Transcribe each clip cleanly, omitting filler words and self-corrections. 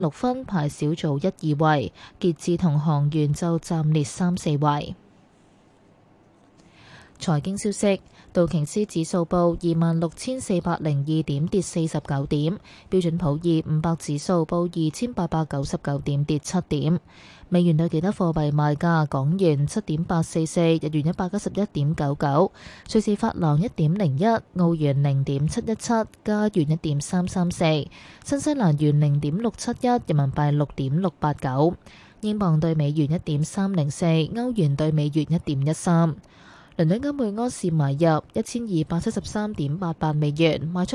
6分排小組1、2位，傑志同航員就暫列3、4位。財經消息：道瓊斯指數報26,402點，跌49點；標準普爾500指數報2,899點，跌7點。美元對其他貨幣賣價：港元7.844，日元191.99，瑞士法郎1.01，澳元0.717，加元1.334，新西蘭元0.671，人民幣6.689，英鎊對美元1.304，歐元對美元1.13。倫敦金每安士買入1273.88美元，賣出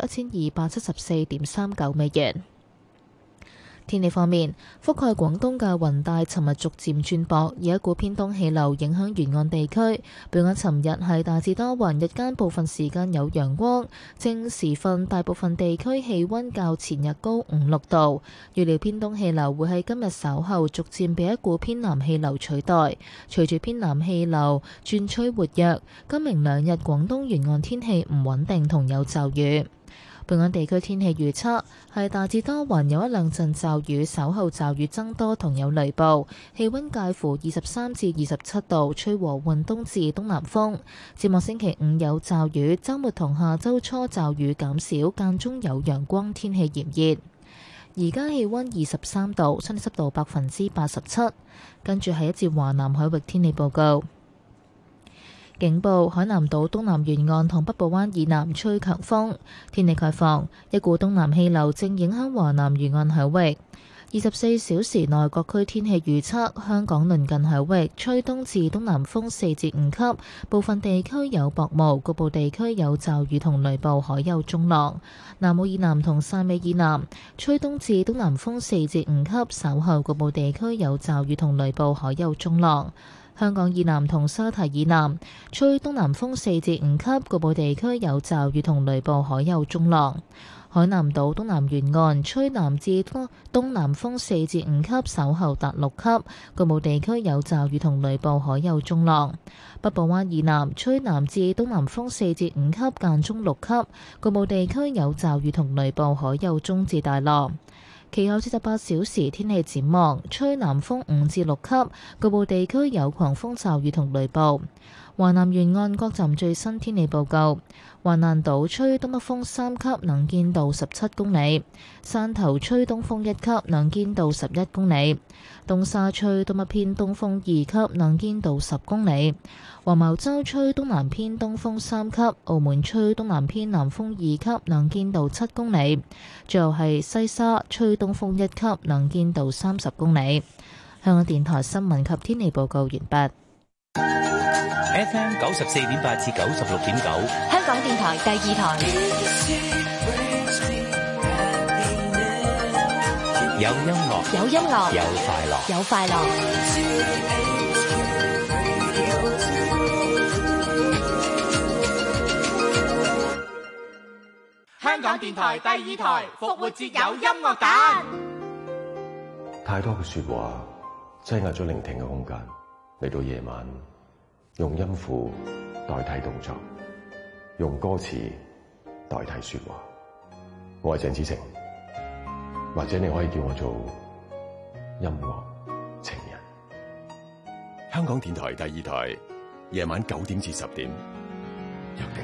1274.39美元。天氣方面，覆蓋廣東嘅雲帶尋日逐漸轉薄，而一股偏東氣流影響沿岸地區。本港尋日係大致多雲，日間部分時間有陽光，正時分大部分地區氣温較前日高5-6度。預料偏東氣流會喺今日稍後逐漸被一股偏南氣流取代，隨住偏南氣流轉趨活躍，今明兩日廣東沿岸天氣唔穩定同有驟雨。本港地區天氣預測係大致多雲，有一兩陣驟雨，稍後驟雨增多同有雷暴，氣温介乎23至27度，吹和緩東至東南風。展望星期5有驟雨，週末同下週初驟雨減少，間中有陽光，天氣炎熱。而家氣温23度，相對濕度87%。跟住係一節華南海域天氣報告。警報：海南島東南沿岸同北部灣以南吹強風。天氣概況：一股東南氣流正影響華南沿岸海域。24小時內各區天氣預測：香港鄰近海域吹東至東南風4至5級，部分地區有薄霧，局部地區有驟雨同雷暴，海有中浪。南澳以南同汕尾以南吹東至東南風4至5級，稍後局部地區有驟雨同雷暴，海有中浪。香港以南同沙堤以南吹東南風4至5級，局部地區有驟雨同雷暴，海有中浪。海南島東南沿岸吹南至東南風4至5級，稍後達6級，局部地區有驟雨同雷暴，海有中浪。北部灣以南吹南至東南風4至5級，間中6級，局部地區有驟雨同雷暴，海有中至大浪。其後48小時天氣展望，吹南風5至6級，局部地區有狂風驟雨同雷暴。華南沿岸各站最新天氣報告：華南島吹東北風3級，能見度17公里；汕頭吹東風1級，能見度11公里；東沙吹東北偏東風2級，能見度10公里；黃茅洲吹東南偏東風3級，澳門吹東南偏南風2級，能見度7公里；最後係西沙吹東風1級，能見度30公里。香港電台新聞及天氣報告完畢。 FM 94.8至96.9， 香港電台第2台。 有音樂， 有音樂， 有快樂， 有快樂。 香港電台第2台復活節有音樂蛋。 太多嘅說話擠壓咗聆聽嘅空間，嚟到夜晚，用音符代替動作，用歌詞代替說話。我係鄭子誠，或者你可以叫我做音樂情人。香港電台第2台，夜晚9點至10點，約定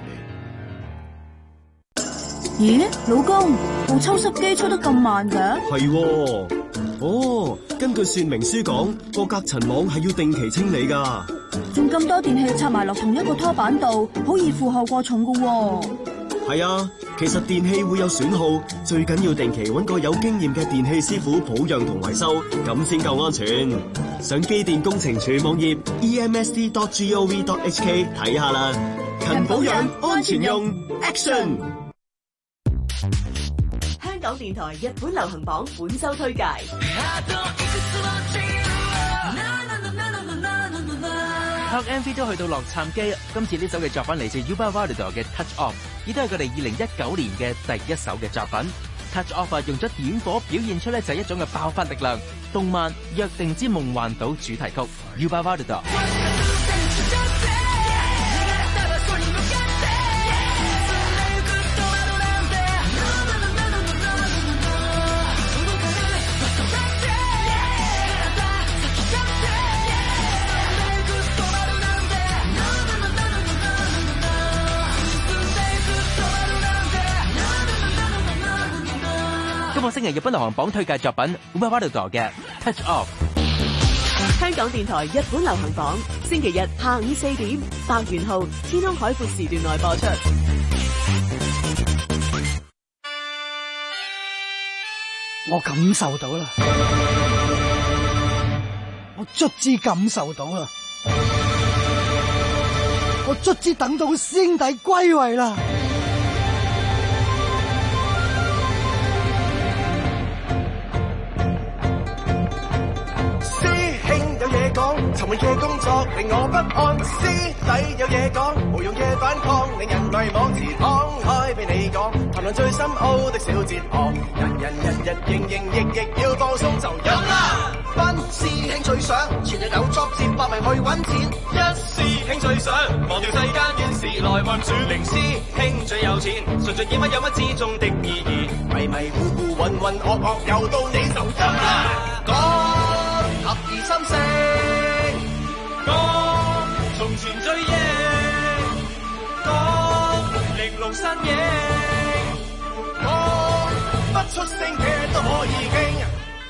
你。 咦，老公，部抽濕機抽得咁慢嘅？ 係喎。哦，根據說明書講，個隔塵網係要定期清理噶。 仲咁多電器插埋落同一個拖板度，好易負荷過重噶喎。 係啊，其實電器會有損耗，最緊要定期揾個有經驗嘅電器師傅保養同維修，咁先夠安全。上機電工程署網頁 emsd.gov.hk 睇下啦。勤保養，安全用 ，Action！ 香港電台日本流行榜本周推介。 拍 MV 都去到洛杉磯，今次呢首嘅作品嚟自 Yuba Wardado 嘅 Touch Off， 亦都係佢哋2019年嘅第一首嘅作品。Touch Off 用咗點火表現出咧就係一種嘅爆發力量。動漫《約定之夢幻島》主題曲 Yuba Wardado。 聽日日本流行榜推介作品 Uberwaddle 嘅 Touch Off。 香港電台日本流行榜，星期日下午4點，白元號天空海闊時段內播出。 我感受到啦，我卒之感受到啦，我卒之等到師兄弟歸位啦。 尋日嘅工作令我不安，師弟有嘢講，無用嘅反抗令人迷惘，自敞開俾你講，談論最深奧的小哲學，人營役要放鬆就飲啦。班師兄最想全日有 job 接百名去揾錢，一師兄最想忘掉世間怨事來運轉，零師兄最有錢，純粹見乜有乜之中的意義，迷糊渾噩又到你就飲啦。講合二心四。講從前追憶，講玲瓏身影，講不出聲嘅都可以傾。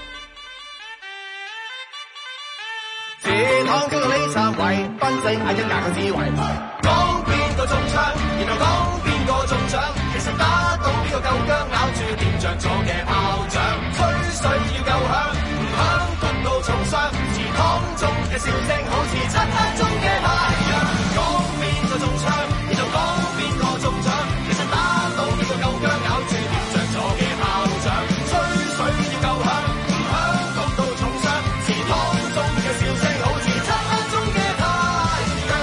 自躺經過呢站位，分析下一格嘅智慧。講邊個中槍，然後講邊個中獎，其實打到邊個夠薑，咬住掂着咗嘅炮仗，吹水要夠響，唔響焗到重傷。祠堂中嘅笑聲好似漆黑中嘅太陽。講邊個中槍，然後講邊個中獎，其實打到邊個夠薑，咬住掂着咗嘅炮仗，吹水要夠響，唔響焗到重傷。祠堂中嘅笑聲好似漆黑中嘅太陽。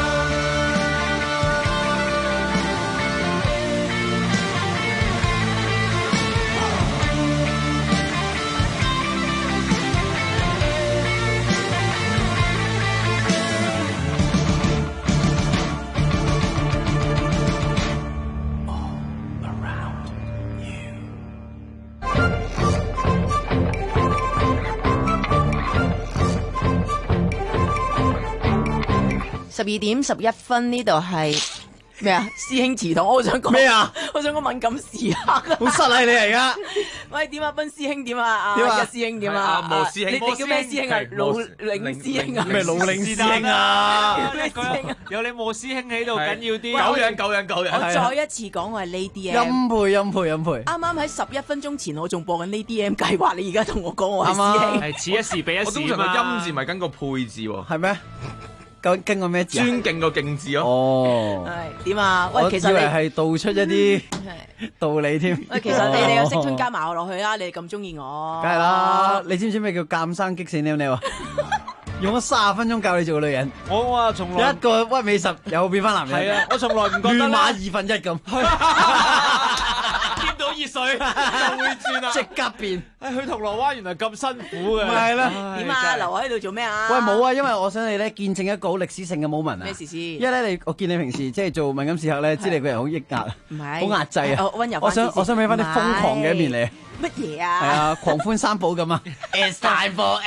12:11呢度係咩啊？師兄祠堂，我想講咩啊？ 我想講敏感時刻啊！ 好失禮你嚟噶。 喂，點啊？斌師兄點啊？ 點啊？ 一師兄點啊？ 莫師兄， 你哋叫咩師兄啊？盧領師兄啊？ 咩盧領師兄啊？ 咩師兄啊？ 有你莫師兄喺度緊要啲。 狗人。 我再一次講，我係 Lady M。 音配。 啱啱喺11分鐘前，我仲播緊 Lady M 計劃，你而家同我講我係師兄， 係似一時比一時。 我通常個音字咪跟個配字喎。 係咩？跟個咩字？ 尊敬個敬字咯。 哦。 係點啊？喂，其實我以為係道出一啲道理添。 喂，其實你哋有識春加埋我落去啦，你哋咁中意我。 梗係啦，你知唔知咩叫鑑生激死你啊？用咗30分鐘教你做個女人， 我話從來一個屈尾十又變翻男人。 係啊，我從來唔覺得亂馬1/2咁， 見到熱水就會轉啦， 即刻變。 去銅鑼灣原來咁辛苦嘅， 咪係啦。 點啊？留喺度做咩啊？ 喂，冇啊，因為我想你咧見證一個好歷史性嘅 moment 啊。 咩事先？ 因為咧，我見你平時即係做敏感時刻咧，知你個人好抑壓， 唔係好壓制啊。 溫柔。 我想俾翻啲瘋狂嘅一面你。 乜嘢啊？ 係啊，狂歡三寶咁啊。It's time for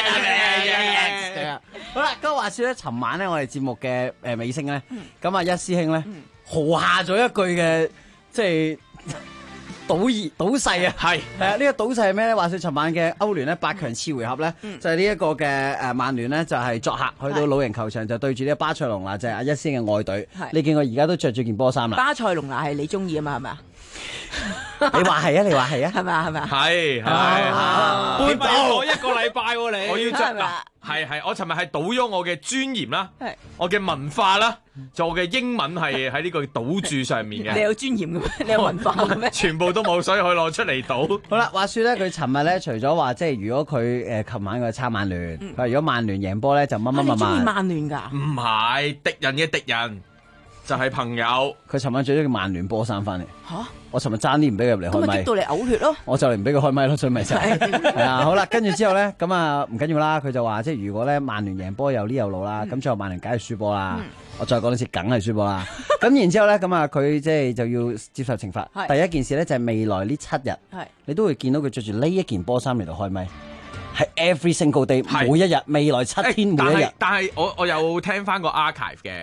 X。好啦，咁話說咧，尋晚咧我哋節目嘅尾聲咧，咁啊一師兄咧豪下咗一句嘅即係賭勢啊，係啊，呢個賭勢係咩咧？話說尋晚嘅歐聯咧8強次回合咧，就係呢一個嘅曼聯咧就係作客去到老人球場就對住呢個巴塞隆拿，就係阿一師兄嘅愛隊。你見我而家都着住件波衫啦。 巴塞隆拿係你中意啊嘛？係咪啊？ 你話係啊？你話係啊？ 係咪啊？係咪啊？ 係搬到我1個禮拜喎你， 我要着嗱，係我尋日係賭咗我嘅尊嚴啦，我嘅文化啦，就我嘅英文係喺呢個賭注上面嘅。 你有尊嚴嘅咩？你有文化嘅咩？ 全部都冇，所以可以攞出嚟賭。 好啦，話說咧，佢尋日咧除咗話即係如果佢琴晚佢撐曼聯，佢話如果曼聯贏波咧就乜乜乜乜。 你中意曼聯㗎？ 唔係敵人嘅敵人。就係朋友， 佢尋晚着咗件曼聯波衫翻嚟。 嚇！ 我尋日爭啲唔俾佢入嚟開咪， 咁咪激到你嘔血咯！ 我就嚟唔俾佢開咪咯，所以咪就係啊！好啦，跟住之後咧，咁啊唔緊要啦。佢就話即係如果咧曼聯贏波有呢有路啦，咁最後曼聯梗係輸波啦。我再講多次，梗係輸波啦。咁然之後咧，咁啊佢即係就要接受懲罰。第一件事咧就係未來呢7日，你都會見到佢着住呢一件波衫嚟到開咪。係 every single day，每一日，未來7天每一日。 但係我有聽翻個 archive 嘅。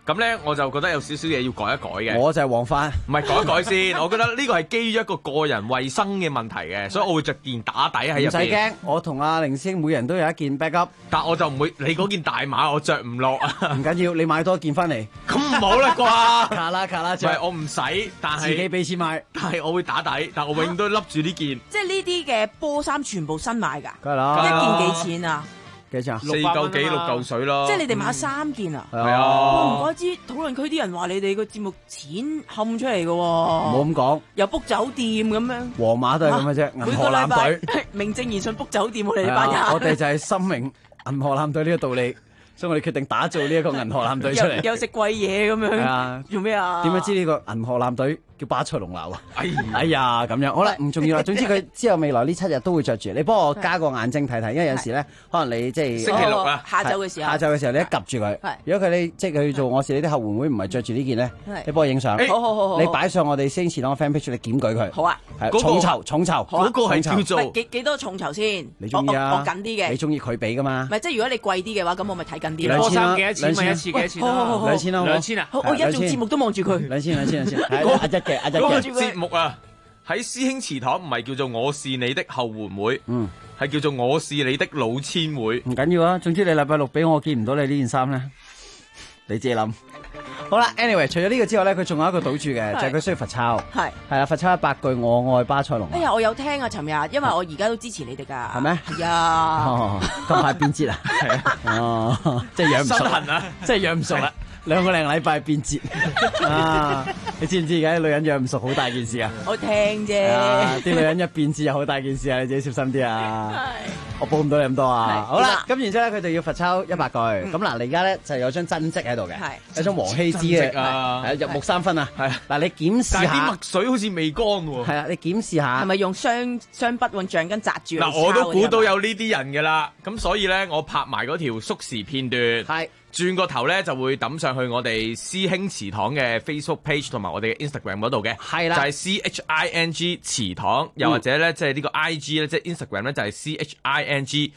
咁咧我就覺得有少少嘢要改一改嘅。 我就係黃花， 唔係改一改先。我覺得呢個係基於一個個人衞生嘅問題嘅，所以我會着件打底喺入邊。 唔使驚，我同阿凌師兄每人都有一件 backup， 但我就唔會，你嗰件大碼我着唔落啊。 唔緊要，你買多件翻嚟。 咁唔好啦啩？ 卡啦唔係我唔使，但係自己俾錢買， 但係我會打底，但我永遠都笠住呢件。 即係呢啲嘅波衫全部新買㗎， 梗係啦。 一件幾錢啊？ 幾錢啊 ？4嚿幾6嚿水咯。 即係你哋買3件啊？ 係啊。 唔怪之討論區啲人話你哋個節目錢冚出嚟嘅喎。 唔好咁講。 又 book 酒店咁樣。 皇馬都係咁嘅啫，銀河艦隊。 名正言順 book 酒店，我哋呢班人。 我哋就係深明銀河艦隊呢個道理。所以我哋決定打造呢一個銀河艦隊出嚟， 又食貴嘢咁樣。係啊， 做咩啊？ 點樣知呢個銀河艦隊叫巴塞隆拿啊？哎呀，咁樣好啦，唔重要啦。總之佢之後未來呢7日都會着住。你幫我加個眼睛睇睇，因為有時咧，可能你即係星期六啊， 下晝嘅時候， 你一及住佢。如果佢你即係佢做我是你的後援會，唔係着住呢件咧，你幫我影相。 好， 你擺上我哋星前檔嘅 fan page，你檢舉佢。 好啊， 係重酬。 嗰個係叫做幾多重酬先？ 你中意啊？ 我緊啲嘅。 你中意佢俾噶嘛？ 唔係，即係如果你貴啲嘅話，咁我咪睇緊啲咯。 波衫幾多錢？咪一次幾多錢咯 ？2000咯 ，2000啊！ 我而家做節目都望住佢。 2000。阿一嘅。 嗰個節目啊，喺師兄祠堂唔係叫做我是你的後援會，係叫做我是你的老千會。 唔緊要啊，總之你禮拜六俾我見唔到你呢件衫咧，你自己諗。好啦 ，anyway， 除咗呢個之外咧，佢仲有一個賭注嘅，就係佢需要罰抄。係啦，罰抄100句我愛巴塞隆。 哎呀，我有聽啊，尋日，因為我而家都支持你哋㗎。 係咩？ 係啊。 咁快變節啊？係啊。哦，即係養唔熟啊！即係養唔熟啦。2個零禮拜變節啊！你知唔知而家啲女人養唔熟好大件事啊？ 我聽啫。 啲女人一變節又好大件事啊！你自己小心啲啊！我報唔到你咁多啊！好啦，咁然之後咧，佢哋要罰抄100句。咁嗱，你而家咧就有張真跡喺度嘅，有張黃希之嘅，係入木3分啊！係嗱，你檢視下。 但係啲墨水好似未乾喎。 係啊，你檢視下。 係咪用雙筆用橡筋紮住？ 嗱，我都估到有呢啲人㗎啦。咁所以咧，我拍埋嗰條縮時片段。係。轉個頭咧就會抌上去我哋師兄祠堂嘅 Facebook page 同埋我哋嘅 Instagram 嗰度嘅，係啦，就係 CHING 祠堂，又或者咧即係呢個 IG 咧，即係 Instagram 咧就係 CHING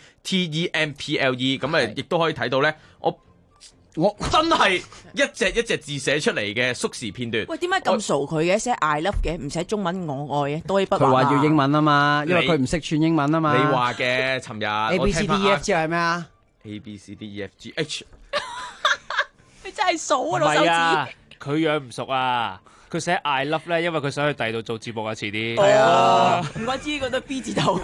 TEMPLE， 咁啊亦都可以睇到咧，我真係一隻字寫出嚟嘅縮時片段。 喂，點解咁傻佢嘅？寫 I love 嘅，唔寫中文我愛嘅，多一筆畫。 佢話要英文啊嘛，因為佢唔識串英文啊嘛。 你話嘅，尋日 A B C D E F G 係咩啊 ？A B C D E F G H。 你真係數啊，老手指。 佢養唔熟啊！佢寫 I love 咧，因為佢想去第二度做節目啊，遲啲。 係啊，唔怪之呢個都 B 字頭。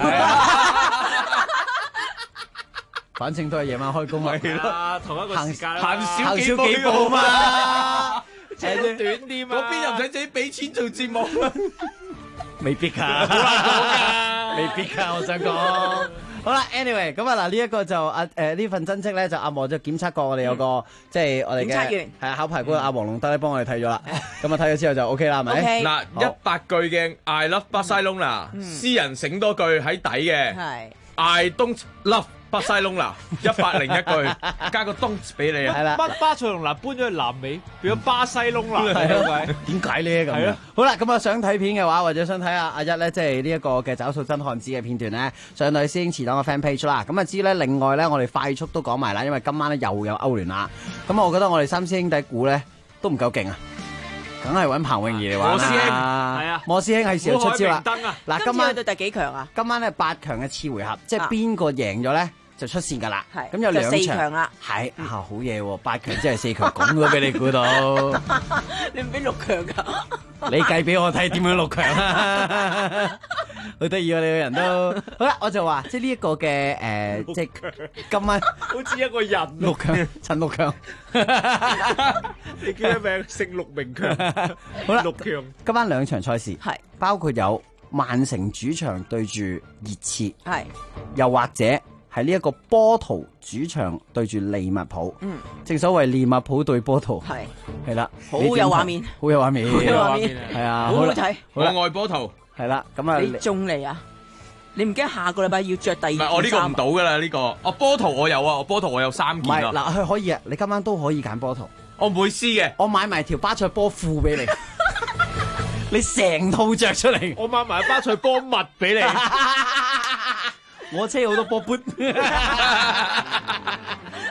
反正都係夜晚開工係咯，同一個時間行少幾步嘛， 扯短啲嘛。嗰邊又唔使自己俾錢做節目， 未必㗎，未必㗎，我想講。好啦 ，anyway， 咁啊嗱，呢一個就呢份真跡咧，就阿莫就檢測過，我哋有個即係我哋嘅檢測員係考牌官阿黃龍德咧，幫我哋睇咗啦。咁啊睇咗之後就 OK 啦，係咪？ 嗱，100句嘅 I love Barcelona，私人醒多句喺底嘅，係 I don't love Barcelona 101句，加個 don't 俾你啊！ 係啦， 巴塞隆拿搬咗去南美，變咗巴西隆拿， 點解咧咁樣？好啦，咁啊想睇片嘅話，或者想睇下阿一咧，即係呢一個嘅找數真漢子嘅片段咧，上到去師兄祠堂嘅 fan page 啦。咁啊知咧，另外咧，我哋快速都講埋啦，因為今晚咧又有歐聯啦。咁我覺得我哋3師兄弟估咧都唔夠勁啊！梗係揾彭泳儀嚟玩啦！莫師兄係啊，莫師兄係時候出招啦！ 嗱，今晚去到第幾強啊？ 今晚咧8強嘅次回合，即係邊個贏咗咧就出線㗎啦。係咁有2場 4強啦。 係好嘢喎！8強即係4強，咁都俾你估到。 你唔俾6強㗎？ 你計俾我睇點樣6強啊！好得意啊！你個人都好啦，我就話即係呢一個嘅即係今晚好似一個人 6強，陳6強。 你叫咩名？姓陸明強。 好啦， 6強。 今晚2場賽事係包括有曼城主場對住熱刺， 係又或者係呢一個波圖主場對住利物浦。 嗯， 正所謂利物浦對波圖係啦， 好有畫面， 好有畫面， 好有畫面， 係啊， 好好睇。 我愛波圖。 係啦，咁啊， 你中嚟啊？你唔驚下個禮拜要着第2件衫？ 唔係，我呢個唔到㗎啦，呢個。我波圖我有啊，我波圖我有3件啊。 嗱，佢可以啊，你今晚都可以揀波圖。 我唔會撕嘅， 我買埋條巴塞波褲俾你，你成套着出嚟。 我買埋巴塞波襪俾你。 我車好多波杯。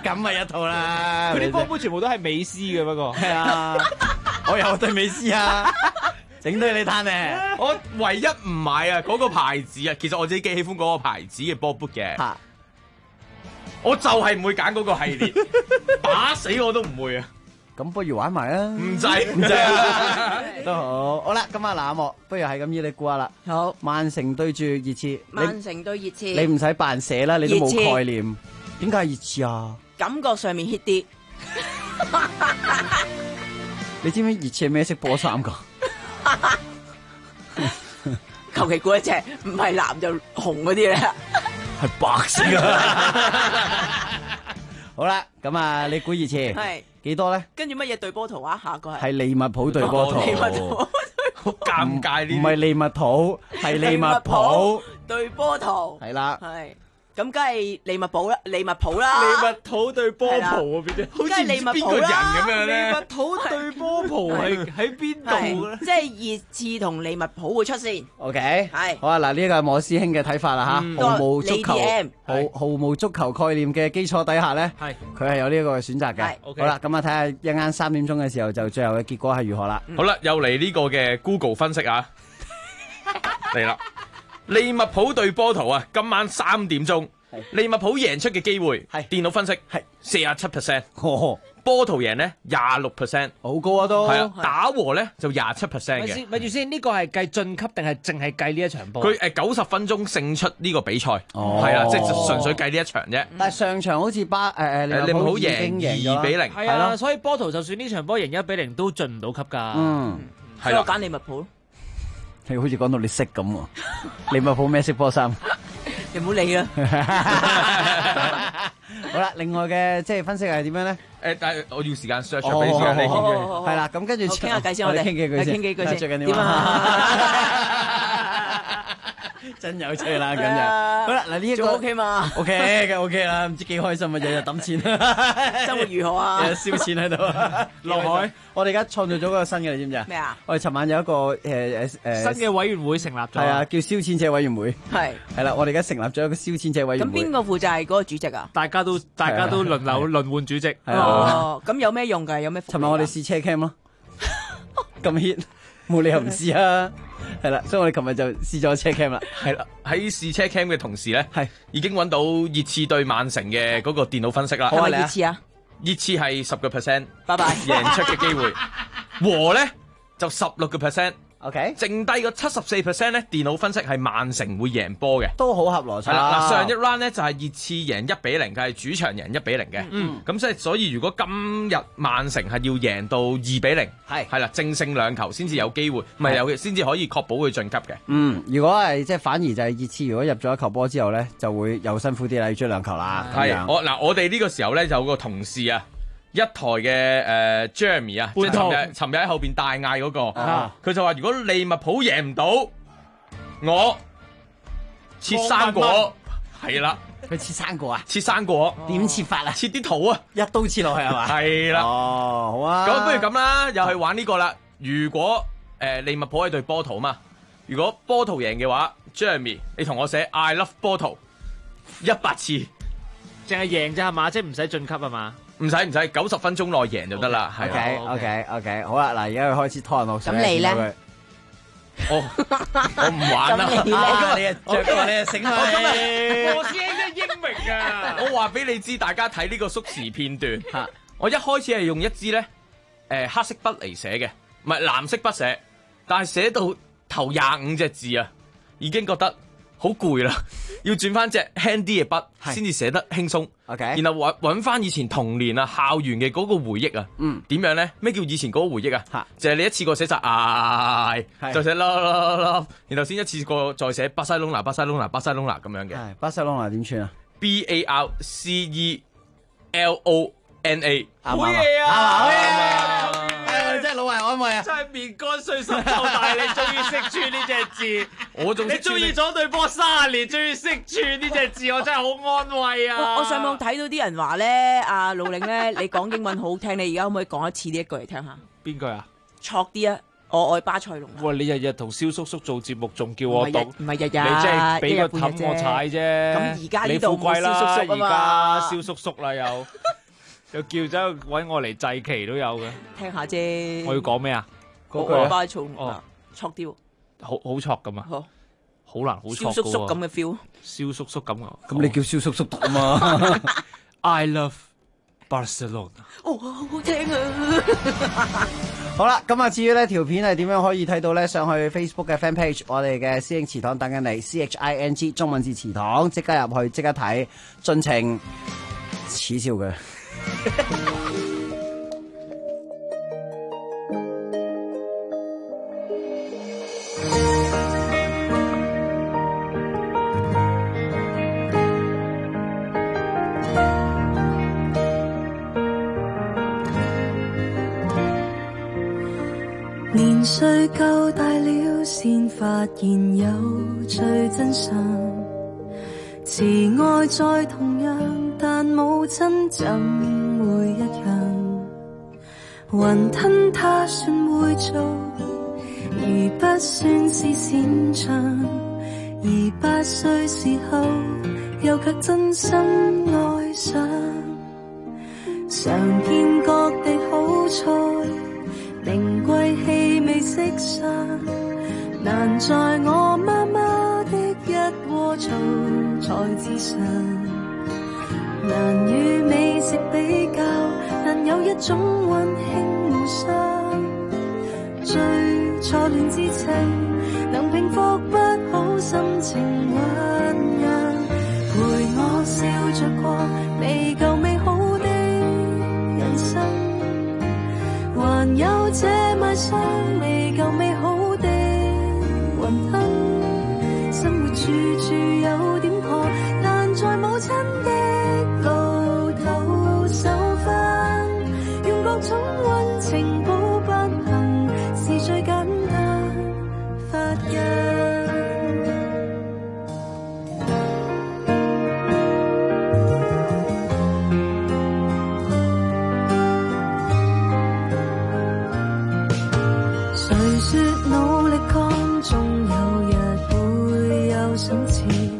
咁咪一套啦。 佢啲波杯全部都係美斯嘅，不過係啊，我有對美斯啊，整對你攤咧。 我唯一唔買啊嗰個牌子啊，其實我自己幾喜歡嗰個牌子嘅波杯嘅。我就係唔會揀嗰個系列，打死我都唔會啊！ 咁不如玩埋啊！ 唔制啊！ 都好，好啦，今晚嗱幕，不如係咁依你估下啦。 好， 曼城對住熱刺， 曼城對熱刺， 你唔使扮寫啦，你都冇概念。點解係熱刺啊？ 感覺上面 hit 啲。 你知唔知熱刺係咩色波衫㗎？ 求其估一隻，唔係藍就紅嗰啲咧。 係白色啊！好啦，咁啊，你估熱刺係幾多咧？ 跟住乜嘢對波圖啊？下個係利物浦對波圖， 好尷尬呢！ 唔係利物浦，係利物浦對波圖， 係啦， 係。咁梗係利物浦啦，利物浦啦， 利物浦對波圖啊，邊啲？ 好似唔知邊個人咁樣咧。 利物浦對波圖係喺邊度咧？ 即係熱刺同利物浦會出線。 OK， 係好啊！嗱，呢個係我師兄嘅睇法啦嚇，毫無足球毫無足球概念嘅基礎底下咧，佢係有呢一個選擇嘅。好啦，咁啊睇下一陣3點鐘嘅時候就最後嘅結果係如何啦。 好啦，又嚟呢個嘅 Google 分析啊，嚟啦！利物浦對波圖啊，今晚3點鐘，利物浦贏出嘅機會，電腦分析係47%，波圖贏呢26%， 好高啊都。 係啊，打和呢就27% 嘅。 咪住先，呢個係計晉級定係淨係計呢一場波？ 佢90分鐘勝出呢個比賽，係啦，即係純粹計呢一場啫。 但係上場好似利物浦贏2-0， 係啊，所以波圖就算呢場波贏1-0都進唔到級㗎。 所以我揀利物浦。 你好似講到你識咁喎，利物浦咩色波衫？ 你唔好理啦。 好啦，另外嘅即係分析係點樣咧？ 但係我要時間 search 俾時間你傾嘅。 係啦，咁跟住傾下偈先，我哋傾幾句先。 傾幾句先。 最近點啊？真有趣啦，咁就好啦。嗱呢一個 OK 嘛 ？OK 嘅 OK 啦，唔知幾開心啊，日日抌錢。 生活如何啊？ 日日燒錢喺度。落海，我哋而家創造咗嗰個新嘅，你知唔知啊？ 咩啊？ 我哋尋晚有一個新嘅委員會成立咗。 係啊，叫燒錢者委員會。係啦，我哋而家成立咗一個燒錢者委員會。 咁邊個負責係嗰個主席啊？ 大家都輪換主席。 哦，咁有咩用㗎？有咩？ 尋晚我哋試車 cam 咯，咁 hit，冇理由唔試啊！係啦，所以我哋琴日就試咗車 cam 啦。 係啦，喺試車 cam 嘅同時咧，已經揾到熱刺對曼城嘅嗰個電腦分析啦。 係咪熱刺啊？ 熱刺係10%， 拜拜， 贏出嘅機會。和咧就16%。 OK， 剩低個74%咧，電腦分析係曼城會贏波嘅， 都好合邏輯。 係啦，嗱上一 round 咧就係熱刺贏1-0，佢係主場贏1-0嘅。咁所以如果今日曼城係要贏到2-0，係啦，正勝2球先至有機會，唔係有先至可以確保佢晉級嘅。 如果係即係反而就係熱刺，如果入咗1球波之後咧，就會又辛苦啲啦，要追2球啦。 係我哋呢個時候咧就有個同事啊。一台嘅Jeremy 啊，即係尋日喺後邊大嗌嗰個，佢就話：如果利物浦贏唔到，我切生果，係啦， 佢切生果啊？ 切生果點切法啊？ 切啲土啊， 一刀切落去係嘛？ 係啦。 哦，好啊。 咁不如咁啦，又係玩呢個啦。如果利物浦係對波圖嘛，如果波圖贏嘅話，Jeremy 你同我寫 I love 波圖100次， 淨係贏咋係嘛？即係唔使晉級係嘛？ 唔使90分鐘內贏就得啦。 OK，好啦，嗱，而家佢開始拖人落水。 咁你咧？ 我唔玩啦。 你啊，你啊，醒啦！ 我師兄真係英明啊！ 我話俾你知，大家睇呢個縮時片段。我一開始係用一支咧，黑色筆嚟寫嘅，唔係藍色筆寫，但係寫到頭25隻字啊，已經覺得好攰啦，要轉翻隻輕啲嘅筆，先至寫得輕鬆。 OK， 然後揾翻以前童年啊、校園嘅嗰個回憶啊。點樣咧？咩叫以前嗰個回憶啊？就係你一次過寫晒就寫啦，然後先一次過再寫巴塞隆拿咁樣嘅。 巴塞隆拿點串啊 ？BARCELONA。 好嘢啊！ 真係老懷安慰啊！ 真係面乾水濕透大，你終於識穿呢隻字。 我仲你中意咗對波30年，終於識穿呢隻字，我真係好安慰啊！ 我上網睇到啲人話咧，阿盧玲咧，你講英文好聽，你而家可唔可以講一次呢一句嚟聽下？ 邊句啊？ 錯啲啊！我愛巴塞隆拿。 喂，你日日同蕭叔叔做節目，仲叫我讀？ 唔係日日， 你即係俾個氹我踩啫。 咁而家呢度冇蕭叔叔啊嘛，蕭叔叔啦又。 又叫走揾我嚟祭旗都有嘅。 聽下啫。 我要講咩啊？ 我巴草啊，戳雕， 好錯咁啊！好難好錯蕭叔叔咁嘅 feel， 蕭叔叔咁啊！ 咁你叫蕭叔叔讀啊嘛 ？I love Barcelona。 哦，好聽啊！ 好啦，咁啊，至於呢條片係點樣可以睇到咧？上去 Facebook 嘅 Fan Page， 我哋嘅師兄祠堂等緊你 ，CHING 中文字祠堂，即刻入去，即刻睇，盡情恥笑佢。 年歲夠大了，先發現有最真相。慈愛再同樣，但母親怎會一樣？雲吞他算會做，而不算是擅長。而8歲時候，又卻真心愛上。嘗遍各地好菜，名貴氣味色相，難在我媽媽的一鍋醋菜之上。難與美食比較，但有一種溫馨互相。最初戀之情，能平復不好心情醞釀。陪我笑着過未夠美好的人生。還有這賣相未夠美好的雲吞，生活處處有點破，但在母親的路頭受訓，用各種溫情補不幸，是最簡單發現。努力抗，終有日會有賞賜，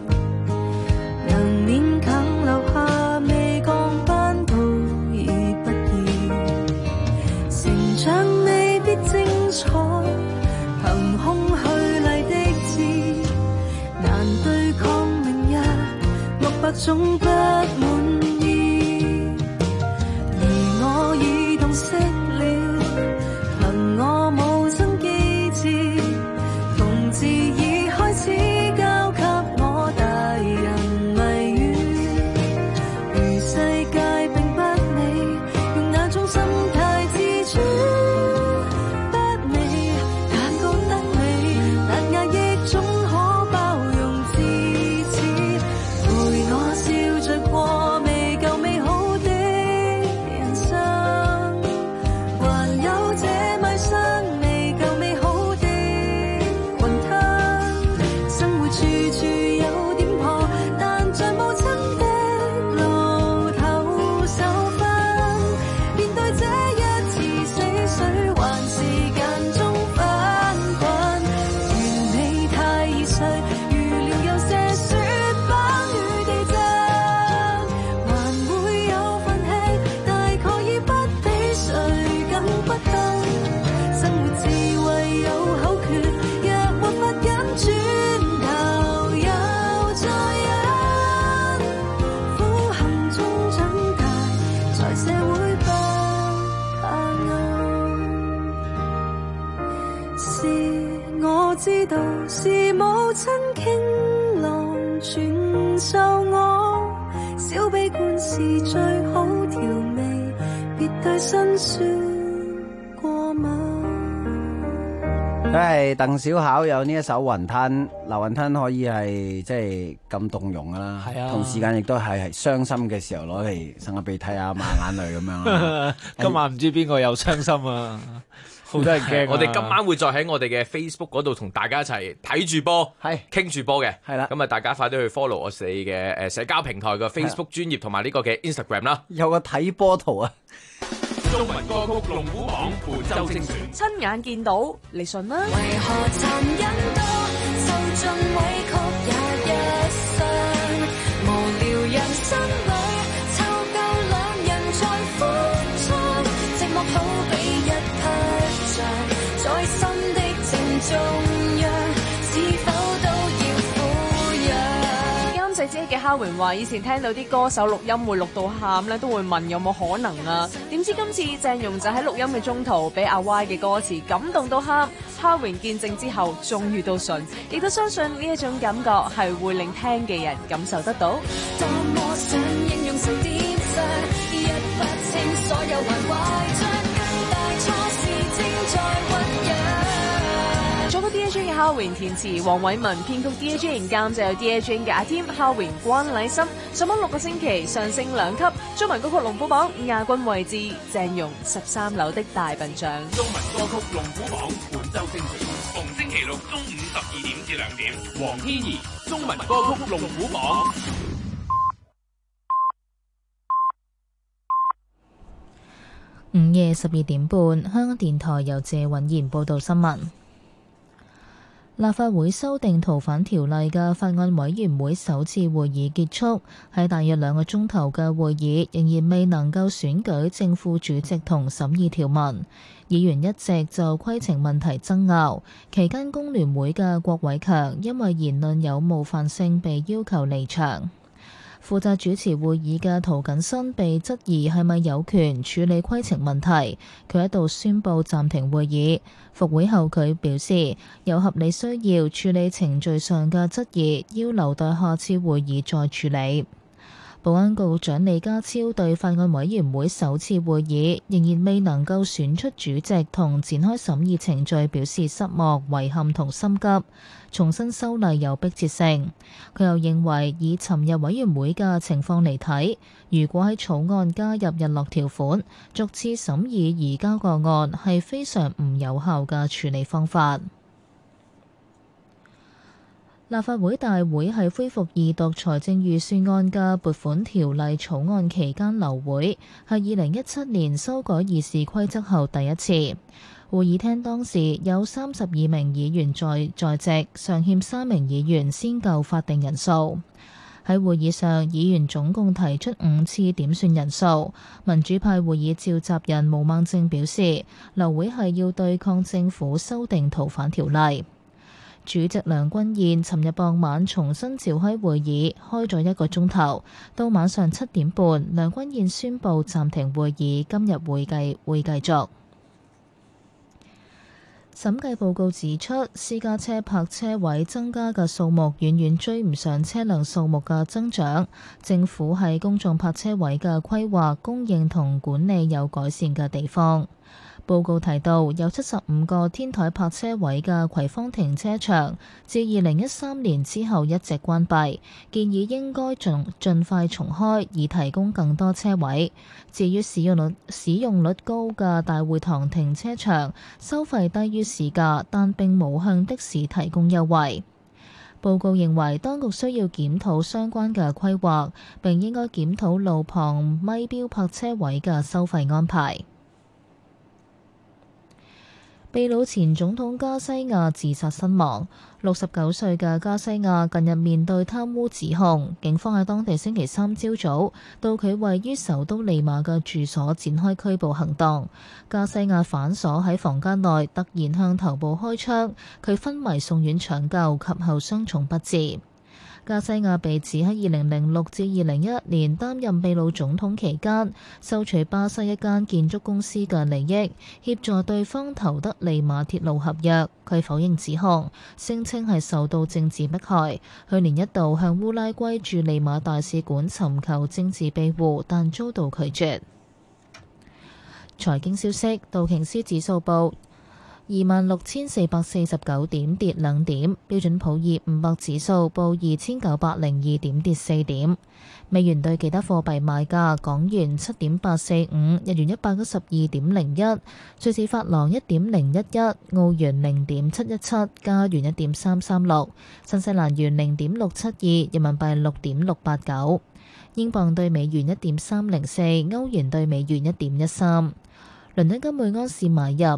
能勉強留下未降班都已不易。成長未必精彩，憑空虛麗的字，難對抗明日600種不滿意。而我已洞悉了，憑我母親同志已開始交給我大人迷語，如世界並不美，用那種心態自處不美，但覺得美，但壓抑總可包容自此，陪我笑着過未夠美好的人生，還有這賣相未夠美好的處處有點破，但在母親的路頭受訓，面對這一次死水，還時間中翻滾。完美太易碎，預料有些雪崩與地震，還會有飯吃，大概已不比誰更不幸。生活智慧有口訣，若沒法揀轉知道是母親傾囊傳授我，小悲觀是最好調味，別對辛酸過敏。 佢係鄧小巧有呢一首雲吞，嗱雲吞可以係即係咁動容噶啦， 係啊， 同時間亦都係傷心嘅時候攞嚟擤下鼻涕啊、抹眼淚咁樣啦。 今晚唔知邊個有傷心啊！好多人驚。 我哋今晚會再喺我哋嘅 Facebook 嗰度同大家一齊睇住波，係傾住波嘅，係啦。咁啊，大家快啲去 follow 我哋嘅社交平台嘅 Facebook 專頁同埋呢個嘅 Instagram 啦。 有個睇波圖啊！ 中文歌曲龍虎榜本周精選， 親眼見到，你信啦？ 為何殘忍多，受盡委屈也一生，無聊人生裏湊夠兩人在乎。 Howard 話以前聽到啲歌手錄音會錄到喊咧，都會問有冇可能啊？點知今次鄭融就喺錄音嘅中途，俾阿 Y 嘅歌詞感動到喊。Howard 見證之後，終於都信，亦都相信呢一種感覺係會令聽嘅人感受得到。 多麼想應用上點上，一不清所有還懷着更大錯事正在醞釀。 作曲 Dear Jane 嘅 Howard 填詞黃偉文，編曲 Dear Jane 監製有 Dear Jane 嘅阿添 Howard 關禮深，上榜6個星期，上升2級。中文歌曲龍虎榜亞軍位置，鄭融13樓的大笨象。 中文歌曲龍虎榜本周精選，逢星期六中午12點至2點。黃天怡中文歌曲龍虎榜。 午夜12點半，香港電台由謝允賢報道新聞。立法會修訂逃犯條例嘅法案委員會首次會議結束，喺大約2個鐘頭嘅會議，仍然未能夠選舉正副主席同審議條文。議員一直就規程問題爭拗，期間工聯會嘅郭偉強因為言論有冒犯性被要求離場。負責主持會議嘅涂謹申被質疑係咪有權處理規程問題，佢一度宣布暫停會議。復會後佢表示有合理需要處理程序上嘅質疑，要留待下次會議再處理。保安局長李家超對法案委員會首次會議仍然未能夠選出主席同展開審議程序表示失望、遺憾同心急，重申修例有迫切性。佢又認為以尋日委員會嘅情況嚟睇，如果喺草案加入日落條款，逐次審議移交個案係非常唔有效嘅處理方法。立法會大會係恢復二讀財政預算案嘅撥款條例草案期間流會，係2017年修改議事規則後第一次。會議廳當時有32名議員在席，尚欠3名議員先夠法定人數。喺會議上，議員總共提出5次點算人數。民主派會議召集人毛孟靜表示，流會係要對抗政府修訂逃犯條例。主席梁君彥尋日傍晚重新召開會議，開咗1個鐘頭。到晚上7點半，梁君彥宣布暫停會議，今日會繼續。審計報告指出，私家車泊車位增加嘅數目遠遠追唔上車輛數目嘅增長，政府喺公眾泊車位嘅規劃、供應同管理有改善嘅地方。報告提到，有75個天台泊車位嘅葵芳停車場，自2013年之後一直關閉，建議應該盡快重開，以提供更多車位。至於使用率高嘅大會堂停車場，收費低於市價，但並冇向的士提供優惠。報告認為，當局需要檢討相關嘅規劃，並應該檢討路旁咪標泊車位嘅收費安排。秘魯前總統加西亞自殺身亡。69歲嘅加西亞近日面對貪污指控，警方喺當地星期3朝早到佢位於首都利馬嘅住所展開拘捕行動。加西亞反鎖喺房間內，突然向頭部開槍，佢昏迷送院搶救，及後傷重不治。加西亞被指喺2006至2011年擔任秘魯總統期間，收取巴西一間建築公司嘅利益，協助對方投得利馬鐵路合約。佢否認指控，聲稱係受到政治迫害。去年一度向烏拉圭駐利馬大使館尋求政治庇護，但遭到拒絕。財經消息，道瓊斯指數報26,449點，跌2點。標準普爾500指數報2,902點，跌4點。美元對其他貨幣賣價：港元7.845，日元192.01，瑞士法郎1.011，澳元0.717，加元1.336，新西蘭元0.672，人民幣6.689，英鎊對美元1.304，歐元對美元1.13。倫敦金每盎司買入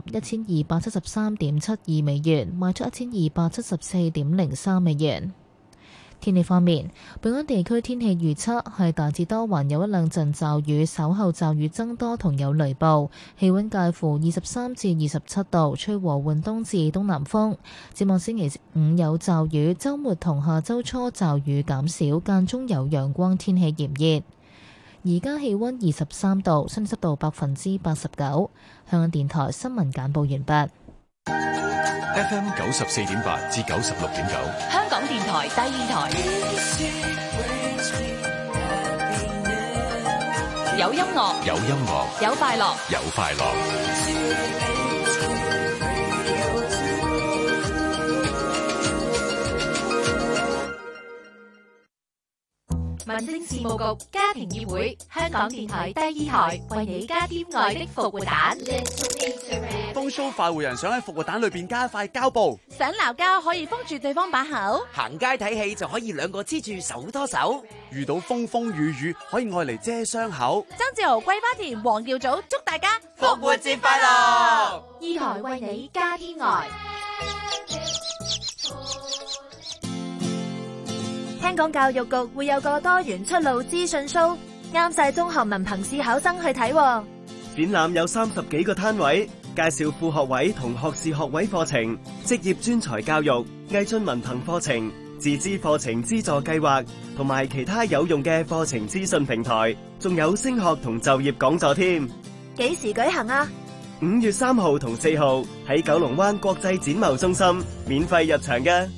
1273.72美元，賣出1274.03美元。 天氣方面，本港地區天氣預測係大致多雲，有一兩陣驟雨，稍後驟雨增多同有雷暴，氣溫介乎23至27度，吹和緩東至東南風。展望星期五有驟雨，週末同下週初驟雨減少，間中有陽光，天氣炎熱。而家氣溫23度，相對濕度89%。香港電台新聞簡報完畢。 FM 94.8至96.9， 香港電台第二台，有音樂， 有音樂， 有快樂， 有快樂。 民政事務局家庭議會，香港電台第二台為你加添愛的復活蛋。 風騷快活人想喺復活蛋裏邊加塊膠布， 想鬧交可以封住對方把口， 行街睇戲就可以兩個黐住手拖手， 遇到風風雨雨可以愛嚟遮傷口。 曾志豪、桂花田、黃耀祖祝大家復活節快樂！ 二台為你加添愛。 香港教育局會有個多元出路資訊 show， 啱晒中學文憑試考生去睇。 展覽有30幾個攤位，介紹副學位同學士學位課程、職業專才教育、毅進文憑課程、自資課程資助計劃同埋其他有用嘅課程資訊平台，仲有升學同就業講座添。 幾時舉行啊 ？5月3號同4號喺九龍灣國際展貿中心，免費入場嘅。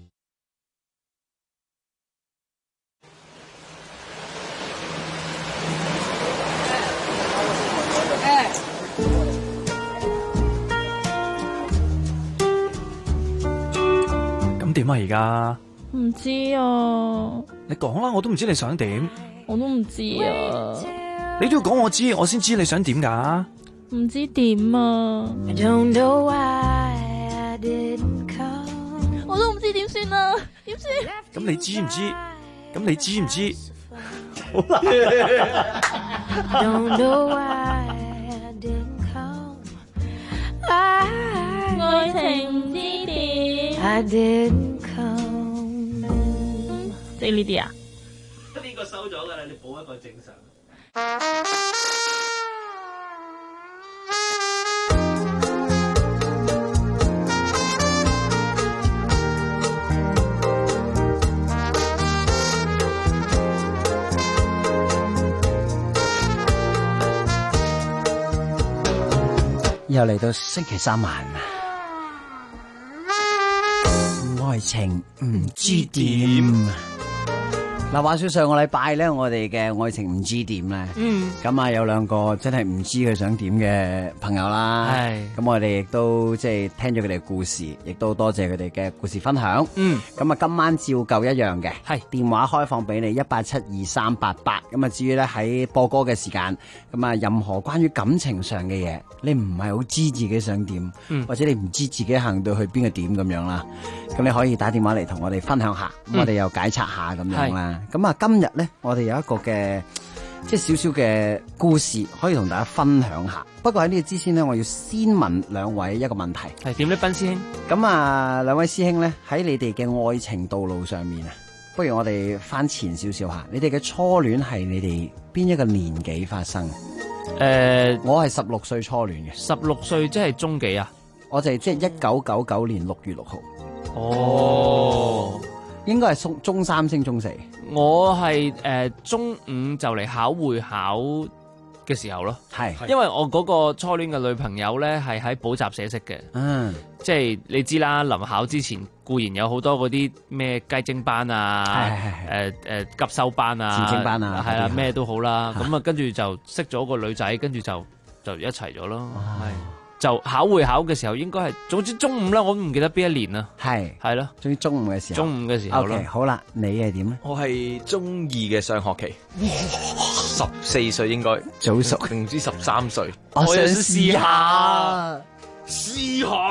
點啊而家？ 唔知啊。 你講啦，我都唔知你想點。 我都唔知啊。 你都要講我知，我先知你想點噶。 唔知點啊。我都唔知點算啊，點算？ 咁你知唔知？咁你知唔知？ 好難。 愛情唔知點。即係呢啲啊？ 呢個收咗噶啦，你補一個正常。 又嚟到星期三晚，愛情唔知點。嗱，話說上個禮拜咧，我哋嘅愛情唔知點咧，咁啊有兩個真係唔知佢想點嘅朋友啦，咁我哋亦都即係聽咗佢哋嘅故事，亦都多謝佢哋嘅故事分享。咁啊今晚照舊一樣嘅，係電話開放俾你1872388。咁啊至於咧喺播歌嘅時間，咁啊任何關於感情上嘅嘢，你唔係好知自己想點，或者你唔知自己行到去邊個點咁樣啦，咁你可以打電話嚟同我哋分享下，咁我哋又解拆下咁樣啦。咁啊，今日咧，我哋有一個嘅即係少少嘅故事，可以同大家分享下。不過喺呢個之前咧，我要先問兩位一個問題。 係點咧，斌師兄？ 咁啊，兩位師兄咧喺你哋嘅愛情道路上面啊，不如我哋翻前少少下，你哋嘅初戀係你哋邊一個年紀發生？我係16歲初戀嘅。 16歲即係中幾啊？ 我就係即係1999年6月6號。 哦。 應該係中3升中4， 我係中5就嚟考會考嘅時候咯， 係因為我嗰個初戀嘅女朋友咧係喺補習社識嘅，即係你知啦，臨考之前固然有好多嗰啲咩雞精班啊，急修班啊， 前精班啊， 係啦，咩都好啦，咁啊跟住就識咗個女仔，跟住就一齊咗咯，係。就考會考嘅時候，應該係總之中5啦，我都唔記得邊一年啦。係咯， 總之中5嘅時候。 中5嘅時候咯。 OK， 好啦，你係點咧？ 我係中2嘅上學期，14歲應該早熟， 定唔知13歲。 我想試下， 試下。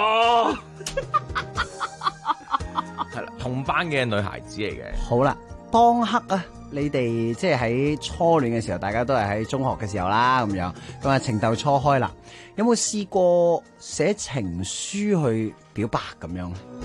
係啦，同班嘅女孩子嚟嘅。 好啦，當刻啊。你哋即係喺初戀嘅時候，大家都係喺中學嘅時候啦，咁樣咁啊情竇初開啦。有冇試過寫情書去表白咁樣咧？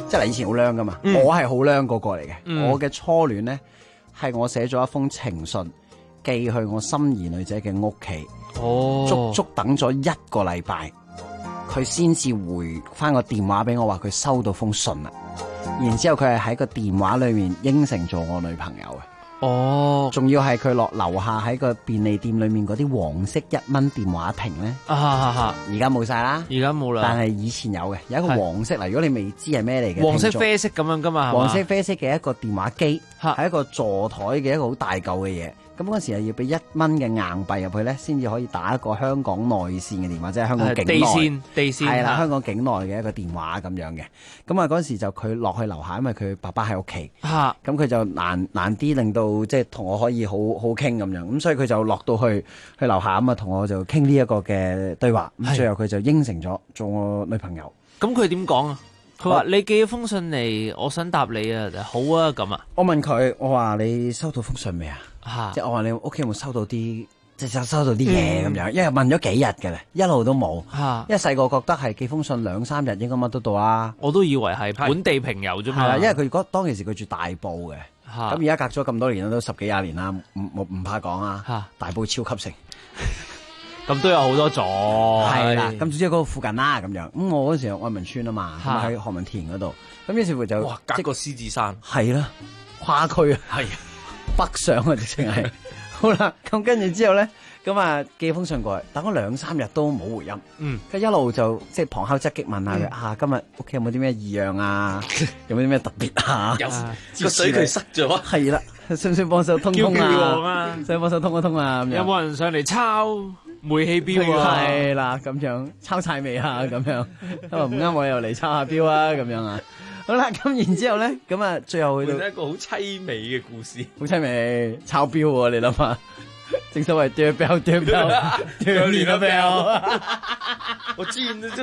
即係嗱以前好靚噶嘛，我係好靚嗰個嚟嘅。我嘅初戀咧係我寫咗一封情信寄去我心儀女仔嘅屋企，足足等咗1個禮拜，佢先至回翻個電話俾我話佢收到封信啦。然之後佢係喺個電話裏面應承做我女朋友嘅。仲要係佢落樓下喺個便利店裏面嗰啲黃色1蚊電話亭咧，而家冇晒啦， 而家冇啦。 但係以前有嘅，有一個黃色嗱，如果你未知係咩嚟嘅， 黃色啡色咁樣噶嘛， 黃色啡色嘅一個電話機，係一個座台嘅一個好大嚿嘅嘢。咁嗰時係要俾1蚊嘅硬幣入去咧，先至可以打一個香港內線嘅電話，即係香港境內地線係啦，香港境內嘅一個電話咁樣嘅。咁啊嗰時就佢落去樓下，因為佢爸爸喺屋企，咁佢就難啲令到即係同我可以好傾咁樣。咁所以佢就落到去樓下咁啊，同我就傾呢一個嘅對話。咁最後佢就應承咗做我女朋友。 咁佢點講啊？佢話你寄咗封信嚟，我想答你啊，好啊咁啊。 我問佢，我話你收到封信未啊？即係我話你屋企有冇收到啲，即係收到啲嘢咁樣，因為問咗幾日嘅咧，一路都冇。因為細個覺得係寄封信2-3日應該乜都到啦。 我都以為係本地朋友啫嘛。 係啦，因為佢當其時佢住大埔嘅，咁而家隔咗咁多年都10幾20年啦，唔怕講啊。大埔超級城， 咁都有好多座。 係啦，咁總之嗰個附近啦咁樣。咁我嗰時愛民村啊嘛，喺何文田嗰度。咁於是乎就隔個獅子山。係啦，跨區啊。係。北上啊，直情係好啦，咁跟住之後咧，咁啊寄封信過嚟，等咗2-3日都冇回音，佢一路就即係旁敲側擊問下佢今日屋企有冇啲咩異樣啊，有冇啲咩特別啊？ 個水渠塞咗， 係啦，需唔需要幫手通啊？想幫手通一通啊？咁樣有冇人上嚟抄煤氣錶啊？ 係啦，咁樣抄晒未啊？咁樣唔啱我又嚟抄下錶啊？咁樣啊？好啦，咁然之後咧，咁啊，最後去到一個好凄美嘅故事， 好凄美，抄錶喎，你諗下，正所謂掉錶，斷年嘅錶， 我知，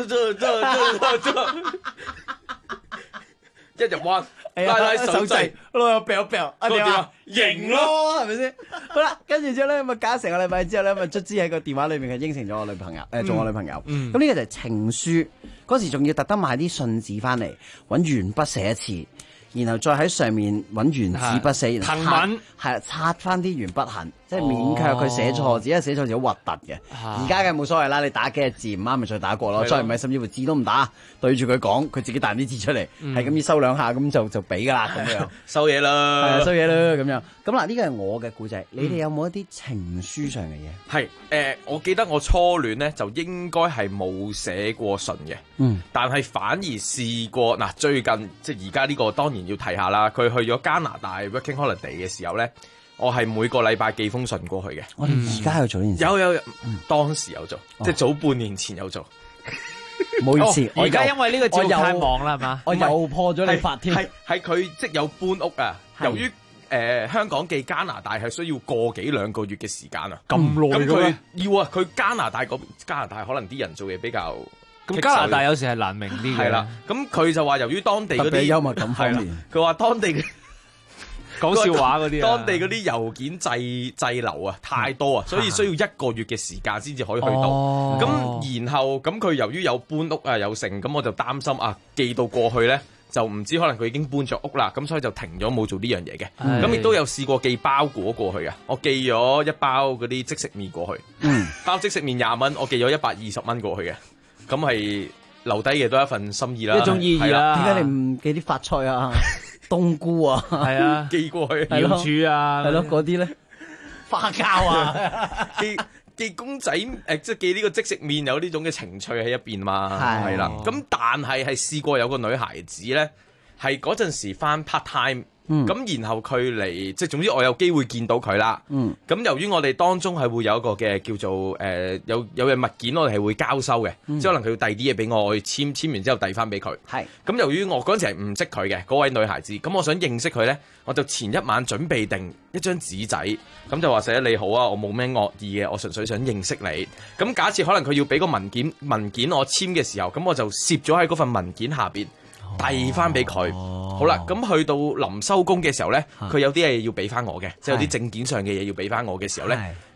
一入彎，拉手掣， 攞個錶， 點啊？型咯， 係咪先？好啦，跟住之後咧，咁啊，隔成個禮拜之後咧，咁啊，卒之喺個電話裏面係應承咗我女朋友，做我女朋友。咁呢個就係情書。嗰時仲要特登買啲信紙翻嚟，揾鉛筆寫一次，然後再喺上面揾原子筆寫， 藤文係啦，擦翻啲鉛筆痕，即係勉強佢寫錯字，因為寫錯字好核突嘅。而家嘅冇所謂啦，你打幾隻字唔啱咪再打過咯，再唔係甚至乎字都唔打，對住佢講，佢自己彈啲字出嚟，係咁要收2下咁就俾噶啦咁樣， 收嘢啦， 係啊，收嘢啦咁樣。咁嗱，呢個係我嘅故仔，你哋有冇一啲情書上嘅嘢？ 係我記得我初戀咧就應該係冇寫過信嘅，但係反而試過嗱，最近即係而家呢個當然要提下啦，佢去咗加拿大 working holiday 嘅時候咧，我係每個禮拜寄封信過去嘅。 我哋而家有做呢件事？ 有，當時有做，即係早半年前有做。 唔好意思， 而家因為呢個節目太忙啦，係嘛？ 我又破咗你法添。 係佢即係有搬屋啊，由於香港寄加拿大係需要個幾2個月嘅時間啊， 咁耐嘅咩？ 要啊，佢加拿大可能啲人做嘢比較咁，加拿大有時係難明啲嘅。 係啦，咁佢就話由於當地嗰啲幽默感方面， 佢話當地嘅講笑話嗰啲， 當地嗰啲郵件滯留啊太多啊，所以需要1個月嘅時間先至可以去到。咁然後咁佢由於有搬屋啊有成，咁我就擔心寄到過去咧。就唔知可能佢已經搬咗屋啦，咁所以就停咗冇做呢樣嘢嘅。咁亦都有試過寄包裹過去啊，我寄咗1包嗰啲即食麵過去，包即食麵20蚊，我寄咗120蚊過去嘅，咁係留低嘅都一份心意啦， 一種意義啦。 點解你唔寄啲發菜啊、冬菇啊？ 係啊， 寄過去瑤柱啊， 係咯嗰啲咧，花膠啊。 寄公仔即係寄呢個即食麵有呢種嘅情趣喺入邊嘛，係啦。咁但係試過有個女孩子咧，係嗰陣時返 part time，咁然後佢嚟即係總之我有機會見到佢啦。咁由於我哋當中係會有一個嘅叫做有嘅物件我哋係會交收嘅，即係可能佢要遞啲嘢俾我去簽完之後遞翻俾佢。咁由於我嗰陣時係唔識佢嘅嗰位女孩子，咁我想認識佢咧，我就前一晚準備定一張紙仔，咁就話寫你好啊，我冇咩惡意嘅，我純粹想認識你。咁假設可能佢要俾個文件我簽嘅時候，咁我就攝咗喺嗰份文件下邊遞翻俾佢。好啦，咁去到臨收工嘅時候咧，佢有啲嘢要俾翻我嘅，即係有啲證件上嘅嘢要俾翻我嘅時候咧，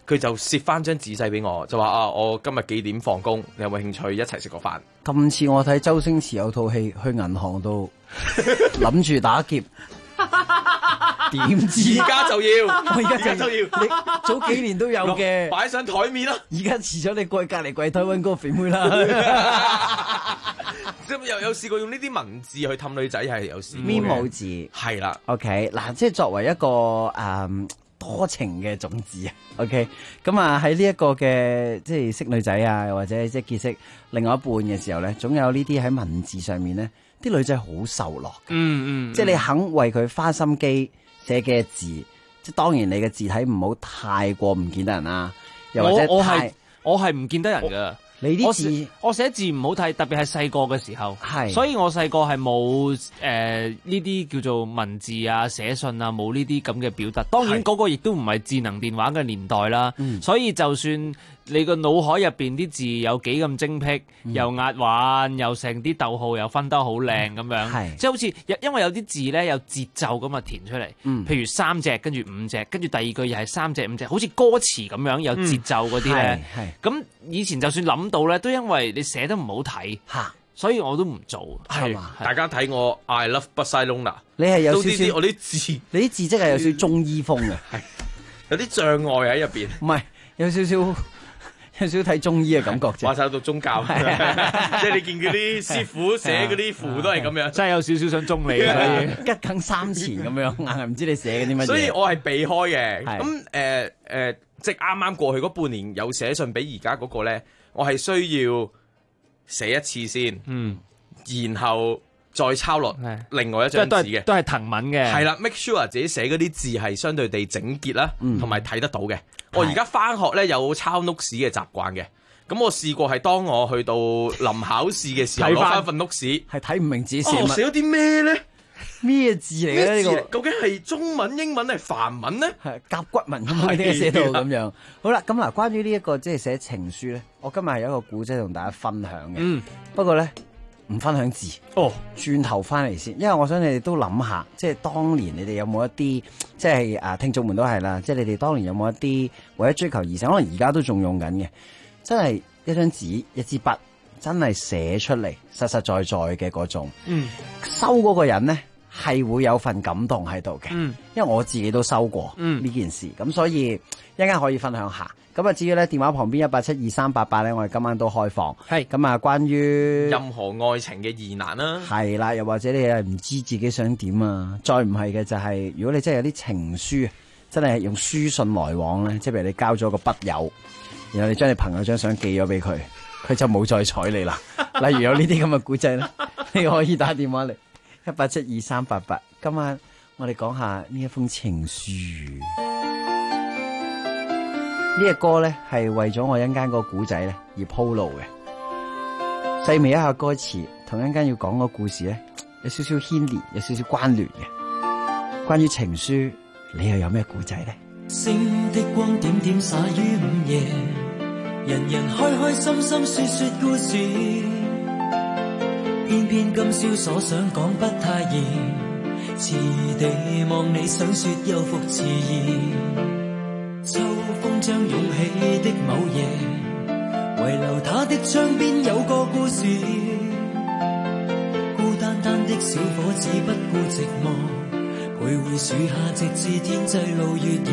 佢就攝翻張紙仔俾我，就話啊，我今日幾點放工，你有冇興趣一齊食個飯？ 咁似我睇周星馳有套戲，去銀行度諗住打劫，點知而家就要， 我而家就要，你早幾年都有嘅， 擺上台面啦。 而家遲咗，你過去隔離櫃台揾嗰個肥妹啦。 咁有試過用呢啲文字去氹女仔，係有試過嘅。 Memo 字係啦 ，OK 嗱，即係作為一個多情嘅種子啊 ，OK， 咁啊喺呢一個嘅即係識女仔啊，又或者即係結識另外一半嘅時候咧，總有呢啲喺文字上面咧，啲女仔好受落嘅，即係你肯為佢花心機寫嘅字，即係當然你嘅字體唔好太過唔見得人啦，又或者我係唔見得人㗎。 你啲字我寫字唔好睇，特別係細個嘅時候，所以我細個係冇呢啲叫做文字啊、寫信啊，冇呢啲咁嘅表達。當然嗰個亦都唔係智能電話嘅年代啦，所以就算你個腦海入邊啲字有幾咁精闢，又押韻，又成啲逗號又分得好靚咁樣，即係好似因為有啲字咧有節奏咁啊填出嚟，譬如3隻跟住5隻，跟住第二句又係3隻5隻，好似歌詞咁樣有節奏嗰啲咧。咁以前就算諗到咧，都因為你寫得唔好睇，所以我都唔做。 係嘛？大家睇我 I love Barcelona， 你係有少少我啲字， 你啲字跡係有少少中醫風嘅， 係有啲障礙喺入邊。 唔係有少少睇中醫嘅感覺啫。 話晒到宗教，即係你見嗰啲師傅寫嗰啲符都係咁樣， 真係有少少想中你啊！ 吉庚三錢咁樣，硬係唔知你寫緊啲乜嘢。 所以我係避開嘅。咁即係啱啱過去嗰半年有寫信俾而家嗰個咧，我係需要寫一次先，然後再抄落另外一張紙嘅， 都係藤文嘅。 係啦 ，make sure 自己寫嗰啲字係相對地整潔啦，同埋睇得到嘅。我而家翻學咧有抄 notes 嘅習慣嘅，咁我試過係當我去到臨考試嘅時候攞翻份 notes， 係睇唔明自己寫乜。 我寫咗啲咩咧？ 咩字嚟嘅呢個？ 究竟係中文、英文定係梵文咧？ 係甲骨文咁樣寫到咁樣。好啦，咁嗱，關於呢一個即係寫情書咧，我今日係有一個古仔同大家分享嘅。不過咧唔分享字。轉頭翻嚟先，因為我想你哋都諗下，即係當年你哋有冇一啲，即係聽眾們都係啦，即係你哋當年有冇一啲為咗追求異性，可能而家都仲用緊嘅，真係一張紙、一支筆，真係寫出嚟，實實在在嘅嗰種。收嗰個人咧係會有份感動喺度嘅，因為我自己都收過呢件事，咁所以一陣間可以分享下。咁啊，至於咧電話旁邊1872388咧，我哋今晚都開放。係咁啊，關於任何愛情嘅疑難啦， 係啦，又或者你係唔知自己想點啊，再唔係嘅就係，如果你真係有啲情書，真係用書信來往咧，即係譬如你交咗個筆友，然後你將你朋友張相寄咗俾佢，佢就冇再睬你啦。例如有呢啲咁嘅古仔咧，你可以打電話嚟1872388。今晚我哋講下呢一封情書。呢個歌咧係為咗我一陣間個古仔咧而鋪路嘅，細微一下歌詞，同一陣間要講個故事咧有少少牽連，有少少關聯嘅。關於情書，你又有咩古仔咧？ 星的光點點灑於午夜，人人開開心心說說故事，偏偏今宵所想講不太易，遲地望你想說又復遲疑。秋風將湧起的某夜，遺留他的窗邊有個故事，孤單單的小伙子不顧寂寞，徘徊樹下直至天際露月兒。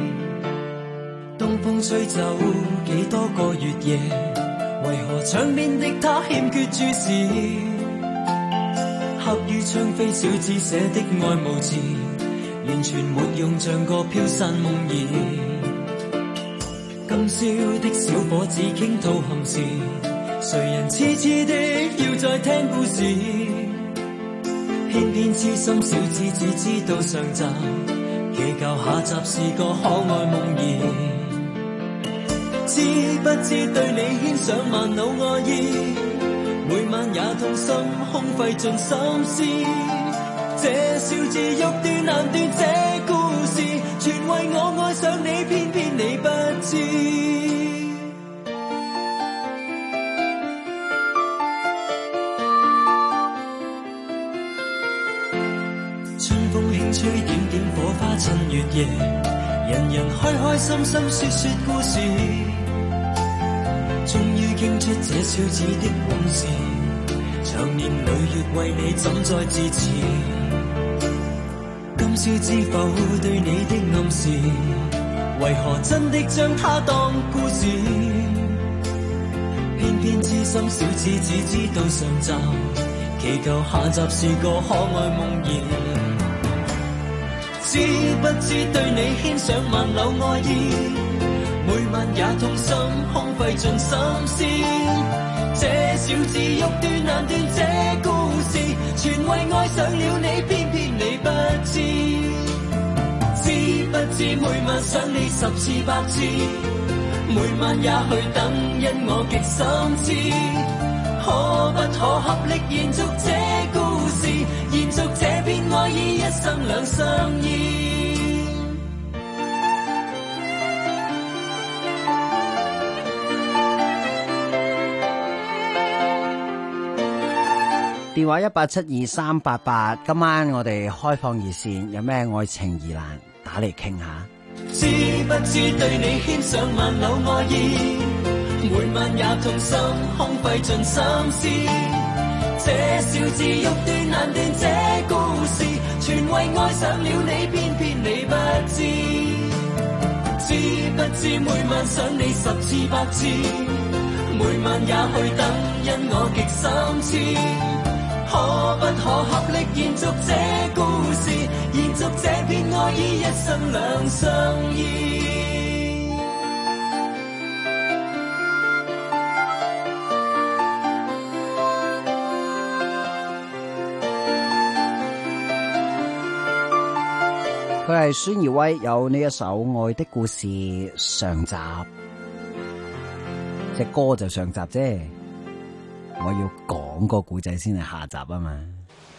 東風吹走幾多個月夜，為何窗邊的他欠缺注視？刻於窗扉小字寫的愛慕字，完全沒用，像個飄散夢兒。今宵的小伙子傾吐憾事，誰人痴痴的要再聽故事？偏偏痴心小子只知道上集，祈求下集是個可愛夢兒。知不知對你牽上萬縷愛意，每晚也痛心空費盡心思。這小字欲斷難斷，這故事全為我愛上你，偏偏你不知。春風輕吹點點火花襯月夜， 人人開開心心說說故事，終於傾出這小子的往事，長年累月為你怎再支持？今宵知否對你的暗示，為何真的將它當故事？偏偏痴心小子只知道上集，祈求下集是個可愛夢兒。知不知對你牽上萬縷愛意，每晚也痛心空費盡心思。這小子欲斷難斷這故事，全為愛上了你，偏偏你不知。知不知每晚想你10次100次，每晚也去等，因我極心知。可不可合力延續這故事，延續這片愛意，一生兩相依。 電話1872388，今晚我哋開放熱線，有咩愛情疑難打嚟傾下。 知不知對你牽上萬縷愛意，每晚也痛心空費盡心思。這小子欲斷難斷這故事，全為愛上了你，偏偏你不知。知不知每晚想你10次100次，每晚也去等，因我極心知。可不可合力延續這故事，延續這片愛意，一生兩相依。 佢係孫耀威，有呢一首《愛的故事》上集，隻歌就上集啫。我要講個故仔先係下集啊嘛。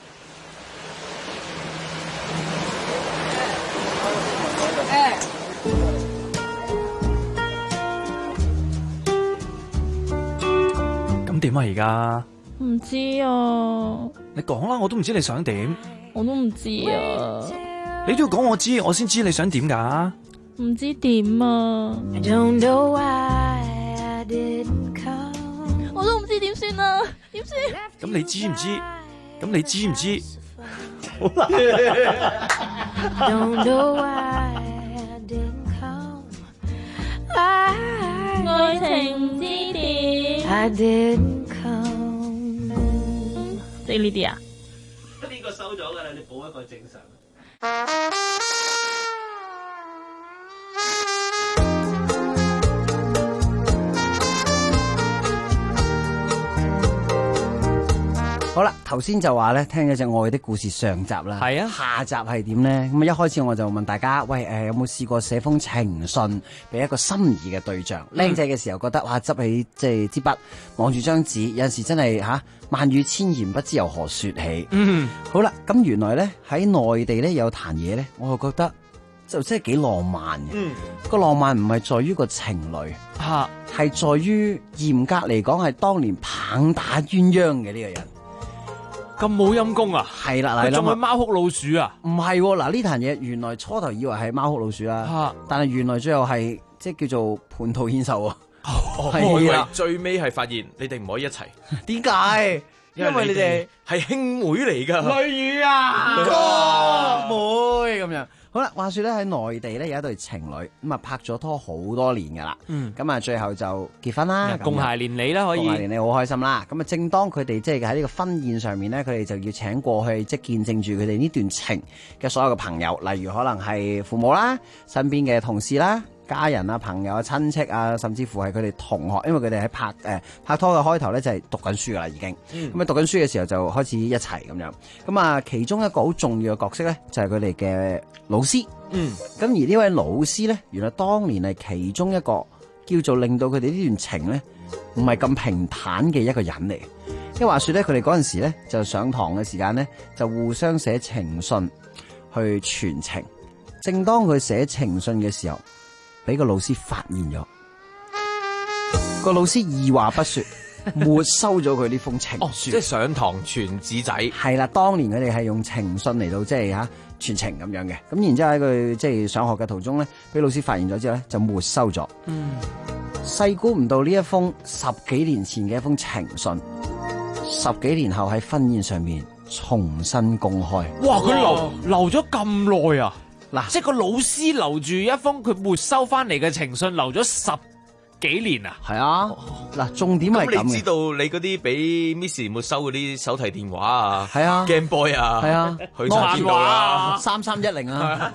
咁點啊而家？ 唔知啊。 你講啦，我都唔知你想點。 我都唔知啊。 你都要講我知，我先知你想點㗎。 唔知點啊。I don't know why I didn't come。我都唔知點算啊，點算？ 咁你知唔知？咁你知唔知？好啦。 Don't know why I didn't come。愛情之點 I didn't come。即係呢啲啊？ 呢個收咗㗎啦，你補一個正常。 好啦，頭先就話咧，聽咗隻愛的故事上集啦，係啊，下集係點咧？咁啊，一開始我就問大家，喂，有冇試過寫封情信俾一個心儀嘅對象？靚仔嘅時候覺得，哇，執起即係支筆，望住張紙，有陣時真係萬語千言不知由何說起。嗯，好啦，咁原來咧喺內地咧有壇嘢咧，我就覺得就真係幾浪漫嘅。嗯，個浪漫唔係在於個情侶，係在於嚴格嚟講係當年棒打鴛鴦嘅呢個人。 咁冇陰功啊！ 係啦， 佢仲係貓哭老鼠啊？ 唔係，嗱呢壇嘢原來初頭以為係貓哭老鼠啦，但係原來最後係即係叫做蟠桃獻壽啊！ 我以為最尾係發現你哋唔可以一齊， 點解？因為你哋係兄妹嚟噶， 類語啊，哥妹咁樣。好啦，話說咧喺內地咧有一對情侶咁啊拍咗拖好多年噶啦，咁啊最後就結婚啦， 共諧連理啦，可以共諧連理，好開心啦。咁啊正當佢哋即係喺呢個婚宴上面咧，佢哋就要請過去即係見證住佢哋呢段情嘅所有嘅朋友，例如可能係父母啦、身邊嘅同事啦、家人啊、朋友啊、親戚啊，甚至乎係佢哋同學，因為佢哋喺拍拖嘅開頭咧就係讀緊書噶啦，已經咁啊讀緊書嘅時候就開始一齊咁樣。咁啊其中一個好重要嘅角色咧就係佢哋嘅老師。咁而呢位老師咧，原來當年係其中一個叫做令到佢哋呢段情咧唔係咁平坦嘅一個人嚟。因為話說咧，佢哋嗰陣時咧就上堂嘅時間咧就互相寫情信去傳情。正當佢寫情信嘅時候，俾個老師發現咗，個老師二話不說沒收咗佢呢封情書。 即係上堂傳紙仔。 係啦，當年佢哋係用情信嚟到即係全程咁樣嘅。咁然之後喺佢即係上學嘅途中咧，俾老師發現咗之後咧，就沒收咗。細估唔到呢一封10幾年前嘅一封情信，10幾年後喺婚宴上面重新公開。 哇！佢留咗咁耐啊！嗱，即係個老師留住一封佢沒收翻嚟嘅情信，留咗10幾年啊！ 係啊，嗱，重點係咁嘅。 咁你知道你嗰啲俾 Miss 沒收嗰啲手提電話啊， 係啊 ，Game Boy 啊， 係啊， 去晒邊度啊 ，3310啊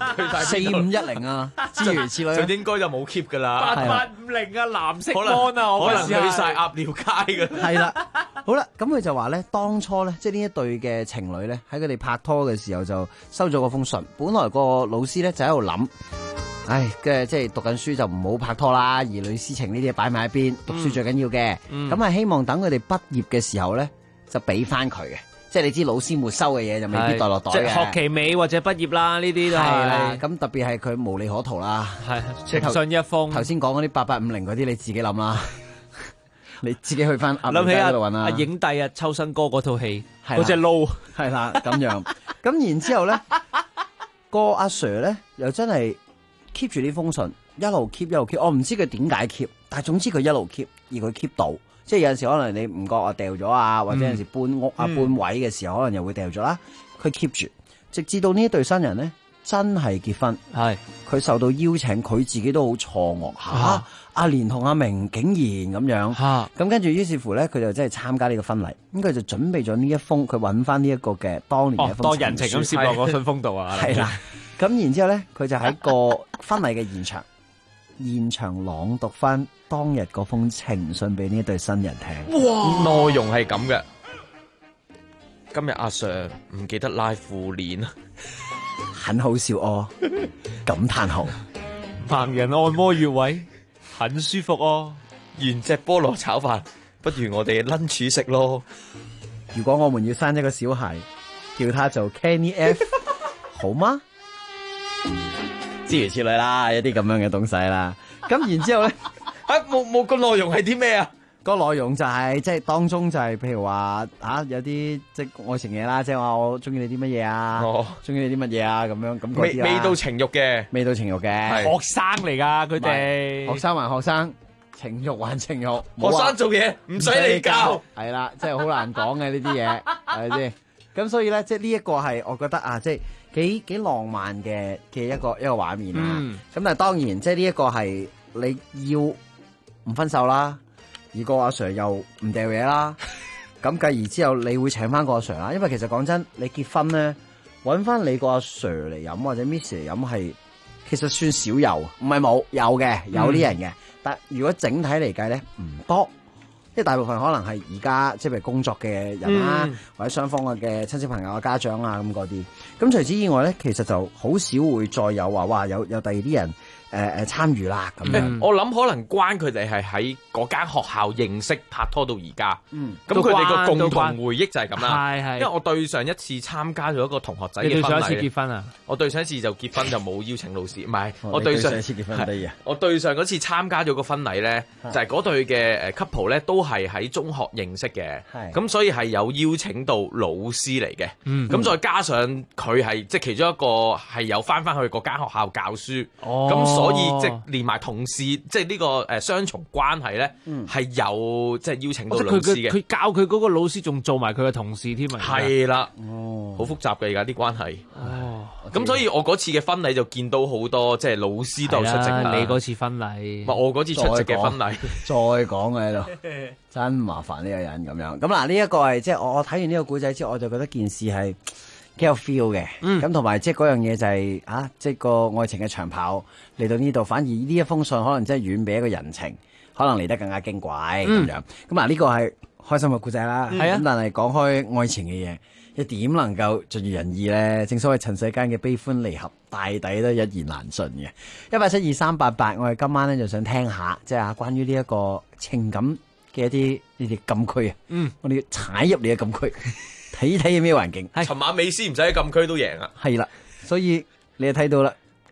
，4510啊，諸如此類。 佢應該就冇 keep 噶啦 8850啊，藍色 mon 啊， 可能去晒鴨寮街噶。 係啦，好啦，咁佢就話咧，當初咧，即係呢一對嘅情侶咧，喺佢哋拍拖嘅時候就收咗嗰封信。本來個老師咧就喺度諗。唉，嘅即係讀緊書就唔好拍拖啦，兒女私情呢啲嘢擺埋一邊，讀書最緊要嘅。咁係希望等佢哋畢業嘅時候咧，就俾翻佢嘅。即係你知老師沒收嘅嘢就未必袋落袋嘅。 即係學期尾或者畢業啦，呢啲都係啦。咁特別係佢無利可圖啦。係情信一封。 頭先講嗰啲8850嗰啲，你自己諗啦。你自己去翻諗起阿影帝啊，秋生哥嗰套戲，嗰隻撈係啦咁樣。咁然之後咧，個阿 Sir 咧又真係。keep 住呢封信，一路 keep， 我唔知佢點解 keep， 但係總之佢一路 keep， 而佢 keep 到，即係有陣時可能你唔覺啊掉咗啊，或者有陣時搬屋啊搬位嘅時候，可能又會掉咗啦。佢 keep 住，直至到呢一對新人咧真係結婚，係佢受到邀請，佢自己都好錯愕嚇，阿蓮同阿明竟然咁樣，咁跟住於是乎咧，佢就真係參加呢個婚禮，咁佢就準備咗呢一封，佢揾翻呢一個嘅當年嘅一封當人情咁攝落個信封度啊， 係啦。咁然之後咧，佢就喺個婚禮嘅現場朗讀翻當日嗰封情信俾呢一對新人聽。 哇！內容係咁嘅。今日阿 Sir 唔記得拉褲鏈啊， 很好笑哦，感嘆號。 盲人按摩穴位，很舒服哦。 原隻菠蘿炒飯，不如我哋 lunch 食咯。 如果我們要生一個小孩，叫他做 Kenny F， 好嗎？諸如此類啦，一啲咁樣嘅東西啦。咁然之後咧， 冇個內容係啲咩啊？ 個內容就係即係當中就係譬如話有啲即係愛情嘢啦，即係話我中意你啲乜嘢啊，中意你啲乜嘢啊咁樣咁嗰啲啦。 未到情慾嘅， 未到情慾嘅， 學生嚟㗎佢哋， 學生還學生，情慾還情慾， 學生做嘢唔使你教， 係啦，即係好難講嘅呢啲嘢，係咪先？咁所以咧，即係呢一個係我覺得啊，即係幾浪漫嘅一個畫面啦。咁但係當然，即係呢一個係你要唔分手啦，而個阿 Sir 又唔掉嘢啦。咁繼而之後，你會請翻個阿 Sir 啦。因為其實講真，你結婚咧，搵翻你個阿 Sir 嚟飲或者 Miss 嚟飲係，其實算少有，唔係冇有嘅，有啲人嘅。但如果整體嚟計咧，唔多。即係大部分可能係而家即係工作嘅人啦，或者雙方嘅親戚朋友啊、家長啊咁嗰啲。咁除此以外咧，其實就好少會再有話哇有第二啲人參與啦咁樣。 我諗可能關佢哋係喺嗰間學校認識拍拖到而家。咁佢哋個共同回憶就係咁啦。因為我對上一次參加咗一個同學仔嘅婚禮。你對上一次結婚啊？我對上一次就結婚就冇邀請老師，唔係我對上一次結婚係我對上嗰次參加咗個婚禮咧，就係嗰對嘅couple 咧都係喺中學認識嘅，咁所以係有邀請到老師嚟嘅，咁再加上佢係即係其中一個係有翻去嗰間學校教書，咁所以即係連埋同事，即係呢個雙重關係咧，係有即係邀請到老師嘅。 佢教佢嗰個老師仲做埋佢嘅同事添啊！ 係啦，好複雜嘅而家啲關係。咁所以我嗰次嘅婚禮就見到好多即係老師都有出席啦。 你嗰次婚禮， 我嗰次出席嘅婚禮， 再講喺度。真麻煩呢個人咁樣，咁嗱呢一個係即係我睇完呢個古仔之後，我就覺得件事係幾有 feel 嘅，咁同埋即係嗰樣嘢就係即係個愛情嘅長跑嚟到呢度，反而呢一封信可能真係遠比一個人情，可能嚟得更加矜貴咁樣。咁嗱呢個係開心嘅古仔啦，咁但係講開愛情嘅嘢，又點能夠盡如人意咧？正所謂塵世間嘅悲歡離合，大抵都一言難盡嘅。1872388，我哋今晚咧就想聽下，即係關於呢一個情感嘅一啲呢啲禁區啊，我哋要踩入你嘅禁區，睇睇有咩環境。 尋晚美斯唔使喺禁區都贏啊， 係啦，所以你就睇到啦，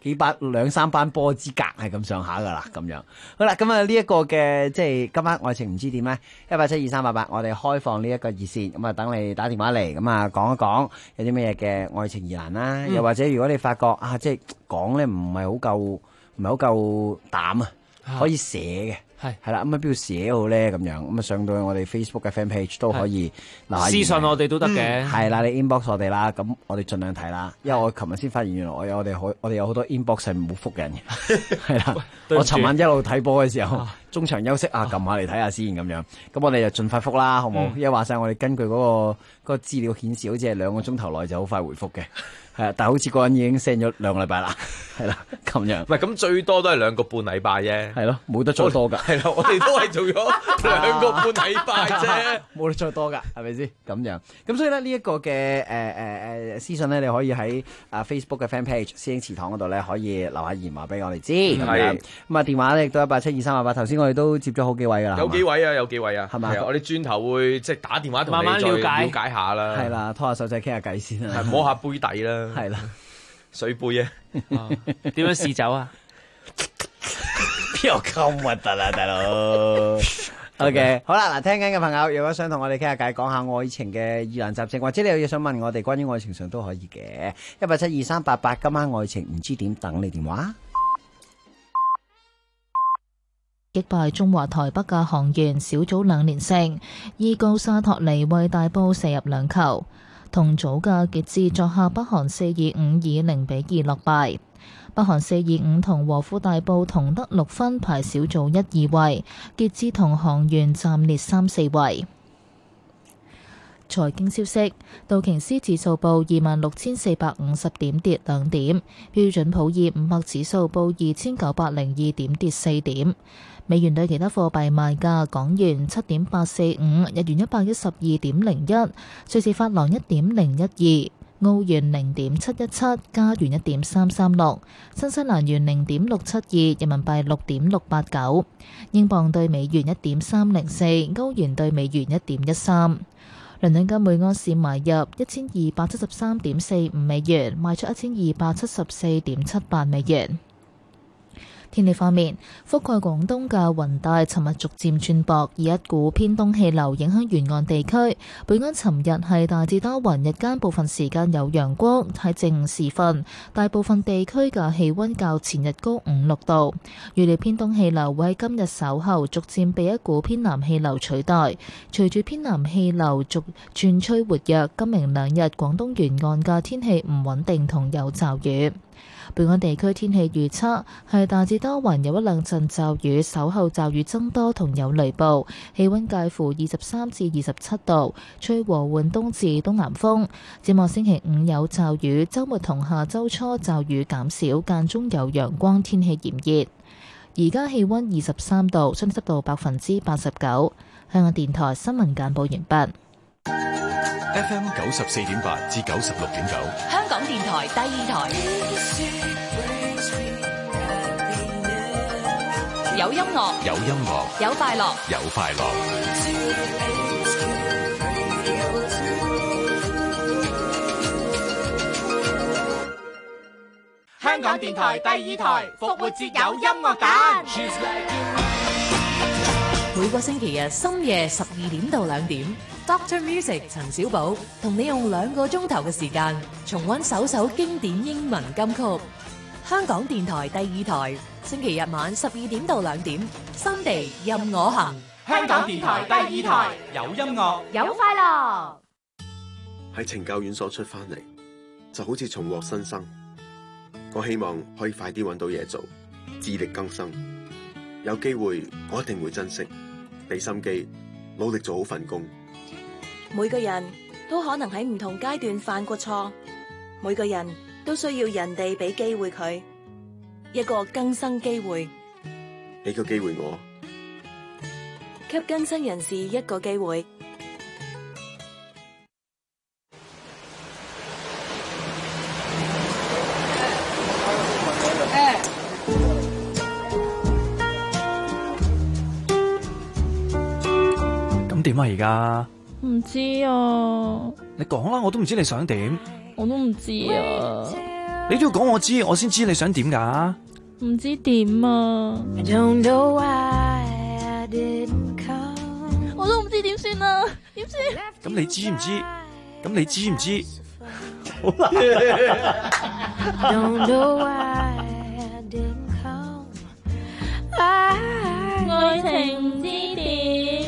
兩三班波之隔係咁上下噶啦，咁樣。好啦，咁啊呢一個嘅即係今晚愛情唔知點咧，1872388，我哋開放呢一個熱線，咁啊等你打電話嚟，咁啊講一講有啲咩嘅愛情疑難啦，又或者如果你發覺啊即係講咧唔係好夠膽啊，可以寫嘅。係啦，咁啊邊度寫好咧？咁樣咁啊上到去我哋 Facebook 嘅 fan page 都可以私信我哋都得嘅。 係啦，你 inbox 我哋啦，咁我哋盡量睇啦。因為我琴日先發現原來我哋有好多 inbox 係冇覆人嘅，係啦。我尋晚一路睇波嘅時候，中場休息撳下嚟睇下先咁樣。咁我哋就盡快覆啦，好冇？因為話晒我哋根據嗰個資料顯示，好似係2個鐘頭內就好快回覆嘅。係啊，但係好似個人已經 send 咗2個禮拜啦，係啦，咁樣。 唔係咁最多都係2個半禮拜啫。係咯，冇得再多㗎。 係啦，我哋都係做咗2個半禮拜啫， 冇得再多㗎，係咪先？咁樣。咁所以咧呢一個嘅私信咧，你可以喺Facebook 嘅 fan page 師兄祠堂嗰度咧，可以留下言話俾我哋知。咁樣。咁啊電話咧亦都1872388，頭先我哋都接咗好幾位㗎啦。 有幾位啊？係咪？我哋轉頭會即係打電話同你再了解下啦。 係啦，拖下手仔傾下偈先啦， 摸下杯底啦。 係啦， 水杯啊， 點樣試酒啊？ 邊有咁核突啊，大佬？OK， 好啦，嗱，聽緊嘅朋友，如果想同我哋傾下偈，講下愛情嘅疑難雜症，或者你有嘢想問我哋關於愛情上都可以嘅。1872388，今晚愛情唔知點，等你電話。 擊敗中華台北嘅航員小組2連勝，伊高沙托尼為大埔射入2球。同組嘅傑志作客北韓4-5以0-2落敗。北韓4-5同和富大埔同得6分排小組1、2位，傑志同航員暫列3、4位。財經消息，道瓊斯指數報26,450點，跌2點；標準普爾500指數報2,902點，跌4點。美元對其他貨幣賣價：港元7.845，日元112.01，瑞士法郎1.012，澳元0.717，加元1.336，新西蘭元0.672，人民幣6.689，英鎊對美元1.304，歐元對美元1.13。倫敦金每盎司買入1273.45美元，賣出1274.78美元。天氣方面，覆蓋廣東嘅雲帶尋日逐漸轉薄，以一股偏東氣流影響沿岸地區。本港尋日係大致多雲，日間部分時間有陽光。喺正午時分，大部分地區嘅氣溫較前日高5-6度。預料偏東氣流會喺今日稍後逐漸被一股偏南氣流取代。隨住偏南氣流逐轉吹活躍，今明兩日廣東沿岸嘅天氣唔穩定同有驟雨。本港地區天氣預測係大致多雲，有一兩陣驟雨，稍後驟雨增多同有雷暴，氣溫介乎23至27度，吹和緩東至東南風。展望星期5有驟雨，週末同下週初驟雨減少，間中有陽光，天氣炎熱。而家氣溫23度，相對濕度89%。香港電台新聞簡報完畢。 FM 94.8至96.9， 香港電台第2台，有音樂， 有音樂， 有快樂， 有快樂。 香港電台第2台，復活節有音樂揀。 每個星期日深夜12點到2點，Dr. Music 陳小寶同你用2個鐘頭嘅時間重溫首首經典英文金曲。香港電台第2台，星期日晚12點到2點，新地任我行。 香港電台第2台，有音樂， 有快樂。 喺懲教院所出翻嚟，就好似重獲新生。我希望可以快啲揾到嘢做，自力更生。有機會，我一定會珍惜，俾心機，努力做好份工。 每個人都可能喺唔同階段犯過錯，每個人都需要人哋俾機會佢，一個更生機會。 俾個機會我， 給更生人士一個機會。 點啊而家？ 唔知啊。 你講啦，我都唔知你想點。 我都唔知啊。 你都要講我知，我先知你想點㗎。 唔知點啊！我都唔知點算啊！點算？ 咁你知唔知？咁你知唔知？ 好難。愛情唔知點。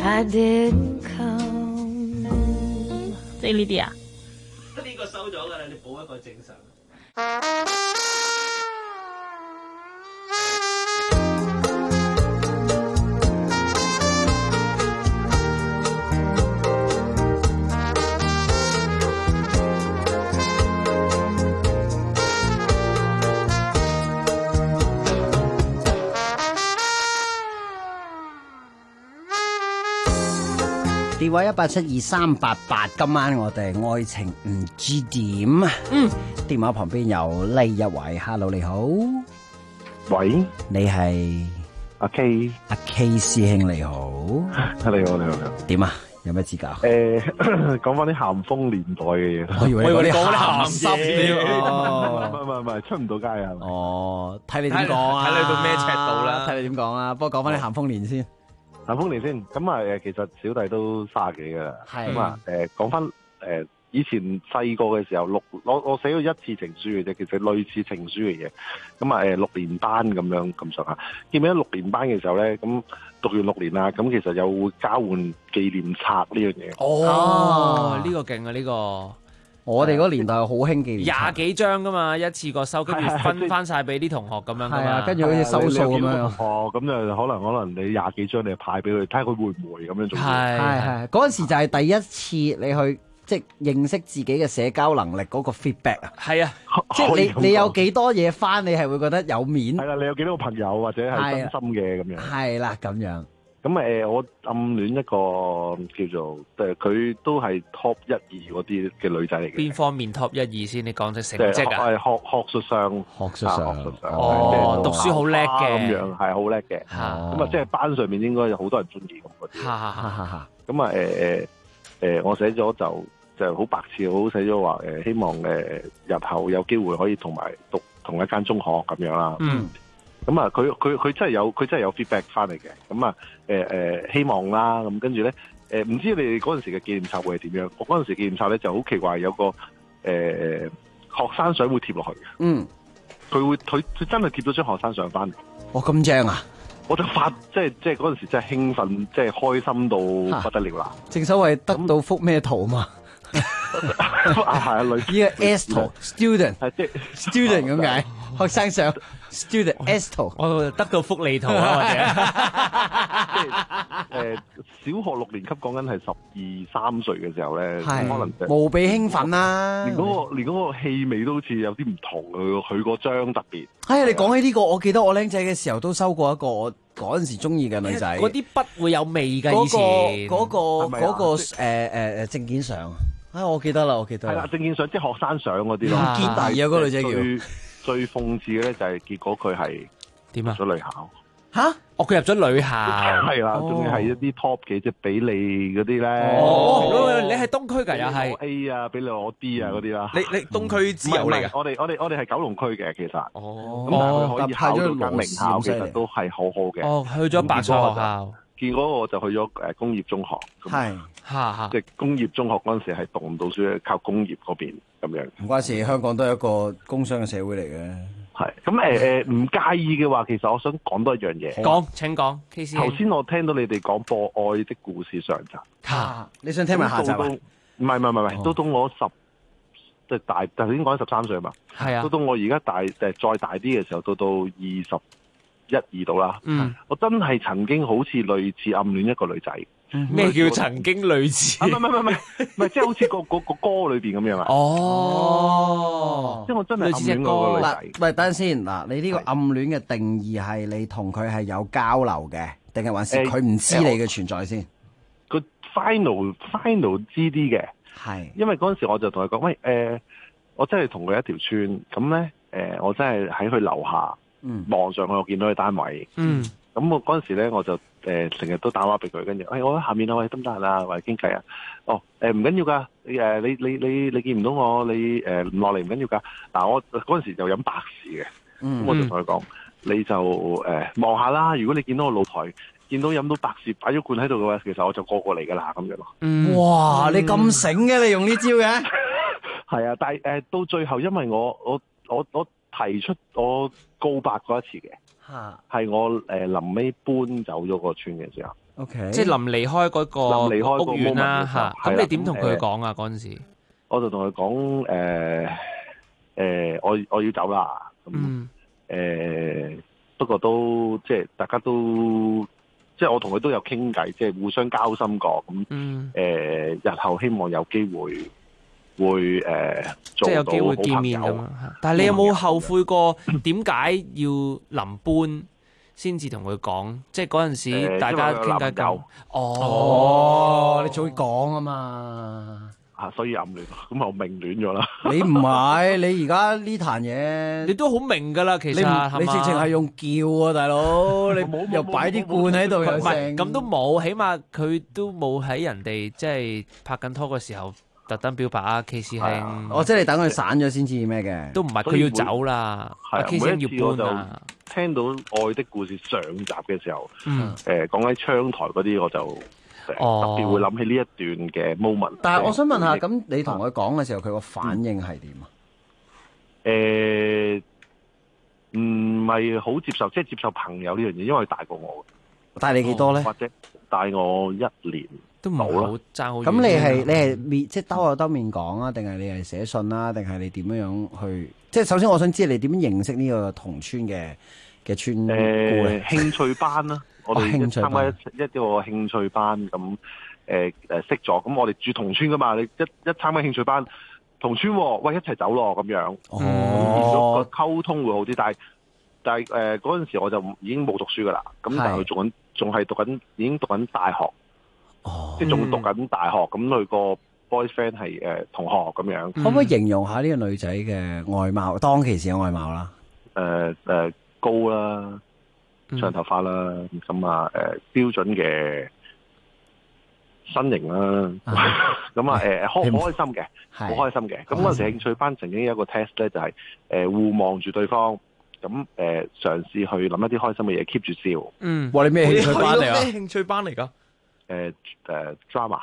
即係呢啲啊？ 呢個收咗㗎啦，你補一個正常。 電話1872388，今晚我哋愛情唔知點。電話旁邊有呢一位 ，Hello 你好， 喂， 你係阿 K， 阿 K 師兄你好， 你好。 點啊？有咩指教？ 講翻啲咸豐年代嘅嘢。 我以為你講啲咸鹹濕嘢。 唔係，出唔到街啊。 哦，睇你點講啊？ 睇你到咩尺度啦？ 睇你點講啦？不過講翻啲咸豐年先。 咸豐年先，咁啊其實小弟都30幾噶啦，咁啊講翻以前細個嘅時候我寫咗一次情書嘅啫，其實類似情書嘅嘢，咁啊6年班咁樣咁上下，記唔記得6年班嘅時候咧，咁讀完6年啦，咁其實又會交換紀念冊呢樣嘢。 哦，呢個勁啊呢個。 我哋嗰年代好興紀念冊 20幾張噶嘛，一次過收，跟住分翻晒俾啲同學咁樣噶嘛。 係啊，跟住好似收數咁樣。 哦，咁就可能你20幾張你派俾佢，睇下佢會唔會咁樣做。 係嗰陣時就係第一次你去即係認識自己嘅社交能力嗰個 feedback 啊。 係啊， 即係你有幾多嘢翻，你係會覺得有面。 係啦，你有幾多個朋友或者係真心嘅咁樣。係啦，咁樣。 咁我暗戀一個叫做佢都係 top 1、2嗰啲嘅女仔嚟嘅。 邊方面 top 1、2先？你講隻成績啊？ 學術上。 哦，讀書好叻嘅。 咁樣係好叻嘅。咁啊，即係班上面應該有好多人中意咁嗰啲。咁啊我寫咗就好白痴，好寫咗話希望日後有機會可以同埋讀同一間中學咁樣啦。咁啊，佢真係有 feedback 翻嚟嘅，咁啊希望啦，咁跟住咧唔知你哋嗰陣時嘅紀念冊會係點樣？我嗰陣時紀念冊咧就好奇怪，有個學生相會貼落去嘅。佢真係貼咗張學生相翻嚟。 哦，咁正啊！ 我就即係嗰陣時真係興奮，即係開心到不得了啦！ 正所謂得到福咩圖嘛。 係啊，類似呢個 S 圖 student 係即係 student 咁解，學生上 student S 圖， 我得到福利圖啊，或者小學6年級講緊係12、13歲嘅時候咧，可能無比興奮啦， 連嗰個氣味都好似有啲唔同，佢嗰張特別。 你講起呢個，我記得我僆仔嘅時候都收過一個我嗰陣時中意嘅女仔， 嗰啲筆會有味㗎，以前嗰個證件相。我記得啦，係啦，證件相即係學生相嗰啲咯。 堅毅啊，嗰個女仔叫。 最諷刺嘅咧就係結果佢係點啊？ 入咗女校。 吓？ 佢入咗女校。 係啦，仲要係一啲 top 嘅，即係比利嗰啲咧。 你係東區㗎，又係 A 啊，比利攞 D 啊嗰啲啦。 你東區之友嚟㗎？ 我哋係九龍區嘅，其實。咁但係佢可以考到間名校，其實都係好好嘅。 哦，去咗白菜學校。 結果我就去咗工業中學。 係。 即係工業中學嗰陣時係讀唔到書，靠工業嗰邊咁樣。 唔關事，香港都係一個工商嘅社會嚟嘅。 係咁唔介意嘅話，其實我想講多一樣嘢。 請講。 頭先我聽到你哋講播《愛的故事》上集。 你想聽埋下集啊？ 唔係，到我即係大頭先講13歲嘛。 係啊。 到我而家再大啲嘅時候，到21、22度啦。我真係曾經好似類似暗戀一個女仔。 咩叫曾經類似？ 唔係，即係好似個歌裏邊咁樣啊！ 哦， 即係我真係暗戀嗰個女仔。 喂，等陣先嗱，你呢個暗戀嘅定義係你同佢係有交流嘅，定係還是佢唔知你嘅存在先？ 佢 final 知啲嘅， 係因為嗰陣時我就同佢講，喂，我真係同佢一條村，咁咧，我真係喺佢樓下望上去，我見到佢單位，咁我嗰陣時咧我就成日都打話俾佢，跟住我喺下面啊，喂得唔得啊？或者傾偈啊？唔緊要㗎，你見唔到我，你唔落嚟唔緊要㗎。嗱，我嗰陣時就飲百事嘅，咁我就同佢講，你就望下啦。如果你見到個露台，見到飲到百事擺咗罐喺度嘅話，其實我就過嚟㗎啦，咁樣咯。 哇！你咁醒嘅，你用呢招嘅？ 係啊，但係到最後，因為我提出我告白嗰一次嘅，係我臨尾搬走咗個村嘅時候。 OK， 即係臨離開嗰個屋苑啦嚇。咁你點同佢講啊？嗰陣時， 我就同佢講我要走啦。咁不過都即係大家都即係我同佢都有傾偈，即係互相交心過。咁日後希望有機會會做到好朋友，即係有機會見面咁。 但係你有冇後悔過？點解要臨搬先至同佢講？即係嗰陣時大家傾偈夠。 你早啲講啊嘛。 所以暗戀，咁我明戀咗啦。 你唔係，你而家呢壇嘢， 你都好明㗎啦。其實你直情係用叫啊，大佬，你又擺啲罐喺度又成。 咁都冇，起碼佢都冇喺人哋即係拍緊拖嘅時候特登表白啊。K 師兄， 即係你等佢散咗先至咩嘅？ 都唔係，佢要走啦。K 師兄要搬啊。 聽到《愛的故事》上集嘅時候，講喺窗台嗰啲，我就特別會諗起呢一段嘅 moment。 但係我想問下，咁你同佢講嘅時候，佢個反應係點啊？ 唔係好接受，即係接受朋友呢樣嘢，因為佢大過我。 大你幾多咧？ 或者大我1年都唔係好爭好遠。 咁你係面即係兜口兜面講啊，定係你係寫信啦，定係你點樣去？即係首先我想知你點樣認識呢個同村嘅村姑咧？ 興趣班啦。我哋參加一個興趣班，咁識咗，咁我哋住同村噶嘛，你一參加興趣班，同村喂一齊走咯咁樣，咁變咗個溝通會好啲。但係嗰陣時我就已經冇讀書噶啦，咁但係佢仲係讀緊，已經讀緊大學，即係仲讀緊大學，咁佢個 boyfriend 係同學咁樣。 可唔可以形容下呢個女仔嘅外貌？當其時嘅外貌啦， 高啦。長頭髮啦，咁標準嘅身形啦，咁好開心嘅，好開心嘅。咁嗰陣時興趣班曾經有一個 test 咧，就係互望住對方，咁嘗試去諗一啲開心嘅嘢 keep 住笑。 哇！你咩興趣班嚟啊？ 咩興趣班嚟㗎 ？drama。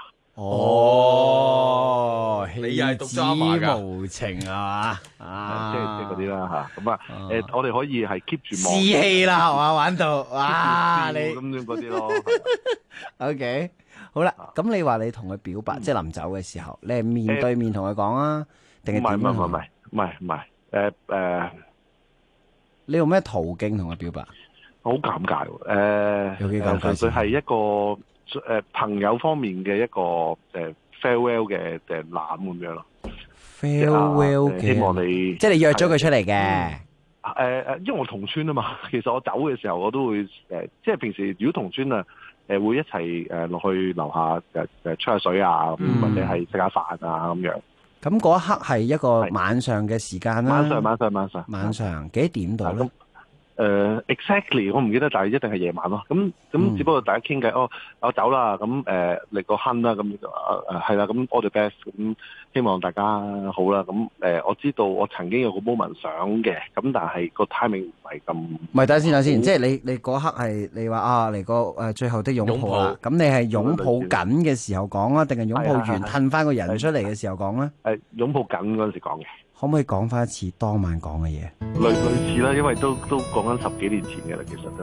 你又係讀 drama 㗎？ 無情啊嘛， 即係嗰啲啦嚇。咁我哋可以係 keep 住望。 試氣啦，係嘛？玩到哇！你咁樣嗰啲咯。 OK， 好啦，咁你話你同佢表白，即係臨走嘅時候，你係面對面同佢講啊，定係點樣？ 唔係， 你用咩途徑同佢表白？ 好尷尬喎。 有幾尷尬？ 純粹係一個。朋友方面嘅一個farewell 嘅攬咁樣咯 ，farewell 嘅， 希望你即係你約咗佢出嚟嘅。 因為我同村啊嘛，其實我走嘅時候我都會即係平時如果同村啊會一齊落去樓下吹下水啊，或者係食下飯啊咁樣。 咁嗰一刻係一個晚上嘅時間啦。晚上幾點度咧 ？exactly 我唔記得，但係一定係夜晚咯。咁只不過大家傾偈，我走啦，咁嚟個哼啦，咁係啦，咁 all the best，咁希望大家好啦。咁我知道我曾經有個 moment 想嘅，咁但係個 timing 唔係咁。唔係， 等先，即係你嗰刻係你話嚟個最後的擁抱啦。咁你係擁抱緊嘅時候講啊，定係擁抱完褪翻個人出嚟嘅時候講咧？ 擁抱緊嗰陣時講嘅。 可唔可以講翻一次當晚講嘅嘢？ 類似啦，因為都講緊10幾年前嘅啦，其實都。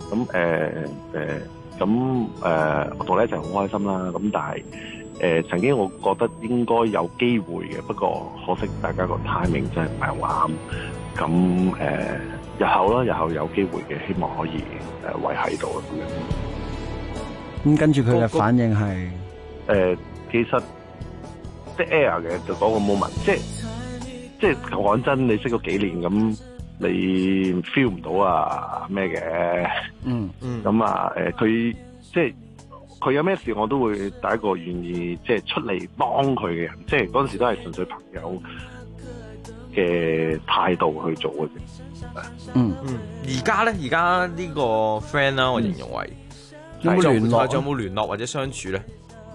我同你一齊好開心啦。咁但係曾經我覺得應該有機會嘅，不過可惜大家個 timing 真係唔係好啱。咁日後有機會嘅，希望可以維繫到咁樣。 咁跟住佢嘅反應係其實即係 air 嘅，就嗰個 moment，即係講真，你識咗幾年咁，你 feel 唔到啊咩嘅？咁佢即係佢有咩事，我都會第一個願意即係出嚟幫佢嘅人，即係嗰陣時都係純粹朋友嘅態度去做嘅啫。 而家呢個 friend 啦，我形容為有冇聯絡？仲有冇聯絡或者相處咧？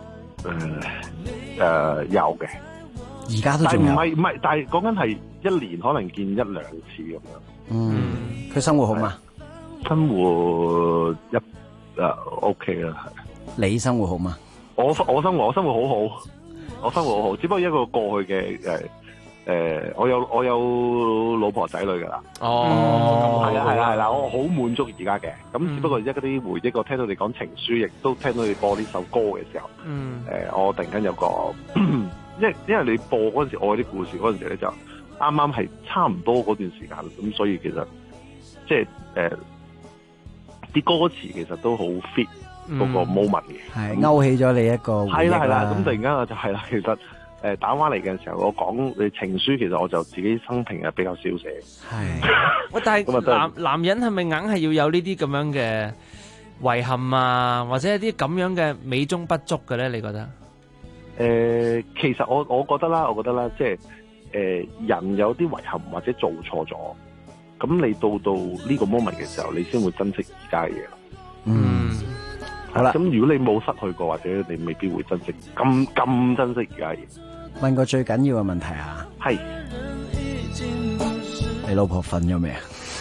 有嘅， 而家都仲有。 唔係，但係講緊係一年可能見1-2次咁樣。 佢生活好嘛？ 生活OK 啦。 你生活好嘛？ 我生活好好，我生活好好，只不過一個過去嘅我有老婆仔女噶啦。係啦，我好滿足而家嘅。咁只不過一啲回憶，我聽到你講情書，亦都聽到你播呢首歌嘅時候，我突然間有個，因為你播嗰陣時，我啲故事嗰陣時咧就啱啱係差唔多嗰段時間，咁所以其實即係啲歌詞其實都好 fit 嗰個 moment 嘅， 係勾起咗你一個回憶啦。 係啦，咁突然間就係啦，其實。打翻嚟嘅時候，我講你情書，其實我就自己生平係比較少寫。 喂，但係男人係咪硬係要有呢啲咁樣嘅遺憾啊，或者一啲咁樣嘅美中不足嘅咧？你覺得？ 其實我覺得啦，即係人有啲遺憾或者做錯咗，咁你到呢個 moment 嘅時候，你先會珍惜而家嘅嘢。係啦。咁如果你冇失去過，或者你未必會珍惜咁珍惜而家嘅嘢。 問個最緊要嘅問題啊， 係你老婆瞓咗未啊？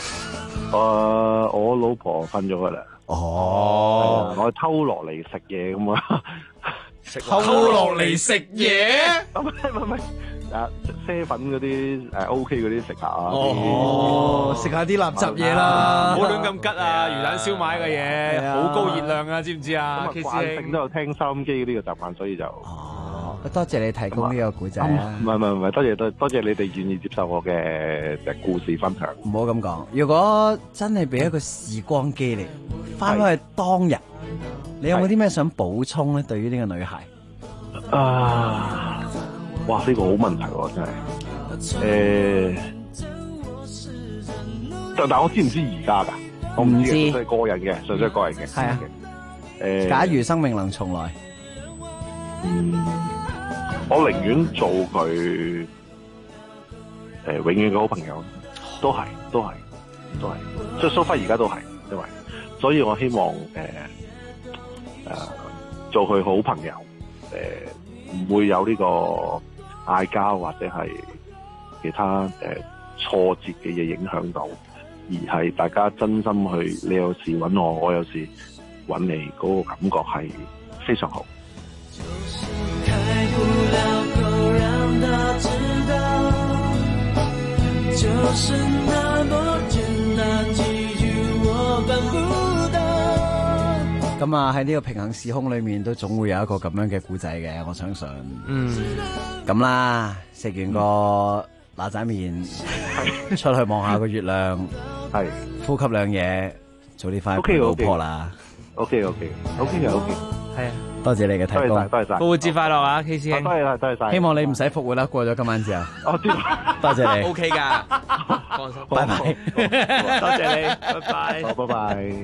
我老婆瞓咗噶啦。我偷落嚟食嘢咁啊！ 偷落嚟食嘢？ 唔係啡粉嗰啲OK 嗰啲食下。 食下啲垃圾嘢啦， 唔好亂咁吉啊！魚蛋燒賣嘅嘢好高熱量啊，知唔知啊？ 慣性都有聽收音機呢個習慣，所以就多謝你提供呢個故仔啊！ 唔係，多謝你哋願意接受我嘅故事分享。 唔好咁講，如果真係俾一個時光機你，翻返去當日，你有冇啲咩想補充咧？對於呢個女孩哇！呢個好問題喎，真係。但我知唔知而家㗎？我唔知，純粹個人嘅，純粹個人嘅。 係啊。假如生命能重來， 我寧願做佢永遠嘅好朋友，都係，即係 so far 而家都係，因為，所以我希望做佢好朋友，唔會有呢個嗌交或者係其他挫折嘅嘢影響到，而係大家真心去，你有時揾我，我有時揾你，嗰個感覺係非常好。 咁啊喺呢個平行時空裏面都總會有一個咁樣嘅故仔嘅，我相信。咁啦，食完個嗱仔麵，出去望下個月亮， 係呼吸兩嘢，早啲翻去陪老婆啦。 OK，係啊， 多謝你嘅提供， 多謝晒， 復活節快樂啊 ，K 師兄， 多謝晒， 希望你唔使復活啦，過咗今晚之後。多謝你 ，OK 噶，放心， 拜拜， 多謝你，拜拜， 好，拜拜。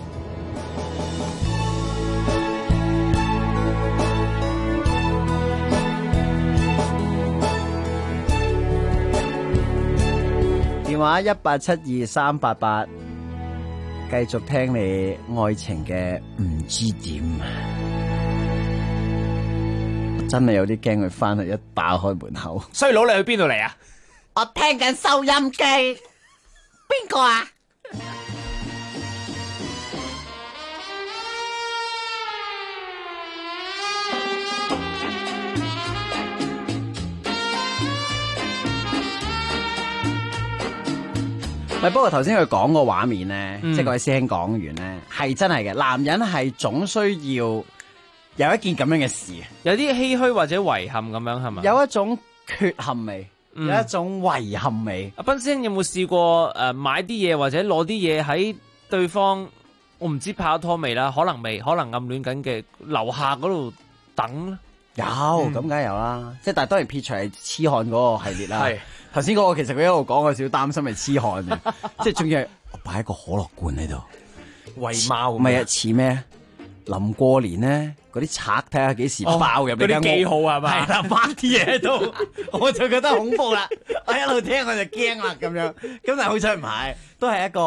電話1872388，繼續聽你愛情嘅唔知點，真係有啲驚佢翻去一打開門口。 衰佬，你去邊度嚟啊？ 我聽緊收音機，邊個啊？ 不過頭先佢講個畫面咧，即係各位師兄講完咧，係真係嘅。男人係總需要有一件咁樣嘅事， 有啲唏噓或者遺憾咁樣係咪？ 有一種缺陷味，有一種遺憾味。 阿斌師兄有冇試過買啲嘢或者攞啲嘢喺對方，我唔知拍咗拖未啦，可能未，可能暗戀緊嘅樓下嗰度等咧？ 有，咁梗係有啦。即係但係當然撇除係痴漢嗰個系列啦。係頭先嗰個其實佢一路講，我少擔心係痴漢嘅，即係仲要係我擺一個可樂罐喺度， 餵貓。 唔係啊，似咩？臨過年咧，嗰啲賊睇下幾時爆入你間屋， 嗰啲記號係嘛？ 係啦，擺啲嘢喺度，我就覺得恐怖啦。我一路聽我就驚啦咁樣。咁但係好彩唔係，都係一個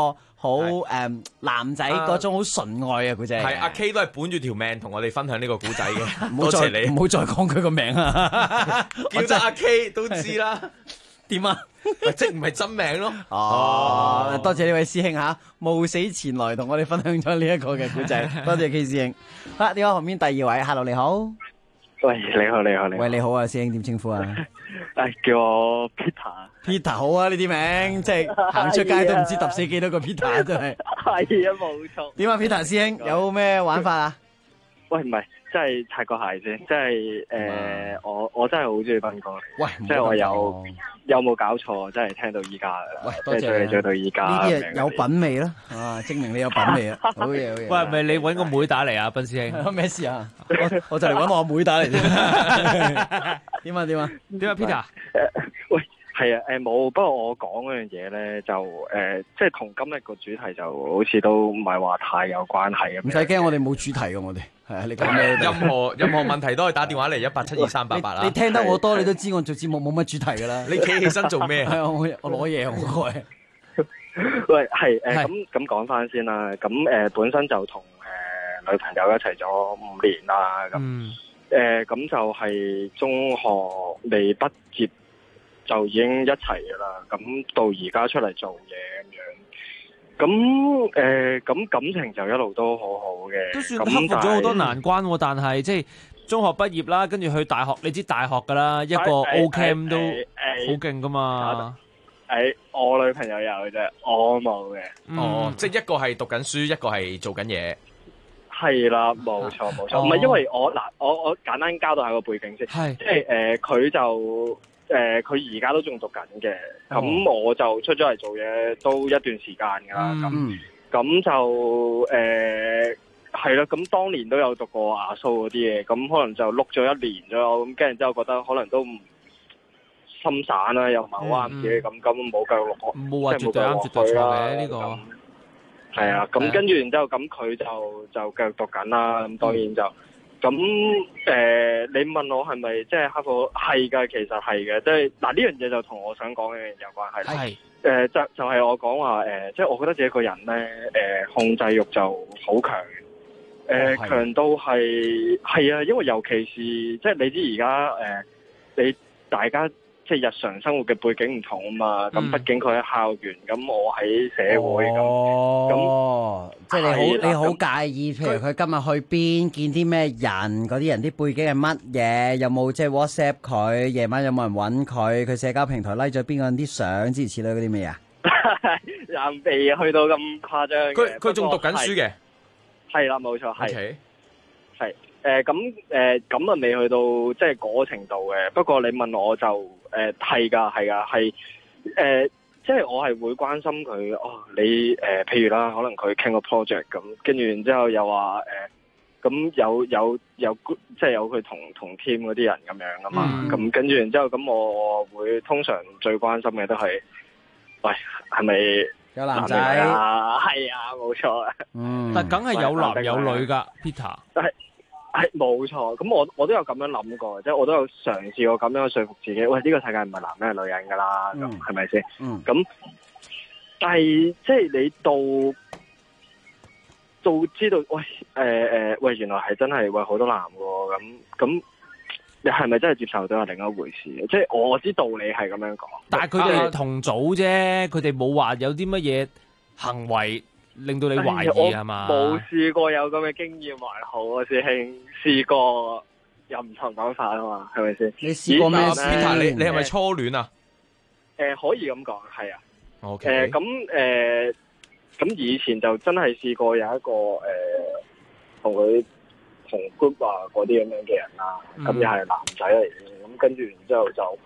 好男仔嗰種好純愛嘅古仔。 係阿 K 都係本住條命同我哋分享呢個古仔嘅， 多謝你，唔好再講佢個名啊！ 叫得阿 K 都知啦。 點啊？ 即唔係真名咯？ 哦，多謝呢位師兄吓，冒死前來同我哋分享咗呢一個嘅古仔，多謝 K 師兄。好，電話旁邊第二位 ，Hello 你好。 喂，你好。 喂，你好啊，師兄點稱呼啊？ 叫我 Peter。Peter 好啊，呢啲名即係行出街都唔知揼死幾多個 Peter，真係。 係啊，冇錯。 點啊，Peter 師兄有咩玩法啊？ 喂，唔係，真係擦個鞋先，即係我真係好中意斌哥。喂，即係我有冇搞錯？真係聽到依家啦。喂，多謝你追到依家。 呢啲係有品味啦，證明你有品味啊！好嘢，好嘢。 喂，係咪你揾個妹打嚟啊，斌師兄？ 咩事啊？我就嚟揾我阿妹打嚟啫。點啊 ，Peter？ 喂，係啊，冇。不過我講嗰樣嘢咧，就即係同今日個主題就好似都唔係話太有關係咁。 唔使驚，我哋冇主題嘅，我哋係啊，你講咩？ 任何問題都可以打電話嚟1872388啦。 你聽得我多，你都知我做節目冇乜主題噶啦。 你企起身做咩？ 係啊，我攞嘢好貴。 喂，係咁講翻先啦。咁本身就同女朋友一齊咗5年啦。咁就係中學未畢業就已經一齊噶啦。咁到而家出嚟做嘢咁樣，咁感情就一路都好好嘅， 都算克服咗好多難關喎。但係即係中學畢業啦，跟住去大學，你知大學噶啦，一個 O-Cam 都好勁噶嘛。 我女朋友有啫，我冇嘅。 即係一個係讀緊書，一個係做緊嘢。 係啦，冇錯。唔係因為我我簡單交代下個背景先，即係佢就佢而家都仲讀緊嘅，咁我就出咗嚟做嘢都一段時間㗎啦。咁就係啦。咁當年都有讀過亞蘇嗰啲嘢，咁可能就碌咗1年左右，咁跟住之後覺得可能都唔心散啦，又唔係好啱自己，咁冇繼續錄過， 冇話絕對啱絕對錯嘅呢個。 係啊，咁跟住然之後咁佢就繼續讀緊啦。咁當然就咁你問我係咪即係克服？係㗎，其實係嘅。即係嗱呢樣嘢就同我想講嘅嘢有關係。係就係我講話即係我覺得自己個人咧控制欲就好強嘅。強到係啊，因為尤其是即係你知而家你大家。即係日常生活嘅背景唔同啊嘛，咁畢竟佢喺校園，咁我喺社會咁， 即係你好介意，譬如佢今日去邊，見啲咩人，嗰啲人啲背景係乜嘢，有冇即係 WhatsApp 佢，夜晚有冇人揾佢，佢社交平台 like 咗邊個人啲相，諸如此類嗰啲咩啊？ 又未去到咁誇張嘅， 佢仲讀緊書嘅， 係啦，冇錯，係。咁啊未去到即係嗰個程度嘅，不過你問我就係㗎，即係我係會關心佢你譬如啦，可能佢傾個 project 咁，跟住然之後又話咁有即係有佢同 team 嗰啲人咁樣啊嘛，咁跟住然之後咁我會通常最關心嘅都係，喂係咪有男仔啊？係啊，冇錯啊。 但梗係有男有女㗎 ，Peter。 係冇錯，咁我都有咁樣諗過，即係我都有嘗試過咁樣說服自己，喂呢個世界唔係男人係女人噶啦，咁係咪先？咁但係即係你到知道，喂原來係真係喂好多男喎，咁你係咪真係接受到係另一回事？即係我知道理係咁樣講， 但係佢哋同組啫，佢哋冇話有啲乜嘢行為。令到你懷疑係嘛？ 冇試過有咁嘅經驗還好啊，師兄試過有唔同講法啊嘛，係咪先？ 你試過咩 ？Peter，你係咪初戀啊？ 可以咁講，係啊。 OK。 咁以前就真係試過有一個同佢同 group 啊嗰啲咁樣嘅人啦，咁又係男仔嚟嘅，咁跟住然之後就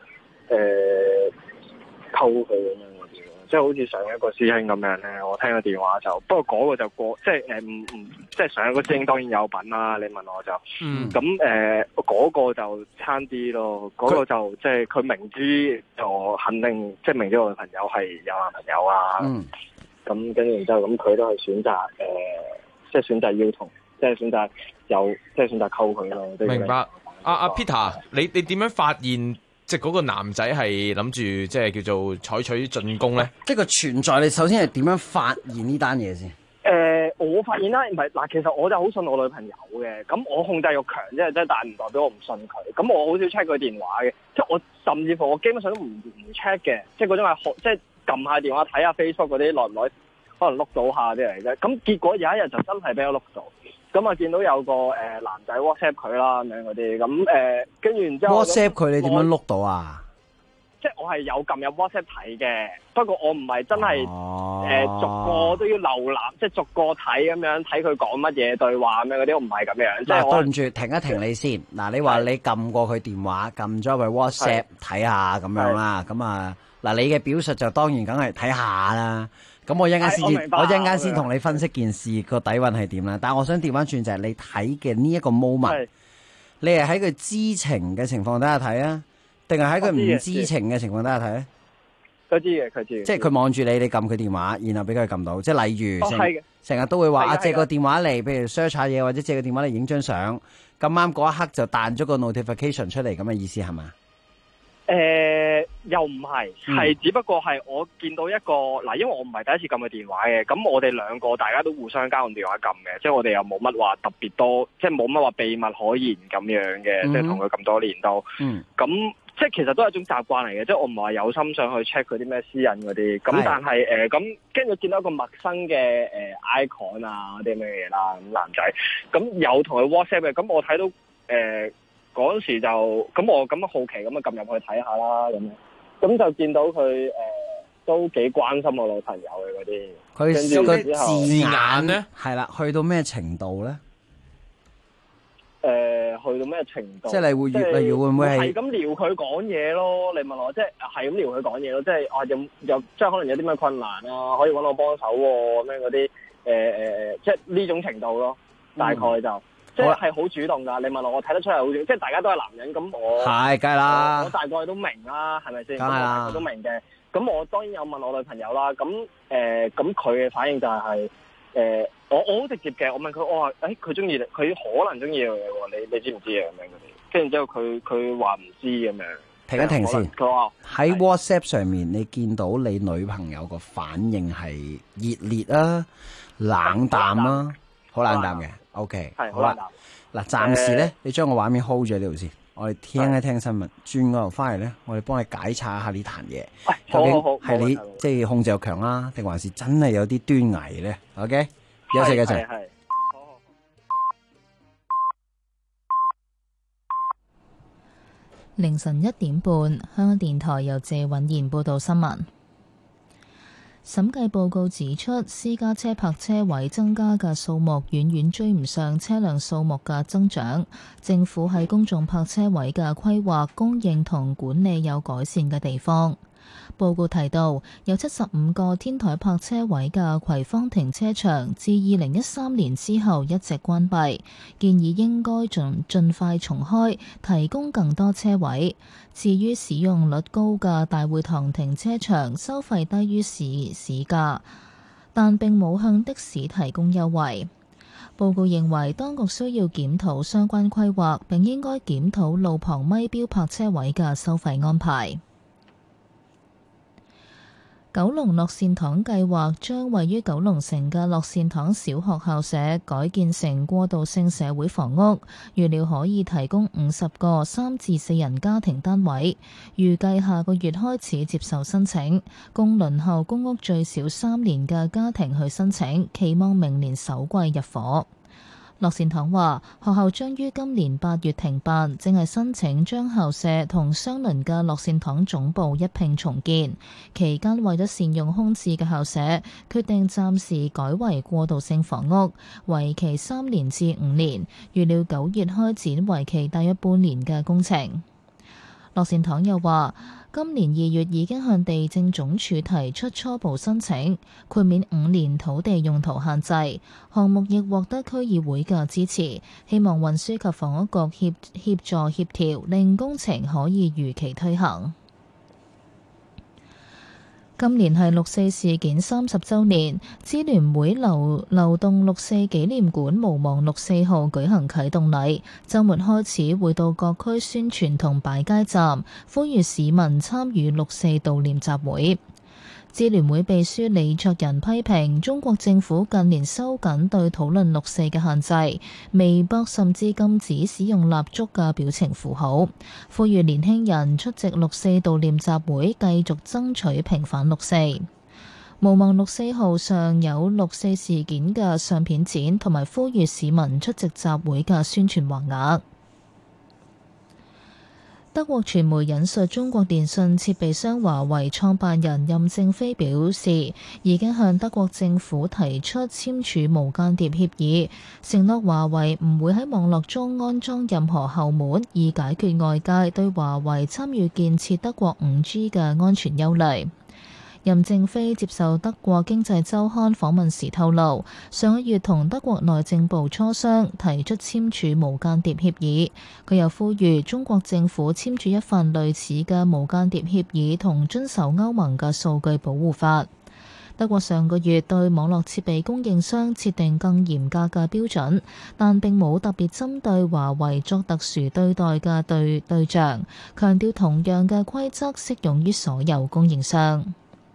溝佢咁樣。即係好似上一個師兄咁樣咧，我聽個電話就，不過嗰個就過，即係即係上一個師兄當然有品啦。你問我就，咁嗰個就差啲咯。嗰個就即係佢明知就肯定，即係明知我女朋友係有男朋友啊。咁跟住然之後，咁佢都係選擇即係選擇要同，即係選擇有，即係選擇溝佢咯。 明白。阿 Peter，你點樣發現即係嗰個男仔係諗住即係叫做採取進攻咧？ 即係個存在，你首先係點樣發現呢單嘢先？ 我發現啦，唔係嗱，其實我就好信我女朋友嘅，咁我控制欲強啫，即係但係唔代表我唔信佢。咁我好少 check 佢電話嘅，即係我甚至乎我基本上都唔 check 嘅，即係嗰種係即係撳下電話睇下 Facebook 嗰啲耐唔耐，可能碌到下啲嚟啫。咁結果有一日就真係俾我碌到，咁啊見到有個男仔 WhatsApp 佢啦咁樣嗰啲，咁跟住然之後 WhatsApp 佢你點樣碌到啊？ 即係我係有撳入 WhatsApp 睇嘅，不過我唔係真係逐個都要瀏覽，即係逐個睇咁樣睇佢講乜嘢對話咁樣嗰啲，我唔係咁樣。即係對唔住， 停一停你先。嗱，你話你撳過佢電話，撳咗佢 WhatsApp 睇下咁樣啦。咁啊，嗱，你嘅表述就當然梗係睇下啦。咁我一陣間先同你分析件事個底蘊係點啦。但係我想調翻轉就係你睇嘅呢一個 moment，你係喺佢知情嘅情況底下睇啊？定係喺佢唔知情嘅情況底下睇咧？ 佢知嘅，佢知嘅。即係佢望住你，你撳佢電話，然後俾佢撳到。即係例如成日都會話借個電話嚟，譬如 search 下嘢，或者借個電話嚟影張相。咁啱嗰一刻就彈咗個 notification 出嚟，咁嘅意思係嘛？ 又唔係，係只不過係我見到一個嗱，因為我唔係第一次撳佢電話嘅，咁我哋兩個大家都互相交換電話撳嘅，即係我哋又冇乜話特別多，即係冇乜話秘密可言咁樣嘅，即係同佢咁多年都，咁即係其實都係一種習慣嚟嘅，即係我唔係話有心想去 check 佢啲咩私隱嗰啲，咁但係咁跟住見到一個陌生嘅icon 啊啲咩嘢啦，咁男仔，咁有同佢 WhatsApp 嘅，咁我睇到嗰陣時就咁我咁好奇咁啊撳入去睇下啦，咁就見到佢都幾關心我女朋友嘅嗰啲， 佢個字眼咧係啦，去到咩程度咧？ 去到咩程度？ 即係你會越嚟越會唔會係咁撩佢講嘢咯？你問我即係咁撩佢講嘢咯？即係有即係可能有啲咩困難啊？可以揾我幫手喎咁樣嗰啲即係呢種程度咯，大概就。即係好主動㗎，你問我睇得出係好主動，即係大家都係男人，咁我係梗係啦， 我大概都明啦，係咪先？ 梗係啦， 我都明嘅。咁我當然有問我女朋友啦，咁咁佢嘅反應就係我好直接嘅，我問佢，我話佢中意你，佢可能中意你喎，你知唔知啊？咁樣嗰啲，跟住之後佢話唔知咁樣。 停一停先，佢話喺 WhatsApp 上面，你見到你女朋友個反應係熱烈啊、冷淡啊？好冷淡嘅。OK， 好啦，嗱，暫時咧，你將個畫面 hold 住喺呢度先，我哋聽一聽新聞，轉個頭翻嚟咧，我哋幫你解拆一下呢壇嘢，究竟係你即係控制欲強啦，定還是真係有啲端倪咧 ？OK， 休息一陣。 凌晨1點半，香港電台由謝允賢報道新聞。審計報告指出，私家車泊車位增加嘅數目遠遠追唔上車輛數目嘅增長，政府喺公眾泊車位嘅規劃、供應同管理有改善嘅地方。報告提到，有75個天台泊車位嘅葵芳停車場自2013年之後一直關閉，建議應該盡快重開，提供更多車位。至於使用率高嘅大會堂停車場，收費低於市價，但並冇向的士提供優惠。報告認為，當局需要檢討相關規劃，並應該檢討路旁咪標泊車位嘅收費安排。九龍樂善堂計劃將位於九龍城嘅樂善堂小學校舍改建成過渡性社會房屋，預料可以提供50個3至4人家庭單位，預計下個月開始接受申請，供輪候公屋最少3年嘅家庭去申請，期望明年首季入伙。樂善堂話，學校將於今年8月停辦，正係申請將校舍同相鄰嘅樂善堂總部一併重建。期間為咗善用空置嘅校舍，決定暫時改為過渡性房屋，為期3年至5年，預料9月開展為期大約半年嘅工程。樂善堂又話，今年2月已經向地政總署提出初步申請，豁免5年土地用途限制，項目亦獲得區議會嘅支持，希望運輸及房屋局協助協調，令工程可以如期推行。 今年係六四事件30週年，支聯會流動六四紀念館無望六四號舉行啟動禮，週末開始會到各區宣傳同擺街站，呼籲市民參與六四悼念集會。支聯會秘書李卓人批評中國政府近年收緊對討論六四嘅限制，微博甚至禁止使用蠟燭嘅表情符號，呼籲年輕人出席六四悼念集會，繼續爭取平反六四。無望六四號上有六四事件嘅相片展，同埋呼籲市民出席集會嘅宣傳橫額。德國傳媒引述中國電信設備商華為創辦人任正非表示，已經向德國政府提出簽署無間諜協議，承諾華為唔會喺網絡中安裝任何後門，以解決外界對華為參與建設德國 5G 嘅安全憂慮。任正非接受德國經濟週刊訪問時透露，上個月同德國內政部磋商，提出簽署無間諜協議。佢又呼籲中國政府簽署一份類似嘅無間諜協議，同遵守歐盟嘅數據保護法。德國上個月對網絡設備供應商設定更嚴格嘅標準，但並冇特別針對華為作特殊對待嘅對象，強調同樣嘅規則適用於所有供應商。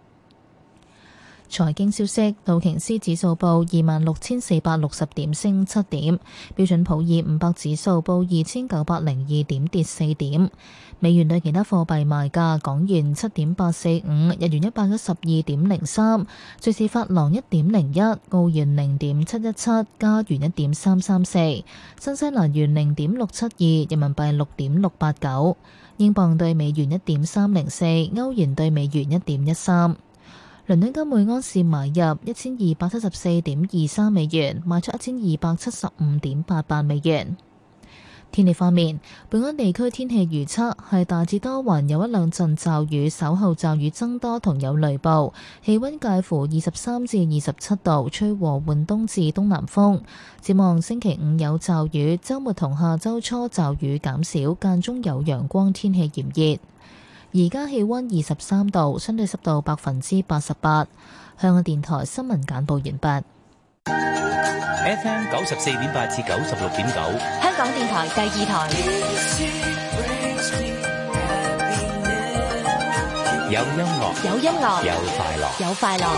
財經消息，道瓊斯指數報26,460點，升7點；標準普爾500指數報2,902點，跌4點。美元對其他貨幣賣價：港元7.845，日元112.03，瑞士法郎1.01，澳元0.717，加元1.334，新西蘭元0.672，人民幣6.689，英鎊對美元1.304，歐元對美元1.13。倫敦金每安士買入1274.23美元，賣出1275.88美元。天氣方面，本港地區天氣預測係大致多雲，有一兩陣驟雨，稍後驟雨增多同有雷暴，氣溫介乎23至27度，吹和緩東至東南風。展望星期5有驟雨，週末同下週初驟雨減少，間中有陽光，天氣炎熱。而家氣溫23度，相對濕度88%。香港電台新聞簡報完畢。 FM 94.8至96.9， 香港電台第2台。 有音樂， 有音樂， 有快樂， 有快樂。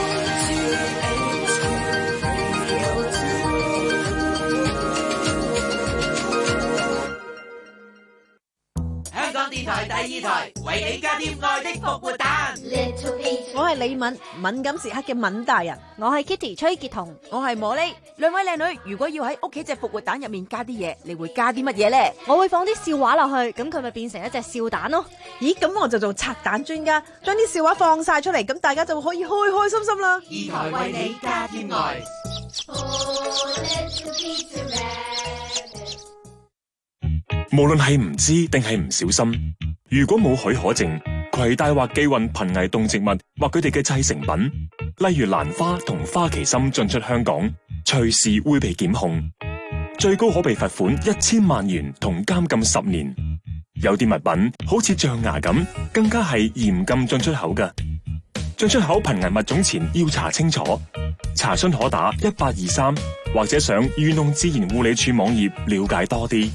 香港電台第2台，為你加添愛的復活蛋。 我係李敏，敏感時刻嘅敏大人。 我係 Kitty 崔潔彤。 我係茉莉。兩位靚女，如果要喺屋企隻復活蛋入面加啲嘢，你會加啲乜嘢呢？ 我會放啲笑話落去，咁佢咪變成一隻笑蛋咯。 咦，咁我就做拆蛋專家，將啲笑話放晒出嚟，咁大家就可以開開心心啦。 2台為你加添愛。 無論係唔知定係唔小心，如果冇許可證，攜帶或寄運瀕危動植物或佢哋嘅製成品，例如蘭花同花旗參進出香港，隨時會被檢控，最高可被罰款1000萬元同監禁10年。有啲物品好似象牙咁，更加係嚴禁進出口嘅。進出口瀕危物種前要查清楚，查詢可打1823，或者上漁農自然護理署網頁了解多啲。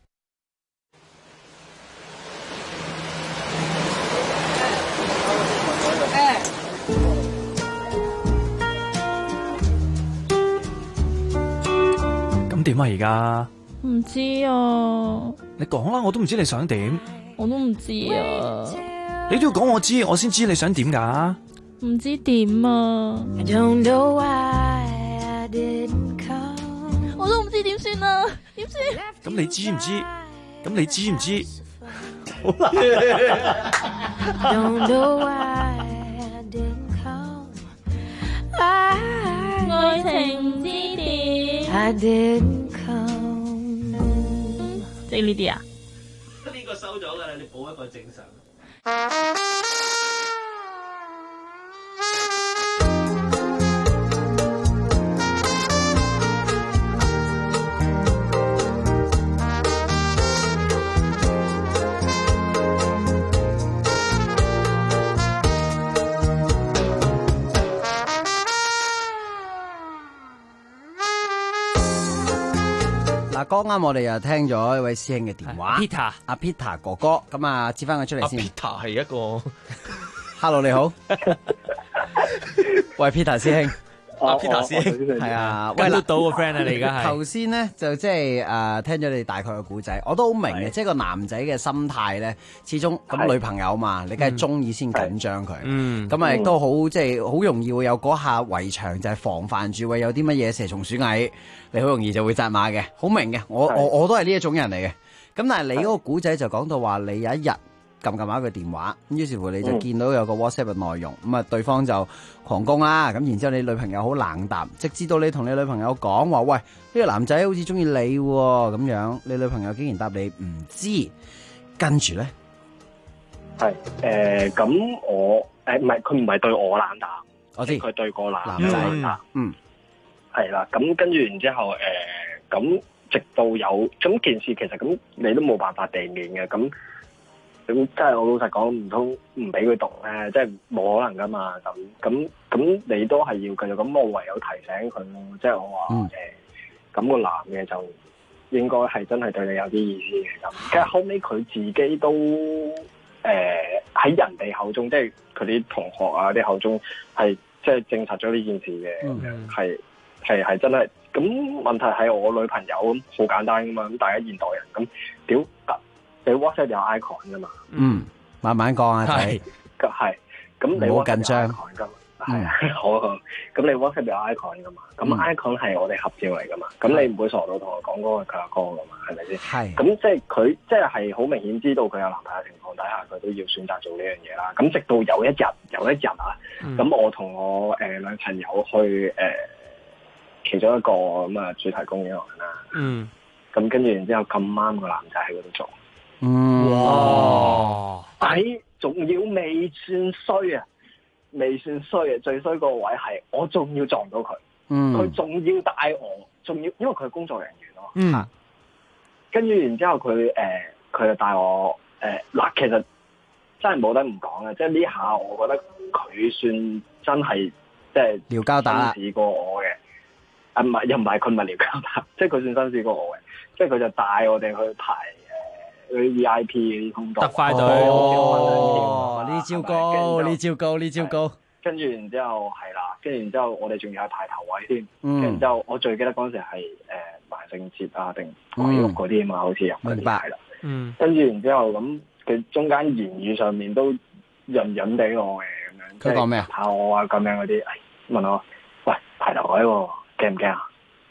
咁點啊？而家唔知啊。 你講啦，我都唔知你想點。 我都唔知啊。 你都要講我知，我先知你想點噶。 唔知點啊。我都唔知點算啊，點算？ 咁你知唔知？咁你知唔知？ 好啦。愛情之點，即係呢啲啊？ 呢個收咗㗎啦，你補一個正常。 剛啱我哋又聽咗一位師兄嘅電話 ，Peter， 阿 Peter 哥哥，咁啊接翻佢出嚟先。 Peter 係一個 ，Hello 你好，喂 Peter 師兄。 Peter 師兄係啊， 喂，到個 friend 啊，你而家係頭先咧就即係聽咗你大概嘅故仔，我都好明嘅，即係個男仔嘅心態咧，始終咁女朋友嘛，你梗係中意先緊張佢，咁啊亦都好即係好容易會有嗰下圍牆，就係防範住會有啲乜嘢蛇蟲鼠蟻，你好容易就會紮馬嘅，好明嘅，我都係呢一種人嚟嘅，咁但係你嗰個古仔就講到話你有一日撳下佢電話，咁於是乎你就見到有個 WhatsApp 嘅內容，咁啊對方就狂攻啦，咁然之後你女朋友好冷淡，直至到你同你女朋友講話，喂，呢個男仔好似中意你喎，咁樣，你女朋友竟然答你唔知，跟住咧， 係咁我唔係佢唔係對我冷淡， 我知佢對個男仔冷淡，係啦，咁跟住然之後咁直到有咁件事，其實咁你都冇辦法避免嘅，咁真係我老實講，唔通唔俾佢讀咧？即係冇可能噶嘛。咁你都係要繼續。咁我唯有提醒佢咯。即係我話咁個男嘅就應該係真係對你有啲意思嘅。咁其實後尾佢自己都喺人哋口中，即係佢啲同學啊啲口中係即係證實咗呢件事嘅。係真係。咁問題係我女朋友咁好簡單噶嘛。咁大家現代人咁屌。你 WhatsApp 有 icon 噶嘛？ 慢慢講啊， 係，咁你唔好緊張， 係好，咁你 WhatsApp 有 icon 噶嘛？咁 icon 係我哋合照嚟噶嘛？咁你唔會傻到同我講嗰個佢阿哥噶嘛？係咪先？係，咁即係佢即係好明顯知道佢有男朋友情況底下，佢都要選擇做呢樣嘢啦。咁直到有一日啊，咁我同我女朋友去其中一個咁啊主題公園玩啦。咁跟住然之後咁啱個男仔喺嗰度做。哇！仲要未算衰啊，最衰個位係我仲要撞到佢，佢仲要帶我，仲要因為佢係工作人員咯。跟住然之後佢就帶我嗱，其實真係冇得唔講嘅，即係呢下我覺得佢算真係即係撩交打紳士過我嘅，唔係又唔係佢唔係撩交打，即係佢算紳士過我嘅，即係佢就帶我哋去排。嗰啲 VIP 嗰啲通道，特快隊呢招高，呢招高，呢招高。 跟住然之後係啦，跟住然之後我哋仲要係排頭位添。跟住然之後我最記得嗰陣時係萬聖節啊定鬼屋嗰啲啊嘛，好似入嗰啲係啦。跟住然之後咁，佢中間言語上面都潤潤地我嘅咁樣。 佢講咩啊？ 怕我啊咁樣嗰啲，問我喂排頭位喎，驚唔驚啊？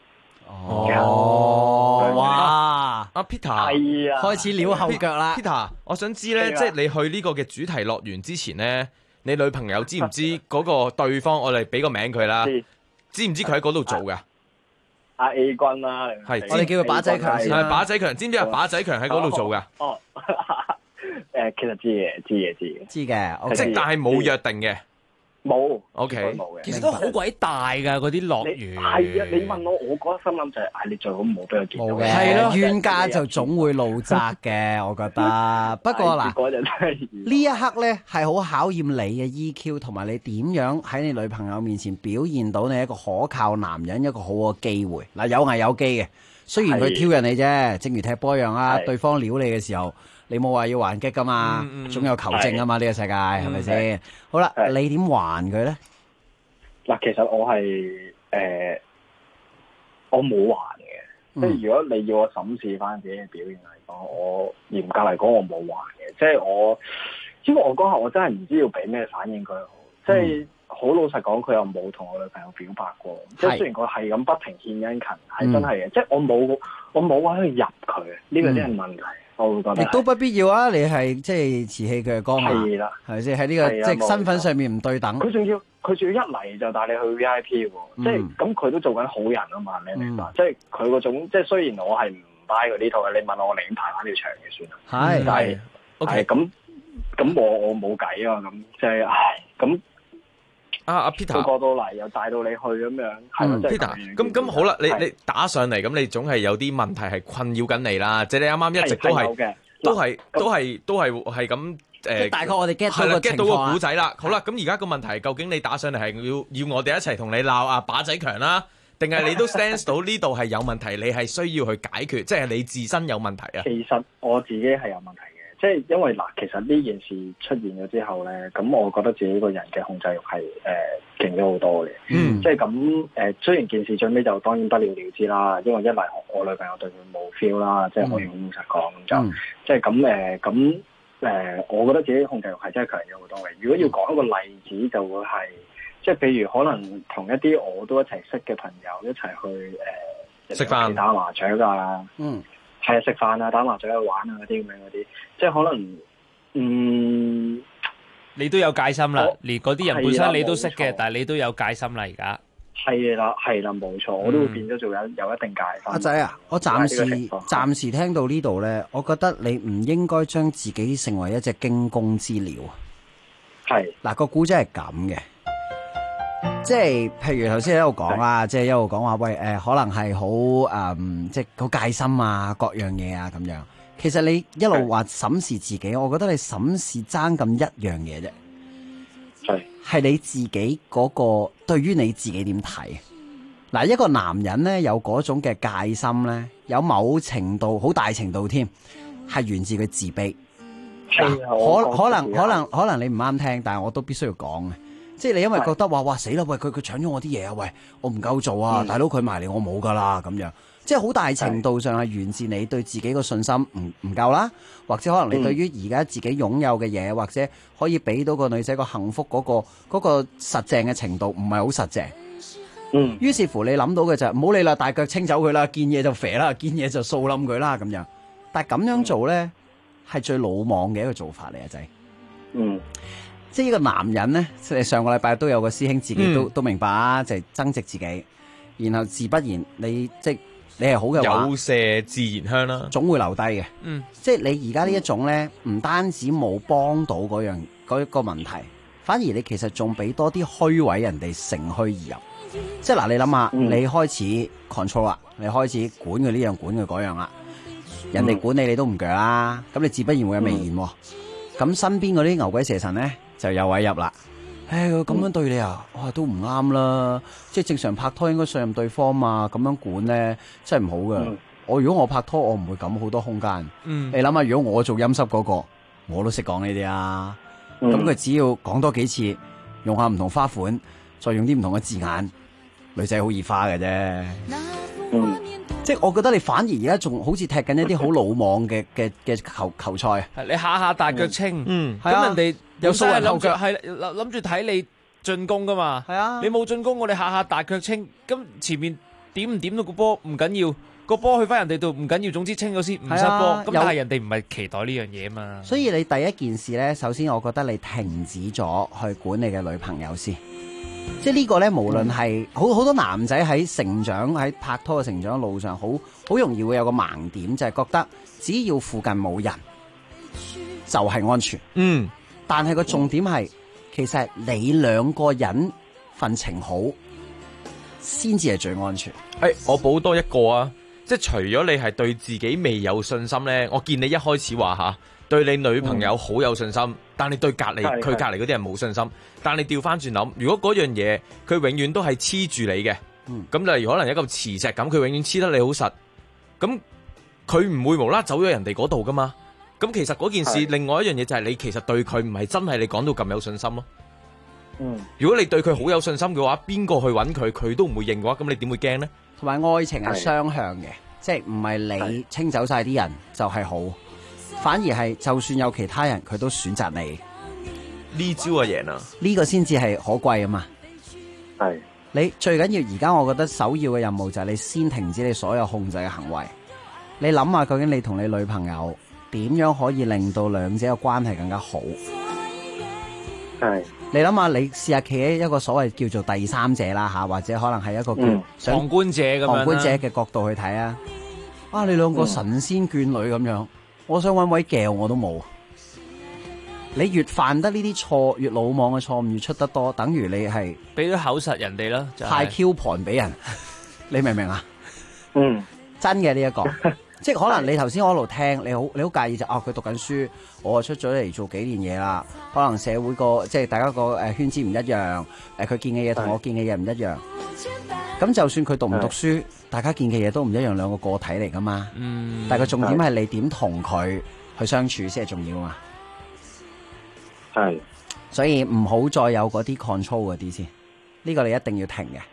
哇！ 阿 Peter 係啊， 開始撩後腳啦。 Peter， 我想知咧，即係你去呢個嘅主題樂園之前咧，你女朋友知唔知嗰個對方？我哋俾個名佢啦，知唔知佢喺嗰度做㗎？ 阿 A 君啦， 係我哋叫佢把仔強先。 係把仔強，知唔知阿把仔強喺嗰度做㗎？ 其實知嘅， 知嘅， 即但係冇約定嘅。 冇 ，OK， 其實都好鬼大㗎嗰啲樂園。 係啊，你問我覺得心諗就係，你最好唔好俾佢見到。 冇嘅，係咯，冤家就總會路窄嘅，我覺得。不過嗱，呢一刻咧係好考驗你嘅 EQ，同埋你點樣喺你女朋友面前表現到你一個可靠男人，一個好嘅機會。嗱，有危有機嘅，雖然佢挑釁你啫，正如踢波一樣啊，對方撩你嘅時候。你冇話要還擊噶嘛，總有求證噶嘛，呢個世界係咪先？好啦，你點還佢咧？ 嗱，其實我係我冇還嘅，即係如果你要我審視翻自己嘅表現嚟講，我嚴格嚟講我冇還嘅，即係因為我嗰下我真係唔知要俾咩反應佢好，即係好老實講，佢又冇同我女朋友表白過，即係雖然佢係咁不停獻殷勤，係真係嘅，即係我冇話去入佢，呢個真係問題。 亦都不必要啊！你係即係瓷器佢嘅光嘛，係咪先？喺呢個即係身份上面唔對等。 佢仲要一嚟就帶你去 VIP 喎，即係咁佢都做緊好人啊嘛，你明白？即係佢嗰種，即係雖然我係唔 buy 佢呢套嘅，你問我寧願排翻條長嘅算啦。係，但係 OK 咁我冇計啊，咁即係唉咁。 阿 Peter 過到嚟又帶到你去咁樣，係 Peter 咁好啦，你打上嚟咁，你總係有啲問題係困擾緊你啦。即係你啱啱一直都係咁大概我哋 get 到個古仔啦。好啦，咁而家個問題究竟你打上嚟係要我哋一齊同你鬧阿把仔強啦， 定係你都 sense 到呢度係有問題，你係需要去解決，即係你自身有問題啊？ 其實我自己係有問題嘅，即係因為嗱，其實呢件事出現咗之後咧，咁我覺得自己個人嘅控制欲係勁咗好多嘅。即係咁雖然件事最尾就當然不了了之啦，因為一嚟我女朋友對佢冇 feel 啦，即係可以好老實講咁就，即係咁我覺得自己控制欲係真係強咗好多嘅。如果要講一個例子，就會係即係譬如可能同一啲我都一齊識嘅朋友一齊去食飯打麻雀啊，係啊，食飯啊，打麻雀啊，玩啊嗰啲咁樣嗰啲，即係可能你都有戒心啦，連嗰啲人本身你都識嘅，但係你都有戒心啦而家。 係啦，冇錯，我都會變咗做有一定戒心。 阿仔啊，我暫時聽到呢度咧，我覺得你唔應該將自己成為一隻驚弓之鳥。 係嗱，個古仔係咁嘅，即係譬如頭先喺度講啦，即係一路講話喂可能係好即係好戒心啊，各樣嘢啊咁樣。其實你一路話審視自己，我覺得你審視爭咁一樣嘢啫。係你自己嗰個對於你自己點睇？嗱，一個男人呢，有嗰種嘅戒心呢，有某程度好大程度添係源自佢自卑。可能你唔啱聽，但係我都必須要講嘅，即係你因為覺得話哇死啦，喂佢搶咗我啲嘢啊，喂我唔夠做啊，大佬佢埋嚟我冇噶啦咁樣。即係好大程度上係源自你對自己個信心唔夠啦，或者可能你對於而家自己擁有嘅嘢，或者可以俾到個女仔個幸福嗰個實淨嘅程度唔係好實淨。於是乎你諗到嘅就係唔好理啦，大腳清走佢啦，見嘢就肥啦，見嘢就掃冧佢啦咁樣。但係咁樣做呢，係最魯莽嘅一個做法嚟啊仔。即係呢個男人呢，上個禮拜都有個師兄自己都明白啊，就係增值自己，然後自不然你係好嘅話， 有麝自然香啦， 總會留低嘅。即係你而家呢一種咧，唔單止冇幫到嗰個問題，反而你其實仲俾多啲虛位人哋乘虛而入。即係嗱，你諗下，你開始 control 啦，你開始管佢呢樣管佢嗰樣啦，人哋管你都唔鋸啦，咁你自不然會有微言。咁身邊嗰啲牛鬼蛇神咧就有位入啦。佢咁樣對你啊，哇都唔啱啦！即係正常拍拖應該信任對方嘛，咁樣管咧真係唔好噶。如果我拍拖，我唔會咁好多空間。你諗下，如果我做陰濕嗰個，我都識講呢啲啊。咁佢只要講多幾次，用下唔同花款，再用啲唔同嘅字眼，女仔好易花嘅啫。即係我覺得你反而而家仲好似踢緊一啲好魯莽嘅球賽。 你下下大腳清，咁人哋有數人後腳，係諗住睇你進攻噶嘛。係啊，你冇進攻，我哋下下大腳清，咁前面點唔點到個波唔緊要，個波去翻人哋度唔緊要，總之清咗先唔失波。咁但係人哋唔係期待呢樣嘢嘛。 所以你第一件事呢，首先我覺得你停止咗去管你嘅女朋友先。即係呢個呢，無論係好多男仔喺成長喺拍拖嘅成長路上，好容易會有個盲點，就係覺得只要附近冇人就係安全。但係個重點係，其實你兩個人份情好，先至係最安全。 我補多一個啊，即係除咗你係對自己未有信心呢，我見你一開始話吓對你女朋友好有信心，但你對佢隔離嗰啲人冇信心。但你調翻轉諗，如果嗰樣嘢佢永遠都係黐住你嘅，咁例如可能一個磁石咁，佢永遠黐得你好實，咁佢唔會無啦走咗人哋嗰度噶嘛。咁其實嗰件事另外一樣嘢就係你其實對佢唔係真係你講到咁有信心咯。如果你對佢好有信心嘅話，邊個去揾佢，佢都唔會認嘅話，咁你點會驚呢？ 同埋愛情係雙向嘅，即係唔係你清走晒啲人就係好，反而係就算有其他人，佢都選擇你。 呢招啊贏啊！ 呢個先至係可貴啊嘛。你最緊要而家，我覺得首要嘅任務就係你先停止你所有控制嘅行為。你諗下，究竟你同你女朋友點樣可以令到兩者嘅關係更加好？你諗下，你試下企喺一個所謂叫做第三者啦吓，或者可能係一個叫旁觀者咁樣旁觀者嘅角度去睇啊！你兩個神仙眷侶咁樣，我想搵位撬我都冇。你越犯得呢啲錯，越魯莽嘅錯誤越出得多，等於你係俾咗口實人哋啦， 派 Q 盤俾人，你明唔明啊？真嘅呢一個，即係可能你頭先我一路聽，你好介意就佢讀緊書，我出咗嚟做幾年嘢啦，可能社會個即係大家個圈子唔一樣，佢見嘅嘢同我見嘅嘢唔一樣。 咁就算佢讀唔讀書，大家見嘅嘢都唔一樣，兩個個體嚟噶嘛。但係個重點係你點同佢去相處先係重要嘛。 係， 所以唔好再有嗰啲 control 嗰啲先，呢個你一定要停嘅。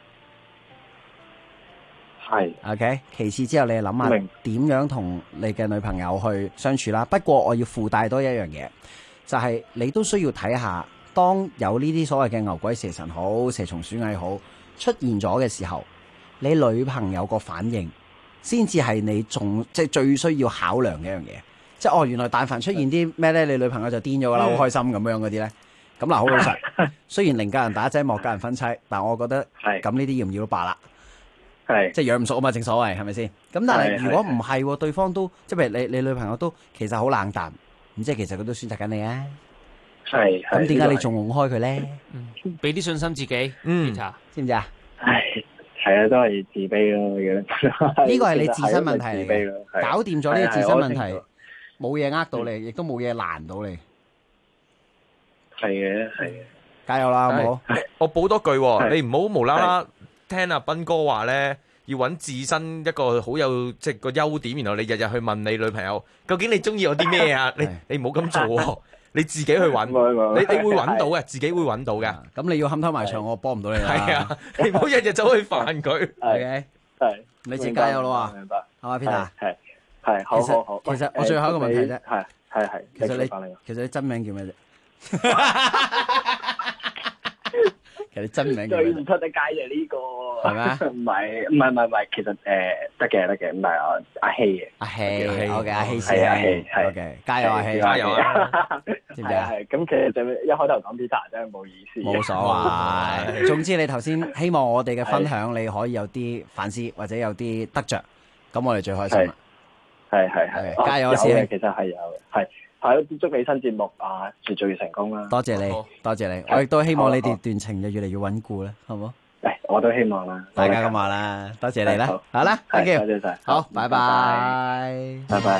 係 ，OK。其次之後你諗下點樣同你嘅女朋友去相處啦。不過我要附帶多一樣嘢，就係你都需要睇下，當有呢啲所謂嘅牛鬼蛇神好、蛇蟲鼠蟻好出現咗嘅時候，你女朋友個反應先至係你即係最需要考量嘅一樣嘢。即係原來但凡出現啲咩咧，你女朋友就癲咗噶啦，好開心咁樣嗰啲咧。咁嗱，好老實，雖然寧教人打仔，莫教人分妻，但我覺得咁呢啲要唔要都罷啦。 係， 即係養唔熟啊嘛，正所謂係咪先？咁但係如果唔係，對方都即係譬如你女朋友都其實好冷淡，咁即係其實佢都選擇緊你啊。 係， 咁點解你仲擁開佢咧？ 俾啲信心自己，知唔知啊？ 係啊，都係自卑咯。 呢個係你自身問題嚟嘅，搞掂咗呢個自身問題，冇嘢呃到你，亦都冇嘢難到你。 係嘅，係嘅， 加油啦，好唔好？ 我補多句，你唔好無啦啦聽阿斌哥話咧，要揾自身一個好有即係個優點，然後你日日去問你女朋友，究竟你中意我啲咩啊？你唔好咁做，你自己去揾，你會揾到嘅，自己會揾到嘅。 咁你要冚頭埋牆，我幫唔到你啦。 係啊，你唔好日日走去煩佢。 係，你自己加油咯喎。 明白， 係嘛，Peter？ 係，好。 其實我最後一個問題啫。 係。 其實你真名叫咩啫？其實你真名叫咩？ 最唔出得街嘅呢個係咩？ 唔係，其實得嘅，唔係阿希嘅。 阿希，OK，阿希係阿希 ，OK，加油阿希， 加油啊！ 知唔知啊？ 係咁，其實就一開頭講 Peter 真係冇意思。 冇所謂。總之你頭先希望我哋嘅分享你可以有啲反思或者有啲得着，咁我哋最開心啦。 係， 加油啊！師兄， 其實係有嘅，係祝你新節目越做越成功啦！ 多謝你，多謝你，我亦都希望你哋段情就越嚟越穩固啦，好唔好？ 我都希望啦， 大家咁話啦，多謝你啦，好啦，thank you， 多謝晒， 好，拜拜， 拜拜。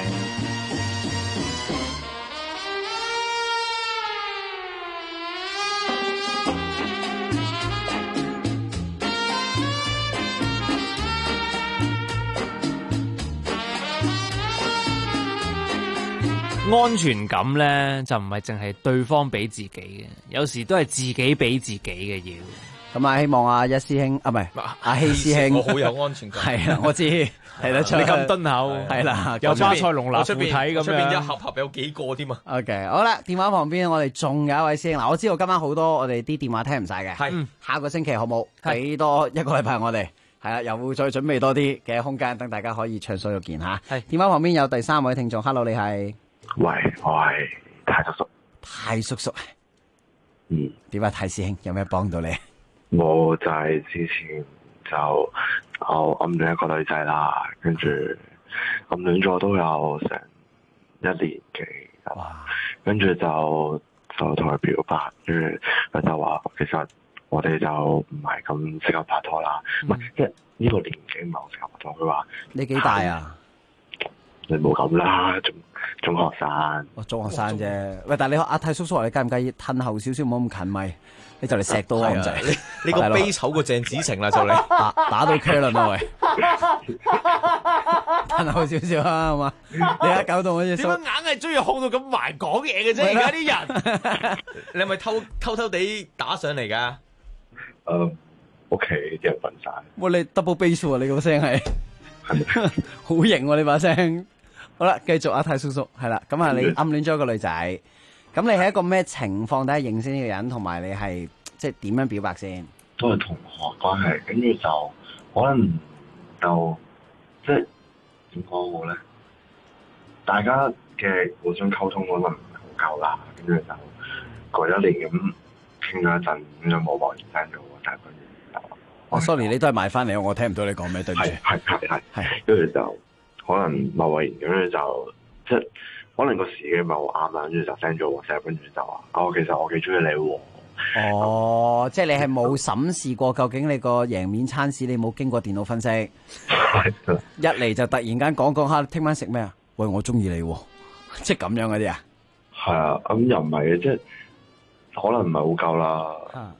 安全感咧就唔係淨係對方俾自己嘅，有時都係自己俾自己嘅要。 咁啊，希望阿一師兄唔係阿希師兄， 我好有安全感。 係啊，我知睇得出你咁敦厚， 係啦， 有巴塞隆拿附體咁樣， 出邊一盒有幾個添啊 ？OK， 好啦，電話旁邊我哋仲有一位師兄嗱，我知道今晚好多我哋啲電話聽唔晒嘅， 係下個星期好冇？俾多一個禮拜我哋。係啦，又會再準備多啲嘅空間，等大家可以暢所欲言吓。係電話旁邊有第三位聽眾 ，Hello， 你係？ 喂，我係太叔叔。 太叔叔，點啊？太師兄有咩幫到你？ 我就係之前就暗戀一個女仔啦，跟住暗戀咗都有成1年幾，跟住就同佢表白，跟住佢就話其實我哋就唔係咁適合拍拖啦，唔係即係呢個年紀唔係好適合拍拖。佢話你幾大啊？ 你冇咁啦，中學生。 中學生啫。喂，但係你阿太叔叔，你介唔介意褪後少少，唔好咁近咪？你就嚟錫到我咁滯。 你個悲醜過鄭子晴啦，就你打到 K 啦喂！褪後少少啊，好嘛？你而家搞到我隻手。 點解硬係中意控到咁埋講嘢嘅啫？而家啲人，你係咪偷偷地打上嚟噶？ 屋企啲人瞓晒。 哇！你 double bass 啊！你個聲係好型喎！你把聲。好啦，繼續阿太叔叔係啦。咁啊，你暗戀咗一個女仔，咁你係一個咩情況底下認識呢個人，同埋你係即係點樣表白先？ 都係同學關係，跟住就可能就即係點講好咧？大家嘅互相溝通可能唔係好夠啦，跟住就過一年咁傾咗一陣，咁就冇望而生咗，但係跟住sorry， 你都係買翻嚟，我聽唔到你講咩，對唔住。 係，跟住就可能貿貿然咁樣就即係可能個時機唔係好啱啦，跟住就 send 咗 WhatsApp，跟住就話其實我幾中意你喎。 即係你係冇審視過究竟你個贏面餐市，你冇經過電腦分析，一嚟就突然間講下聽晚食咩啊？喂，我中意你喎，即係咁樣嗰啲啊？ 係啊，咁又唔係嘅，即係可能唔係好夠啦。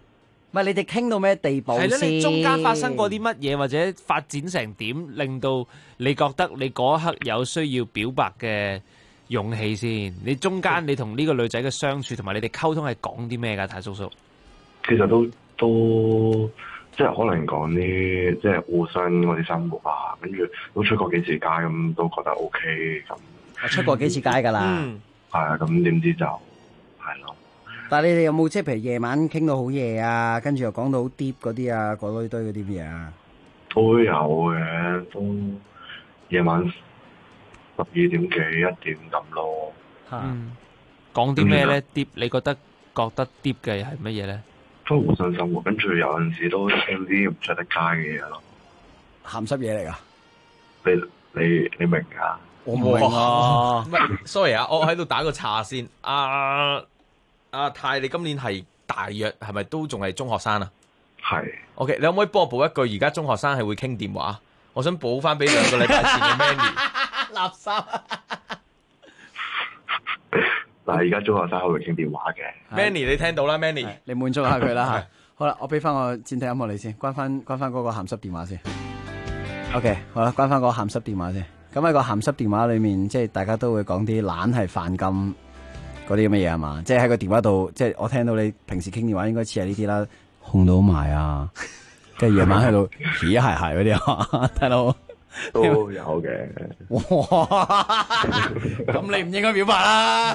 唔係你哋傾到咩地步係啦， 先？ 你中間發生過啲乜嘢，或者發展成點，令到你覺得你嗰一刻有需要表白嘅勇氣先？你中間你同呢個女仔嘅相處，同埋你哋溝通係講啲咩㗎？泰叔叔， 其實都即係可能講啲即係互相嗰啲生活啊，跟住都出過幾次街咁，都覺得 OK 咁。 我出過幾次街㗎啦。 係啊，咁點知就係咯。 但係你哋有冇即係譬如夜晚傾到好夜啊，跟住又講到好 deep 嗰啲啊，嗰堆嗰啲嘢啊？ 都有嘅，都夜晚12點幾1點咁咯。 講啲咩咧？deep，你覺得 deep 嘅係乜嘢咧？ 都互相生活，跟住有陣時都傾啲唔出得街嘅嘢咯。 鹹濕嘢嚟㗎？ 你明㗎？ 我唔明啊。 唔係，sorry 啊，我喺度打個岔先。阿泰，你今年係大約係咪都仲係中學生啊？ 係。 OK，你可唔可以幫我補一句？而家中學生係會傾電話，我想補翻俾2個禮拜前嘅 Manny。 垃圾。 嗱，而家中學生係會傾電話嘅。 Manny，你聽到啦 ，Manny， 你滿足下佢啦嚇。好啦，我俾翻個戰隊音樂你先，關翻嗰個鹹濕電話先。OK， 好啦，關翻個鹹濕電話先。咁喺個鹹濕電話裏面，即係大家都會講啲懶係犯禁嗰啲咁嘅嘢係嘛？即係喺個電話度，即係我聽到你平時傾電話應該似係呢啲啦，控到埋啊，跟住夜晚喺度嘻鞋嗰啲啊，大佬都有嘅。 哇！咁你唔應該表白啦，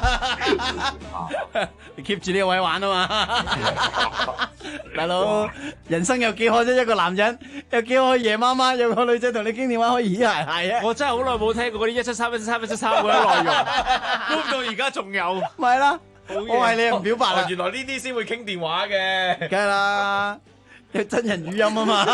你 keep 住呢個位玩啊嘛，大佬，人生有幾可啫？一個男人有幾可夜媽媽有個女仔同你傾電話可以嘻鞋啊！ 我真係好耐冇聽過嗰啲173嗰啲內容，估到而家仲有， 咪啦，我係你又唔表白啦， 原來呢啲先會傾電話嘅， 梗係啦，有真人語音啊嘛。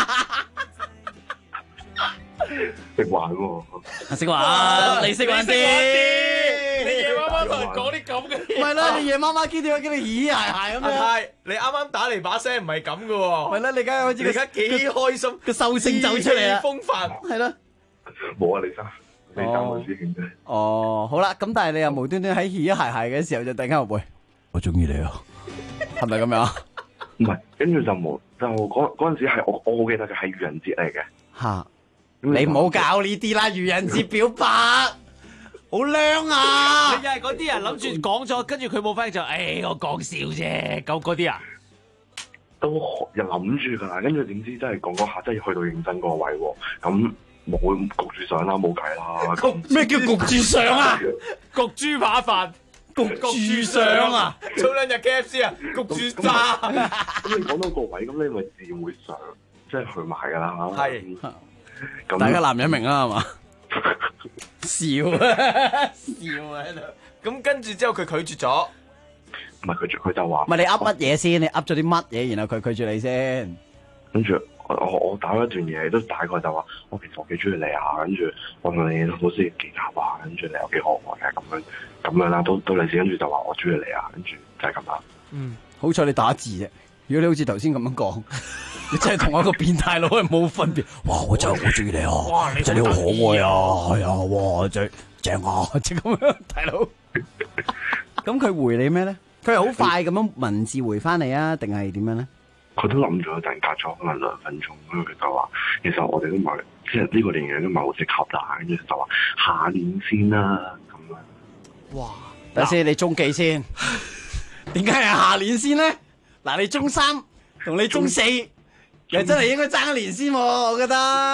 識玩喎， 識玩，你識玩啲， 你夜媽媽同人講啲咁嘅嘢， 唔係啦，你夜媽媽傾電話叫你嘻嘻咁樣。 阿泰，你啱啱打嚟把聲唔係咁嘅喎， 係啦，你而家好似你而家幾開心， 個獸性走出嚟啊， 風範， 係咯， 冇啊，你爭我師兄啫。 哦，好啦，咁但係你又無端端喺嘻嘻嘅時候就突然間話喂，我中意你啊，係咪咁樣？ 唔係，跟住就冇，就嗰陣時係我好記得嘅係愚人節嚟嘅。 嚇！你唔好搞呢啲啦，愚人節表白，好靚啊！ 你又係嗰啲人諗住講咗，跟住佢冇反應就，我講笑啫，嗰啲啊， 都又諗住噶啦，跟住點知真係講嗰下真係去到認真嗰個位喎，咁冇焗住上啦，冇計啦。 咩叫焗住上啊？ 焗豬扒飯， 焗住上啊！ 早2日 KFC 啊，焗住炸。 咁你講到個位，咁你咪自然會上，即係去埋噶啦。 係。 大家男人明啦係嘛？笑啊喺度。 咁跟住之後佢拒絕咗， 唔係拒絕，佢就話唔係你噏乜嘢先？你噏咗啲乜嘢？然後佢拒絕你先。 跟住我打咗一段嘢，都大概就話我其實我幾中意你啊，跟住我同你好似幾夾啊，跟住你有幾可愛嘅咁樣啦，都嚟自跟住就話我中意你啊，跟住就係咁啦。 好彩你打字啫，如果你好似頭先咁樣講。你真係同我一個變態佬係冇分別。哇！我真係好中意你啊！哇！你真係好可愛啊！係啊！哇！正啊！即係咁樣，大佬。咁佢回你咩咧？佢係好快咁樣文字回翻你啊？定係點樣咧？ 佢都諗咗一陣，隔咗可能2分鐘，跟住佢就話：其實我哋都唔係，即係呢個年齡都唔係好適合啦。跟住就話下年先啦，咁樣。 哇！等先，你中幾先？點解係下年先咧？嗱，你中3同你中4。又真係應該爭1年先，我覺得。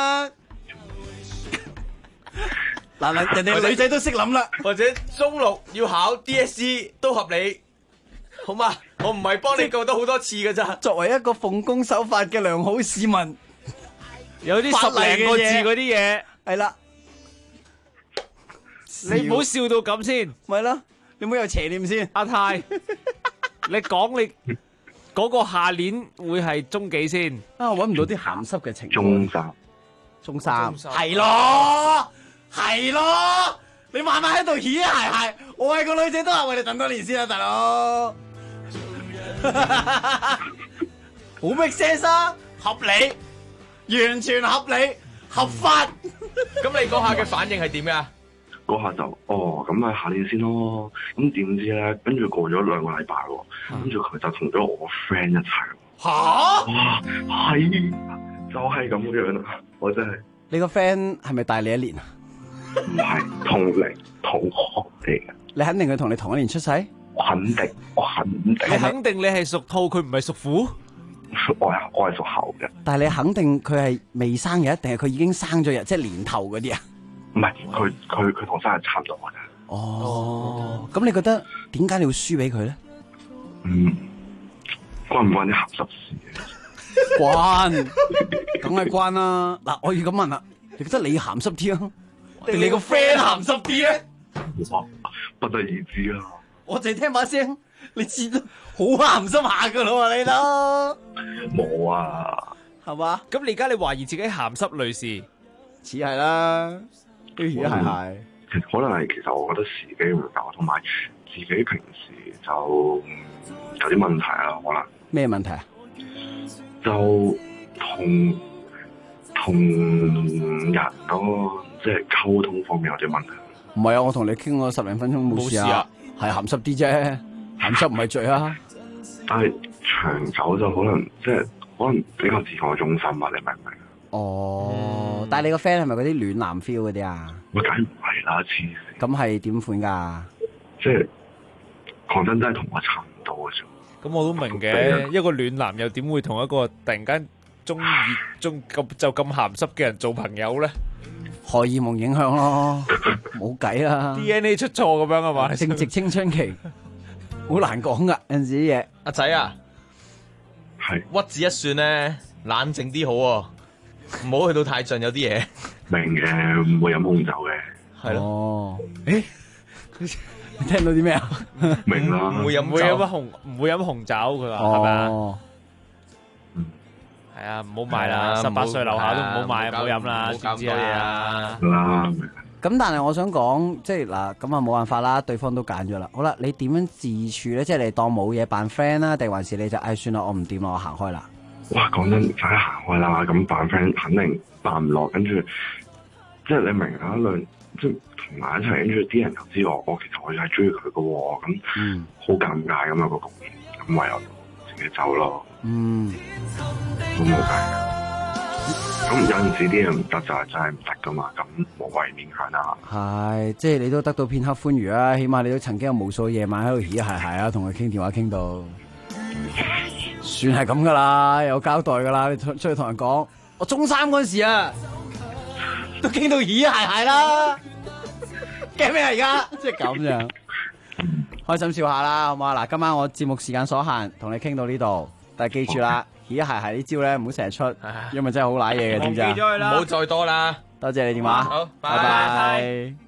嗱，人哋女仔都識諗啦。 或者中6要考 DSE 都合理，好嘛？我唔係幫你救得好多次㗎咋。 作為一個奉公守法嘅良好市民， 有啲10零個字嗰啲嘢， 係啦。 你唔好笑到咁先， 咪咯？你唔好有邪念先。 阿泰，你講你。嗰個下年會係中幾先？ 我揾唔到啲鹹濕嘅情況。中三係咯，你慢慢喺度嘻鞋，我係個女仔都係為你等多年先啊，大佬。好 make sense 啊，合理，完全合理，合法。 咁你嗰下嘅反應係點㗎？ 嗰下就咁咪下年先咯。咁點知咧？跟住過咗2個禮拜喎，跟住佢就同咗我個 friend 一齊。 吓？ 哇，係就係咁樣啊！我真係。 你個 friend 係咪大你一年啊？ 唔係，同齡同學嚟嘅。 你肯定佢同你同一年出世？ 我肯定。 你肯定你係屬兔，佢唔係屬虎？ 我係屬猴嘅。 但係你肯定佢係未生日，定係佢已經生咗日，即係年頭嗰啲啊？ 唔係，佢同生日差唔多㗎。 哦，咁你覺得點解你要輸俾佢咧？ 關唔關啲鹹濕事嘅？ 關，梗係關啦。嗱，我要咁問啦，你覺得你鹹濕啲啊，定你個 friend 鹹濕啲咧？ 不得而知啦。 我淨係聽把聲，你知道好鹹濕下噶啦，你都冇啊， 係嘛？ 咁你而家你懷疑自己鹹濕女士， 似係啦，係。 可能係其實我覺得時機唔夠，同埋自己平時就有啲問題啦，可能。 咩問題啊？ 就同人咯，即係溝通方面有啲問題。 唔係啊，我同你傾咗10零分鐘冇事啊，係鹹濕啲啫，鹹濕唔係罪啊。 但係長久就可能比較自我中心啊，你明唔明？ 哦，但係你個 friend 係咪嗰啲暖男 feel 嗰啲啊？ 我梗唔係啦，黐線。 咁係點款㗎？ 即係講真，真係同我差唔多嘅啫。 咁我都明嘅，一個暖男又點會同一個突然間中咁鹹濕嘅人做朋友咧？ 荷爾蒙影響咯，冇計啦。 DNA 出錯咁樣啊嘛？ 正值青春期，好難講噶，有陣時啲嘢。 阿仔啊， 係屈指一算咧，冷靜啲好喎，唔好去到太盡有啲嘢。 明嘅，唔會飲紅酒嘅。 係咯。 哦，誒，你聽到啲咩啊？ 明啦， 唔會飲紅酒，佢話係咪啊？係啊，唔好買啦，18歲樓下都唔好買，唔好飲啦，知唔知啊？ 咁但係我想講，即係嗱，咁啊冇辦法啦，對方都揀咗啦。好啦，你點樣自處咧？即係你當冇嘢扮 friend 啦，定還是你就算啦，我唔掂啦，我行開啦？ 哇，講真，快啲行開啦！咁扮 friend 肯定扮唔落，跟住即係你明啊？即係同埋一齊，跟住啲人又知我其實我係中意佢嘅喎，咁好尷尬咁啊個局面，咁唯有自己走咯。都冇計㗎。咁有陣時啲嘢唔得就係真係唔得噶嘛，咁無謂勉強啦。 係，即係你都得到片刻歡愉啊！起碼你都曾經有無數夜晚喺度嘻係啊，同佢傾電話傾到，算係咁噶啦，有交代噶啦。你出去同人講，我中3嗰時啊，都傾到嘻係啦，驚咩啊而家？即係咁樣，開心笑下啦，好嘛？嗱，今晚我節目時間所限，同你傾到呢度，但係記住啦。而家係呢招咧，唔好成日出，因為真係好瀨嘢嘅，知唔知啊？ 唔好再多啦。 多謝你電話， 好， 拜拜。